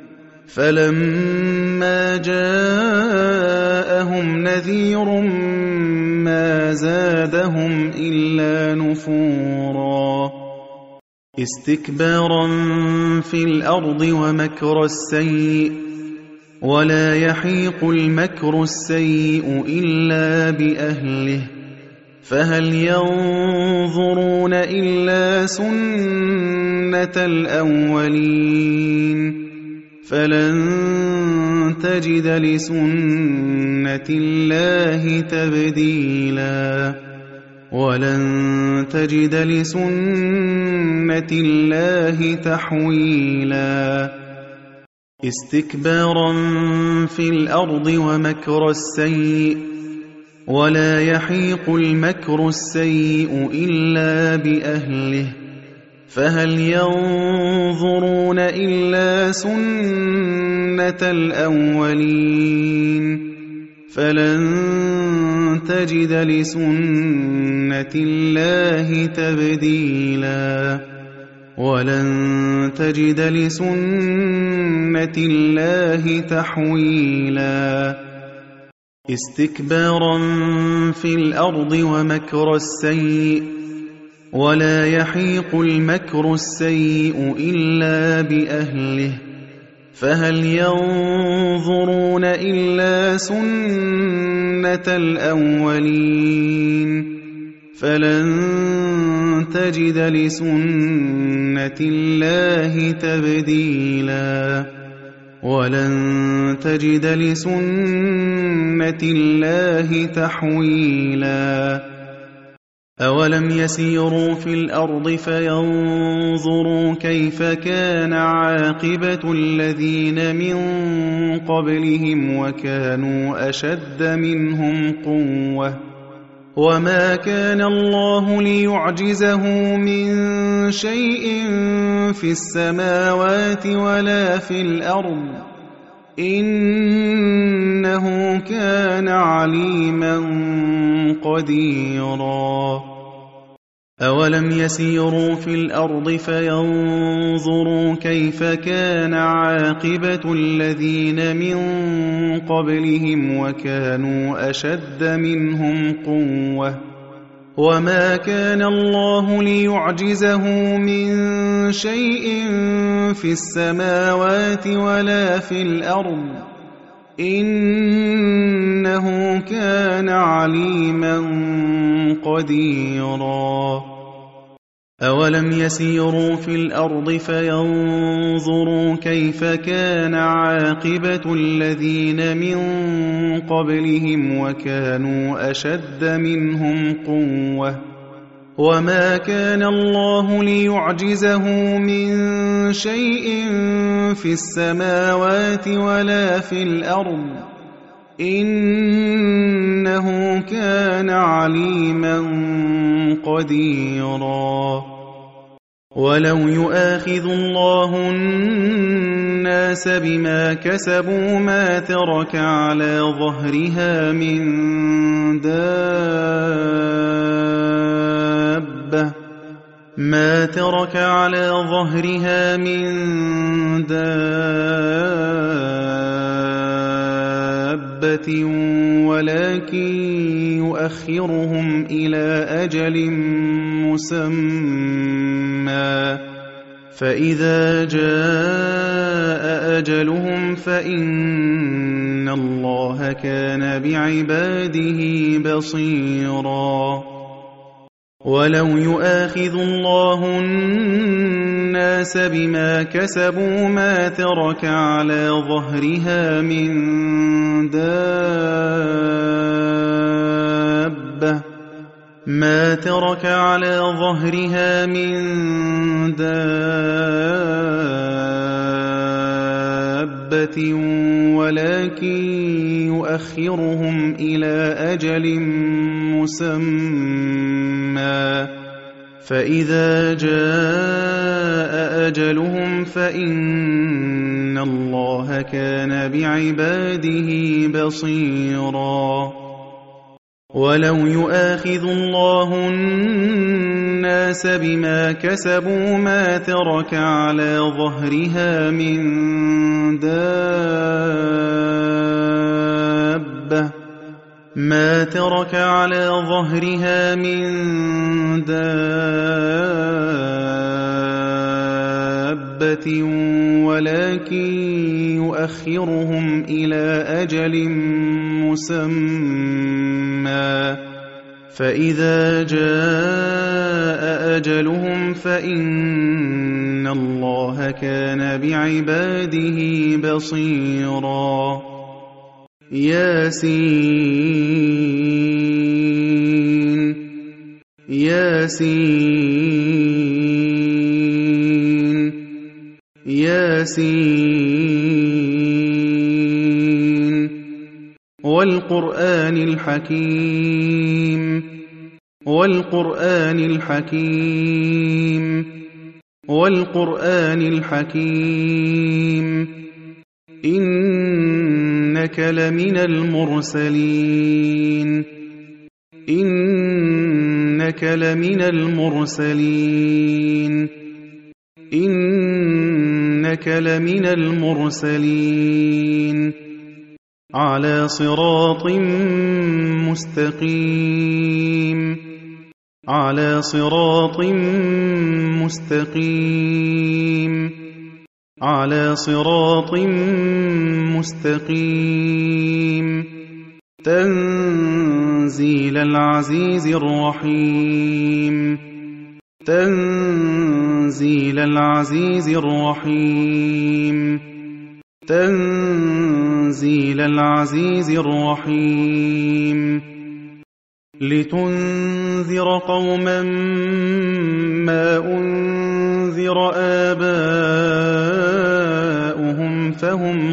فلما جاءهم نذير ما زادهم إلا نفورا استكبارا في الأرض ومكر السيء ولا يحيق المكر السيء إلا بأهله فهل ينظرون إلا سنة الأولين فلن تجد لسنة الله تبديلا ولن تجد لسنة الله تحويلا استكبارا في الأرض ومكر السيء ولا يحيق المكر السيء إلا بأهله فهل ينظرون إلا سنة الأولين فلن تجد لسنة الله تبديلا ولن تجد لسنة الله تحويلا استكبارا في الأرض ومكر السيء ولا يحيق المكر السيء إلا بأهله فهل ينظرون إلا سنة الأولين فلن تجد لسنة الله تبديلا ولن تجد لسنة الله تحويلا أولم يسيروا في الأرض فينظروا كيف كان عاقبة الذين من قبلهم وكانوا أشد منهم قوة وما كان الله ليعجزه من شيء في السماوات ولا في الأرض إنه كان عليما قديرا أولم يسيروا في الأرض فينظروا كيف كان عاقبة الذين من قبلهم وكانوا أشد منهم قوة وما كان الله ليعجزه من شيء في السماوات ولا في الأرض إنه كان عليما قديرا أولم يسيروا في الأرض فينظروا كيف كان عاقبة الذين من قبلهم وكانوا أشد منهم قوة وما كان الله ليعجزه من شيء في السماوات ولا في الأرض إنه كان عليما قديرا ولو يؤاخذ الله الناس بما كسبوا ما ترك على ظهرها من دابة ما ترك على ظهرها من دابة ولكن يؤخرهم إلى أجل مسمى فإذا جاء أجلهم فإن الله كان بعباده بصيرا ولو يؤاخذ الله النَّاسَ بِمَا كَسَبُوا مَا تَرَكَ عَلَى ظَهْرِهَا مِن دَابَّةٍ وَلَٰكِن يُؤَخِّرُهُمْ إِلَىٰ أَجَلٍ مُّسَمًّى فَإِذَا جَاءَ أَجَلُهُمْ فَإِنَّ اللَّهَ كَانَ بِعِبَادِهِ بَصِيرًا وَلَوْ يُؤَاخِذُ اللَّهُ النَّاسَ بِمَا كَسَبُوا مَا تَرَكَ عَلَى ظَهْرِهَا مِن دَابَّةٍ وَلَٰكِن يُؤَخِّرُهُمْ إِلَىٰ أَجَلٍ مُّسَمًّى فَإِذَا جَاءَ أَجَلُهُمْ فَإِنَّ اللَّهَ كَانَ بِعِبَادِهِ بَصِيرًا ياسين والقرآن الحكيم إنك لمن المرسلين على صراط مستقيم تنزيل العزيز الرحيم لتنذر قوما ما أنذر آباؤهم فهم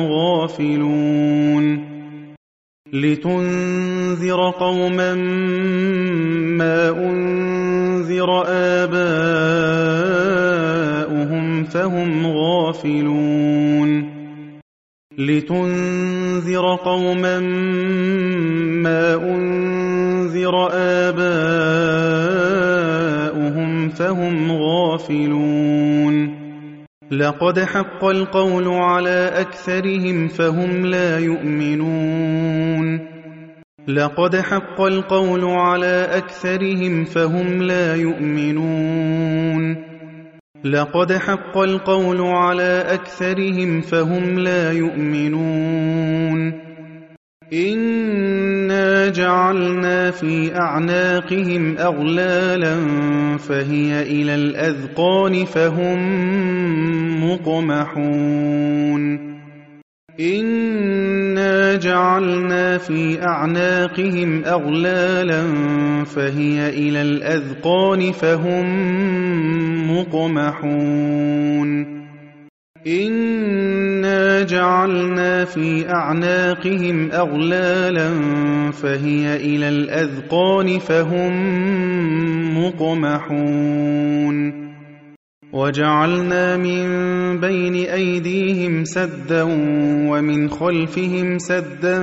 غافلون لقد حق القول على أكثرهم فهم لا يؤمنون إنا جعلنا في أعناقهم أغلالا فهي إلى الأذقان فهم مقمحون إنا جعلنا في أعناقهم أغلالا فهي إلى الأذقان فهم مقمحون وجعلنا من بين أيديهم سدا ومن خلفهم سدا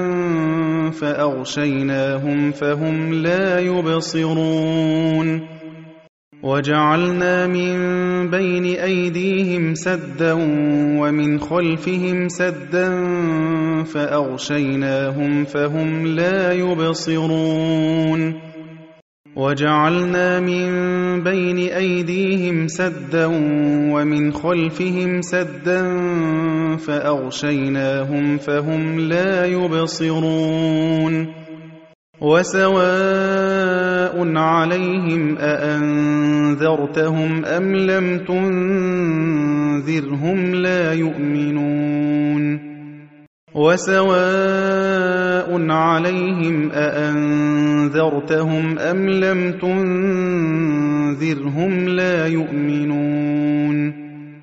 فأغشيناهم فهم لا يبصرون وجعلنا من بين أيديهم سدا ومن خلفهم سدا فأغشيناهم فهم لا يبصرون وجعلنا من بين أيديهم سدا ومن خلفهم سدا فأغشيناهم فهم لا يبصرون وسواء عليهم أأنذرتهم أم لم تنذرهم لا يؤمنون وسواء عليهم أأنذرتهم أم لم تنذرهم لا يؤمنون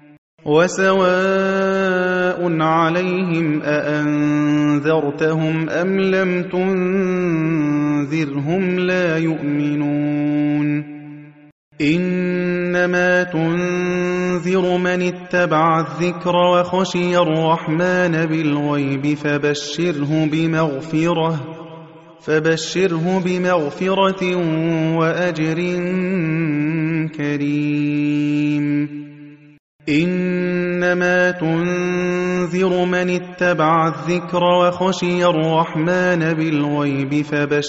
وسواء عليهم أأنذرتهم أم لم تنذرهم لا يؤمنون إنما تنذر من اتبع الذكر وخشي الرحمن بالغيب فبشره بمغفرة وأجر كريم إنما تنذر من اتبع الذكر وخشي الرحمن بالغيب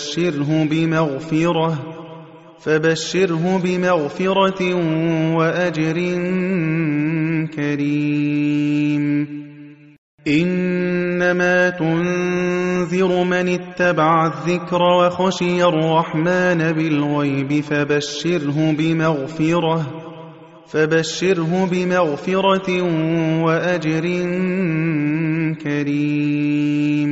فبشره بمغفرة وأجر كريم إنما تنذر من اتبع الذكر وخشي الرحمن بالغيب فبشره بمغفرة وأجر كريم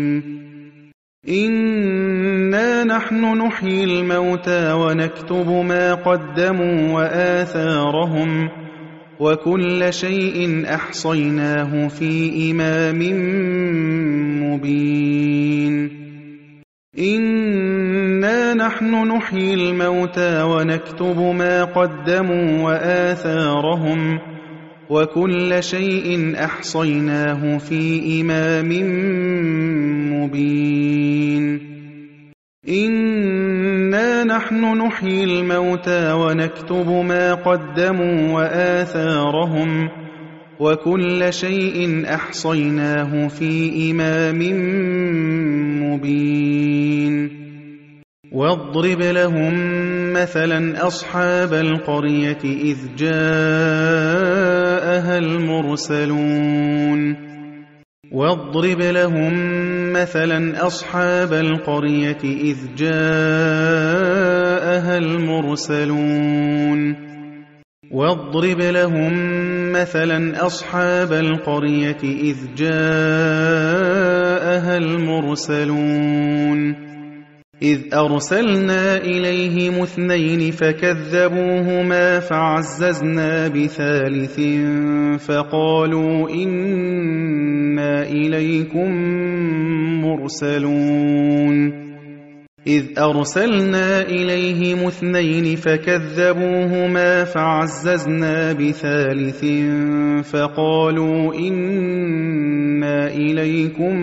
إنا نحن نحيي الموتى ونكتب ما قدموا وآثارهم وكل شيء أحصيناه في إمام مبين إنا نحن نحيي الموتى ونكتب ما قدموا وآثارهم وكل شيء أحصيناه في إمام مبين إنا نحن نحيي الموتى ونكتب ما قدموا وآثارهم وكل شيء أحصيناه في إمام مبين واضرب لهم مثلا أصحاب القرية إذ جاءها المرسلون واضرب لهم مثلا أصحاب القرية إذ جاءها المرسلون واضرب لهم مثلا أصحاب القرية إذ جاءها المرسلون إذ أرسلنا إليهم 2 فكذبوهما فعززنا بثالث فقالوا إنا إليكم مرسلون إذ أرسلنا إليهم 2 فكذبوهما فعززنا بثالث فقالوا إنا إليكم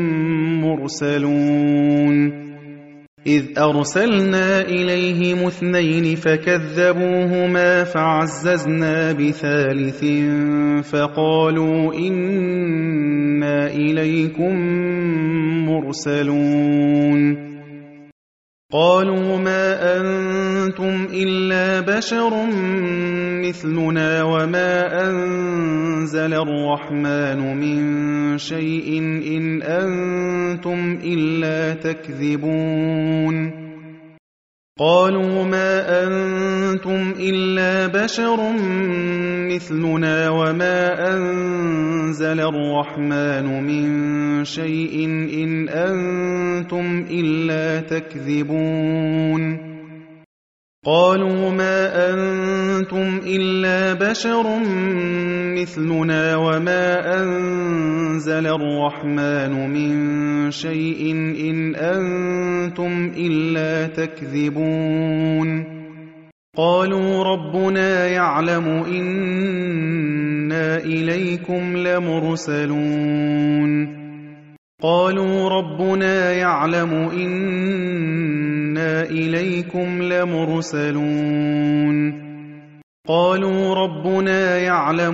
مرسلون إذ أرسلنا إليهم 2 فكذبوهما فعززنا بثالث فقالوا إنا إليكم مرسلون قالوا ما أنتم إلا بشر مثلنا وما أنزل الرحمن من شيء إن أنتم إلا تكذبون قالوا ما أنتم إلا بشر مثلنا وما أنزل الرحمن من شيء إن أنتم إلا تكذبون قالوا ما أنتم إلا بشر مثلنا وما أنزل الرحمن من شيء إن أنتم إلا تكذبون قالوا ربنا يعلم إنا إليكم لمرسلون قالوا ربنا يعلم إنا إليكم لمرسلون قالوا ربنا يعلم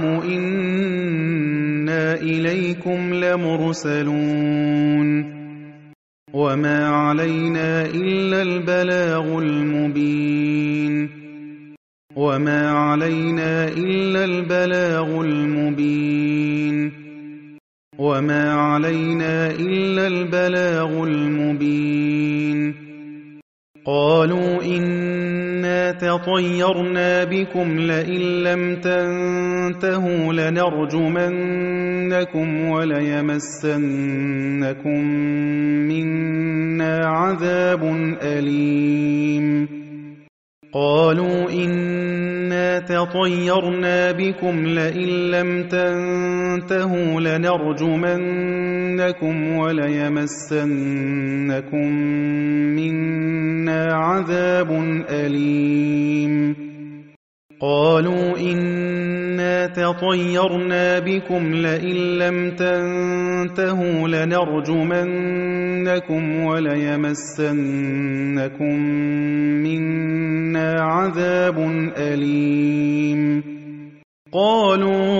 إنا إليكم لمرسلون وما علينا إلا البلاغ المبين وما علينا إلا البلاغ المبين وما علينا إلا البلاغ المبين قالوا إنا تطيرنا بكم لئن لم تنتهوا لنرجمنكم وليمسنكم منا عذاب أليم قالوا إنا تطيرنا بكم لئن لم تنتهوا لنرجمنكم وليمسنكم منا عذاب أليم قالوا إنا تطيرنا بكم لئن لم تنتهوا لنرجمنكم وليمسنكم منا عذاب أليم قالوا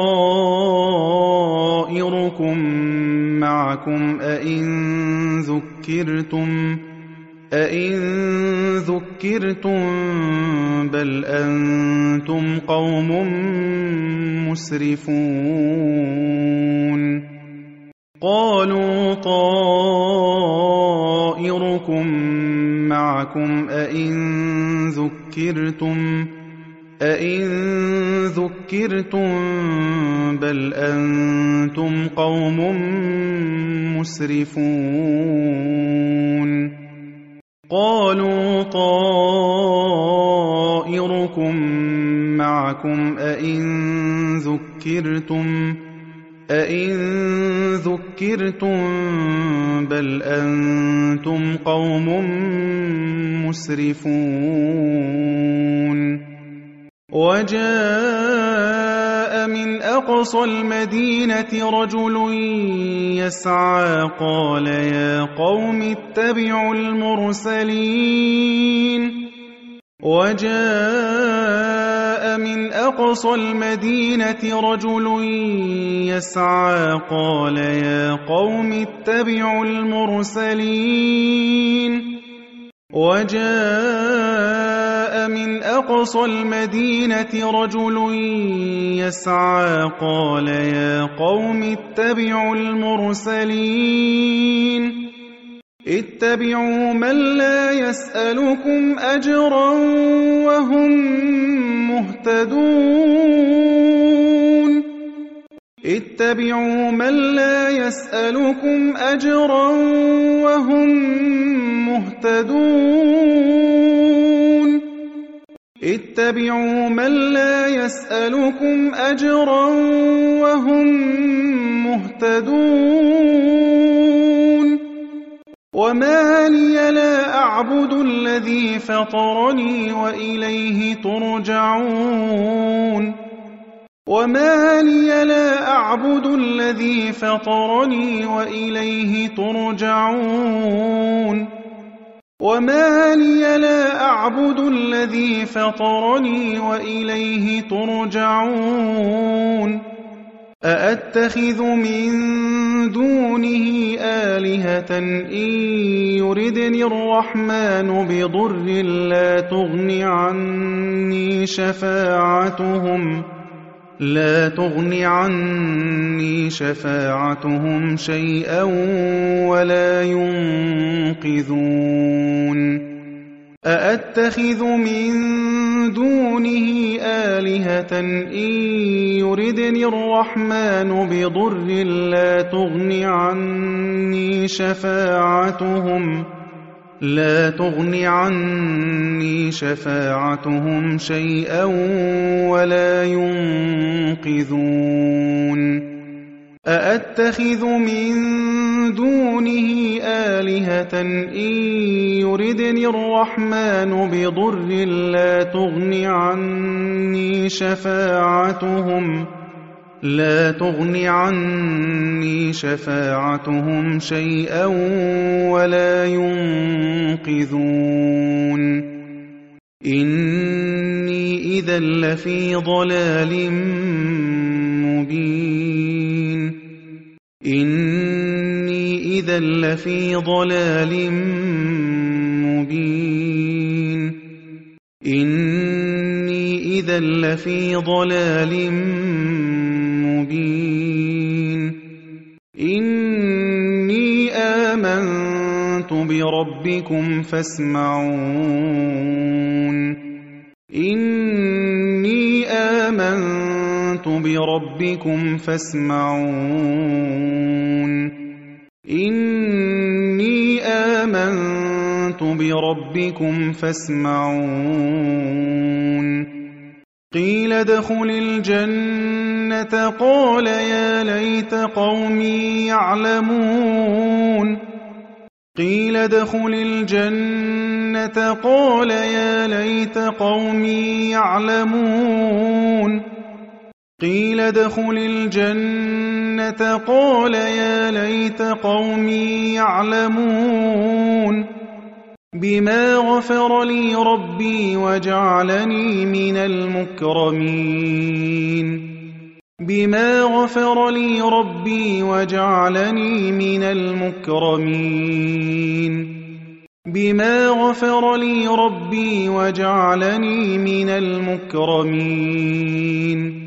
طائركم معكم أئن ذكرتم بل أنتم قوم مسرفون قالوا طائركم معكم أئن ذكرتم بل أنتم قوم مسرفون قالوا طائركم معكم أئن ذكرتم بل أنتم قوم مسرفون وجاء من أقصى المدينة رجل يسعى قال يا قوم اتبعوا المرسلين وجاء من أقصى المدينة رجل يسعى قال يا قوم اتبعوا المرسلين وجاء من أقصى المدينة رجل يسعى قال يا قوم اتبعوا المرسلين اتبعوا من لا يسألكم أجرا وهم مهتدون اتبعوا من لا يسألكم أجرا وهم مهتدون اتبعوا من لا يسألكم أجرا وهم مهتدون وما لي لا أعبد الذي فطرني وإليه ترجعون وما لي لا أعبد الذي فطرني وإليه ترجعون وما لي لا أعبد الذي فطرني وإليه ترجعون أأتخذ من دونه آلهة إن يردني الرحمن بضر لا تغن عني شفاعتهم شيئا ولا ينقذون أأتخذ من دونه آلهة إن يردني الرحمن بضر لا تغن عني شفاعتهم شيئا ولا ينقذون أأتخذ من دونه آلهة إن يردني الرحمن بضر لا تغن عني شفاعتهم شيئا ولا ينقذون إني إذا لفي ضلال مبين إني آمنت بربكم فاسمعون إني آمنت بربكم فاسمعون إني آمنت بربكم فاسمعون قيل ادخل الجنة قال يا ليت قومي يعلمون قيل ادخل الجنة قال يا ليت قومي يعلمون قيل ادخل الجنة قال يا ليت قومي يعلمون بما غفر لي ربي وجعلني من المكرمين بما غفر لي ربي وجعلني من المكرمين بما غفر لي ربي وجعلني من المكرمين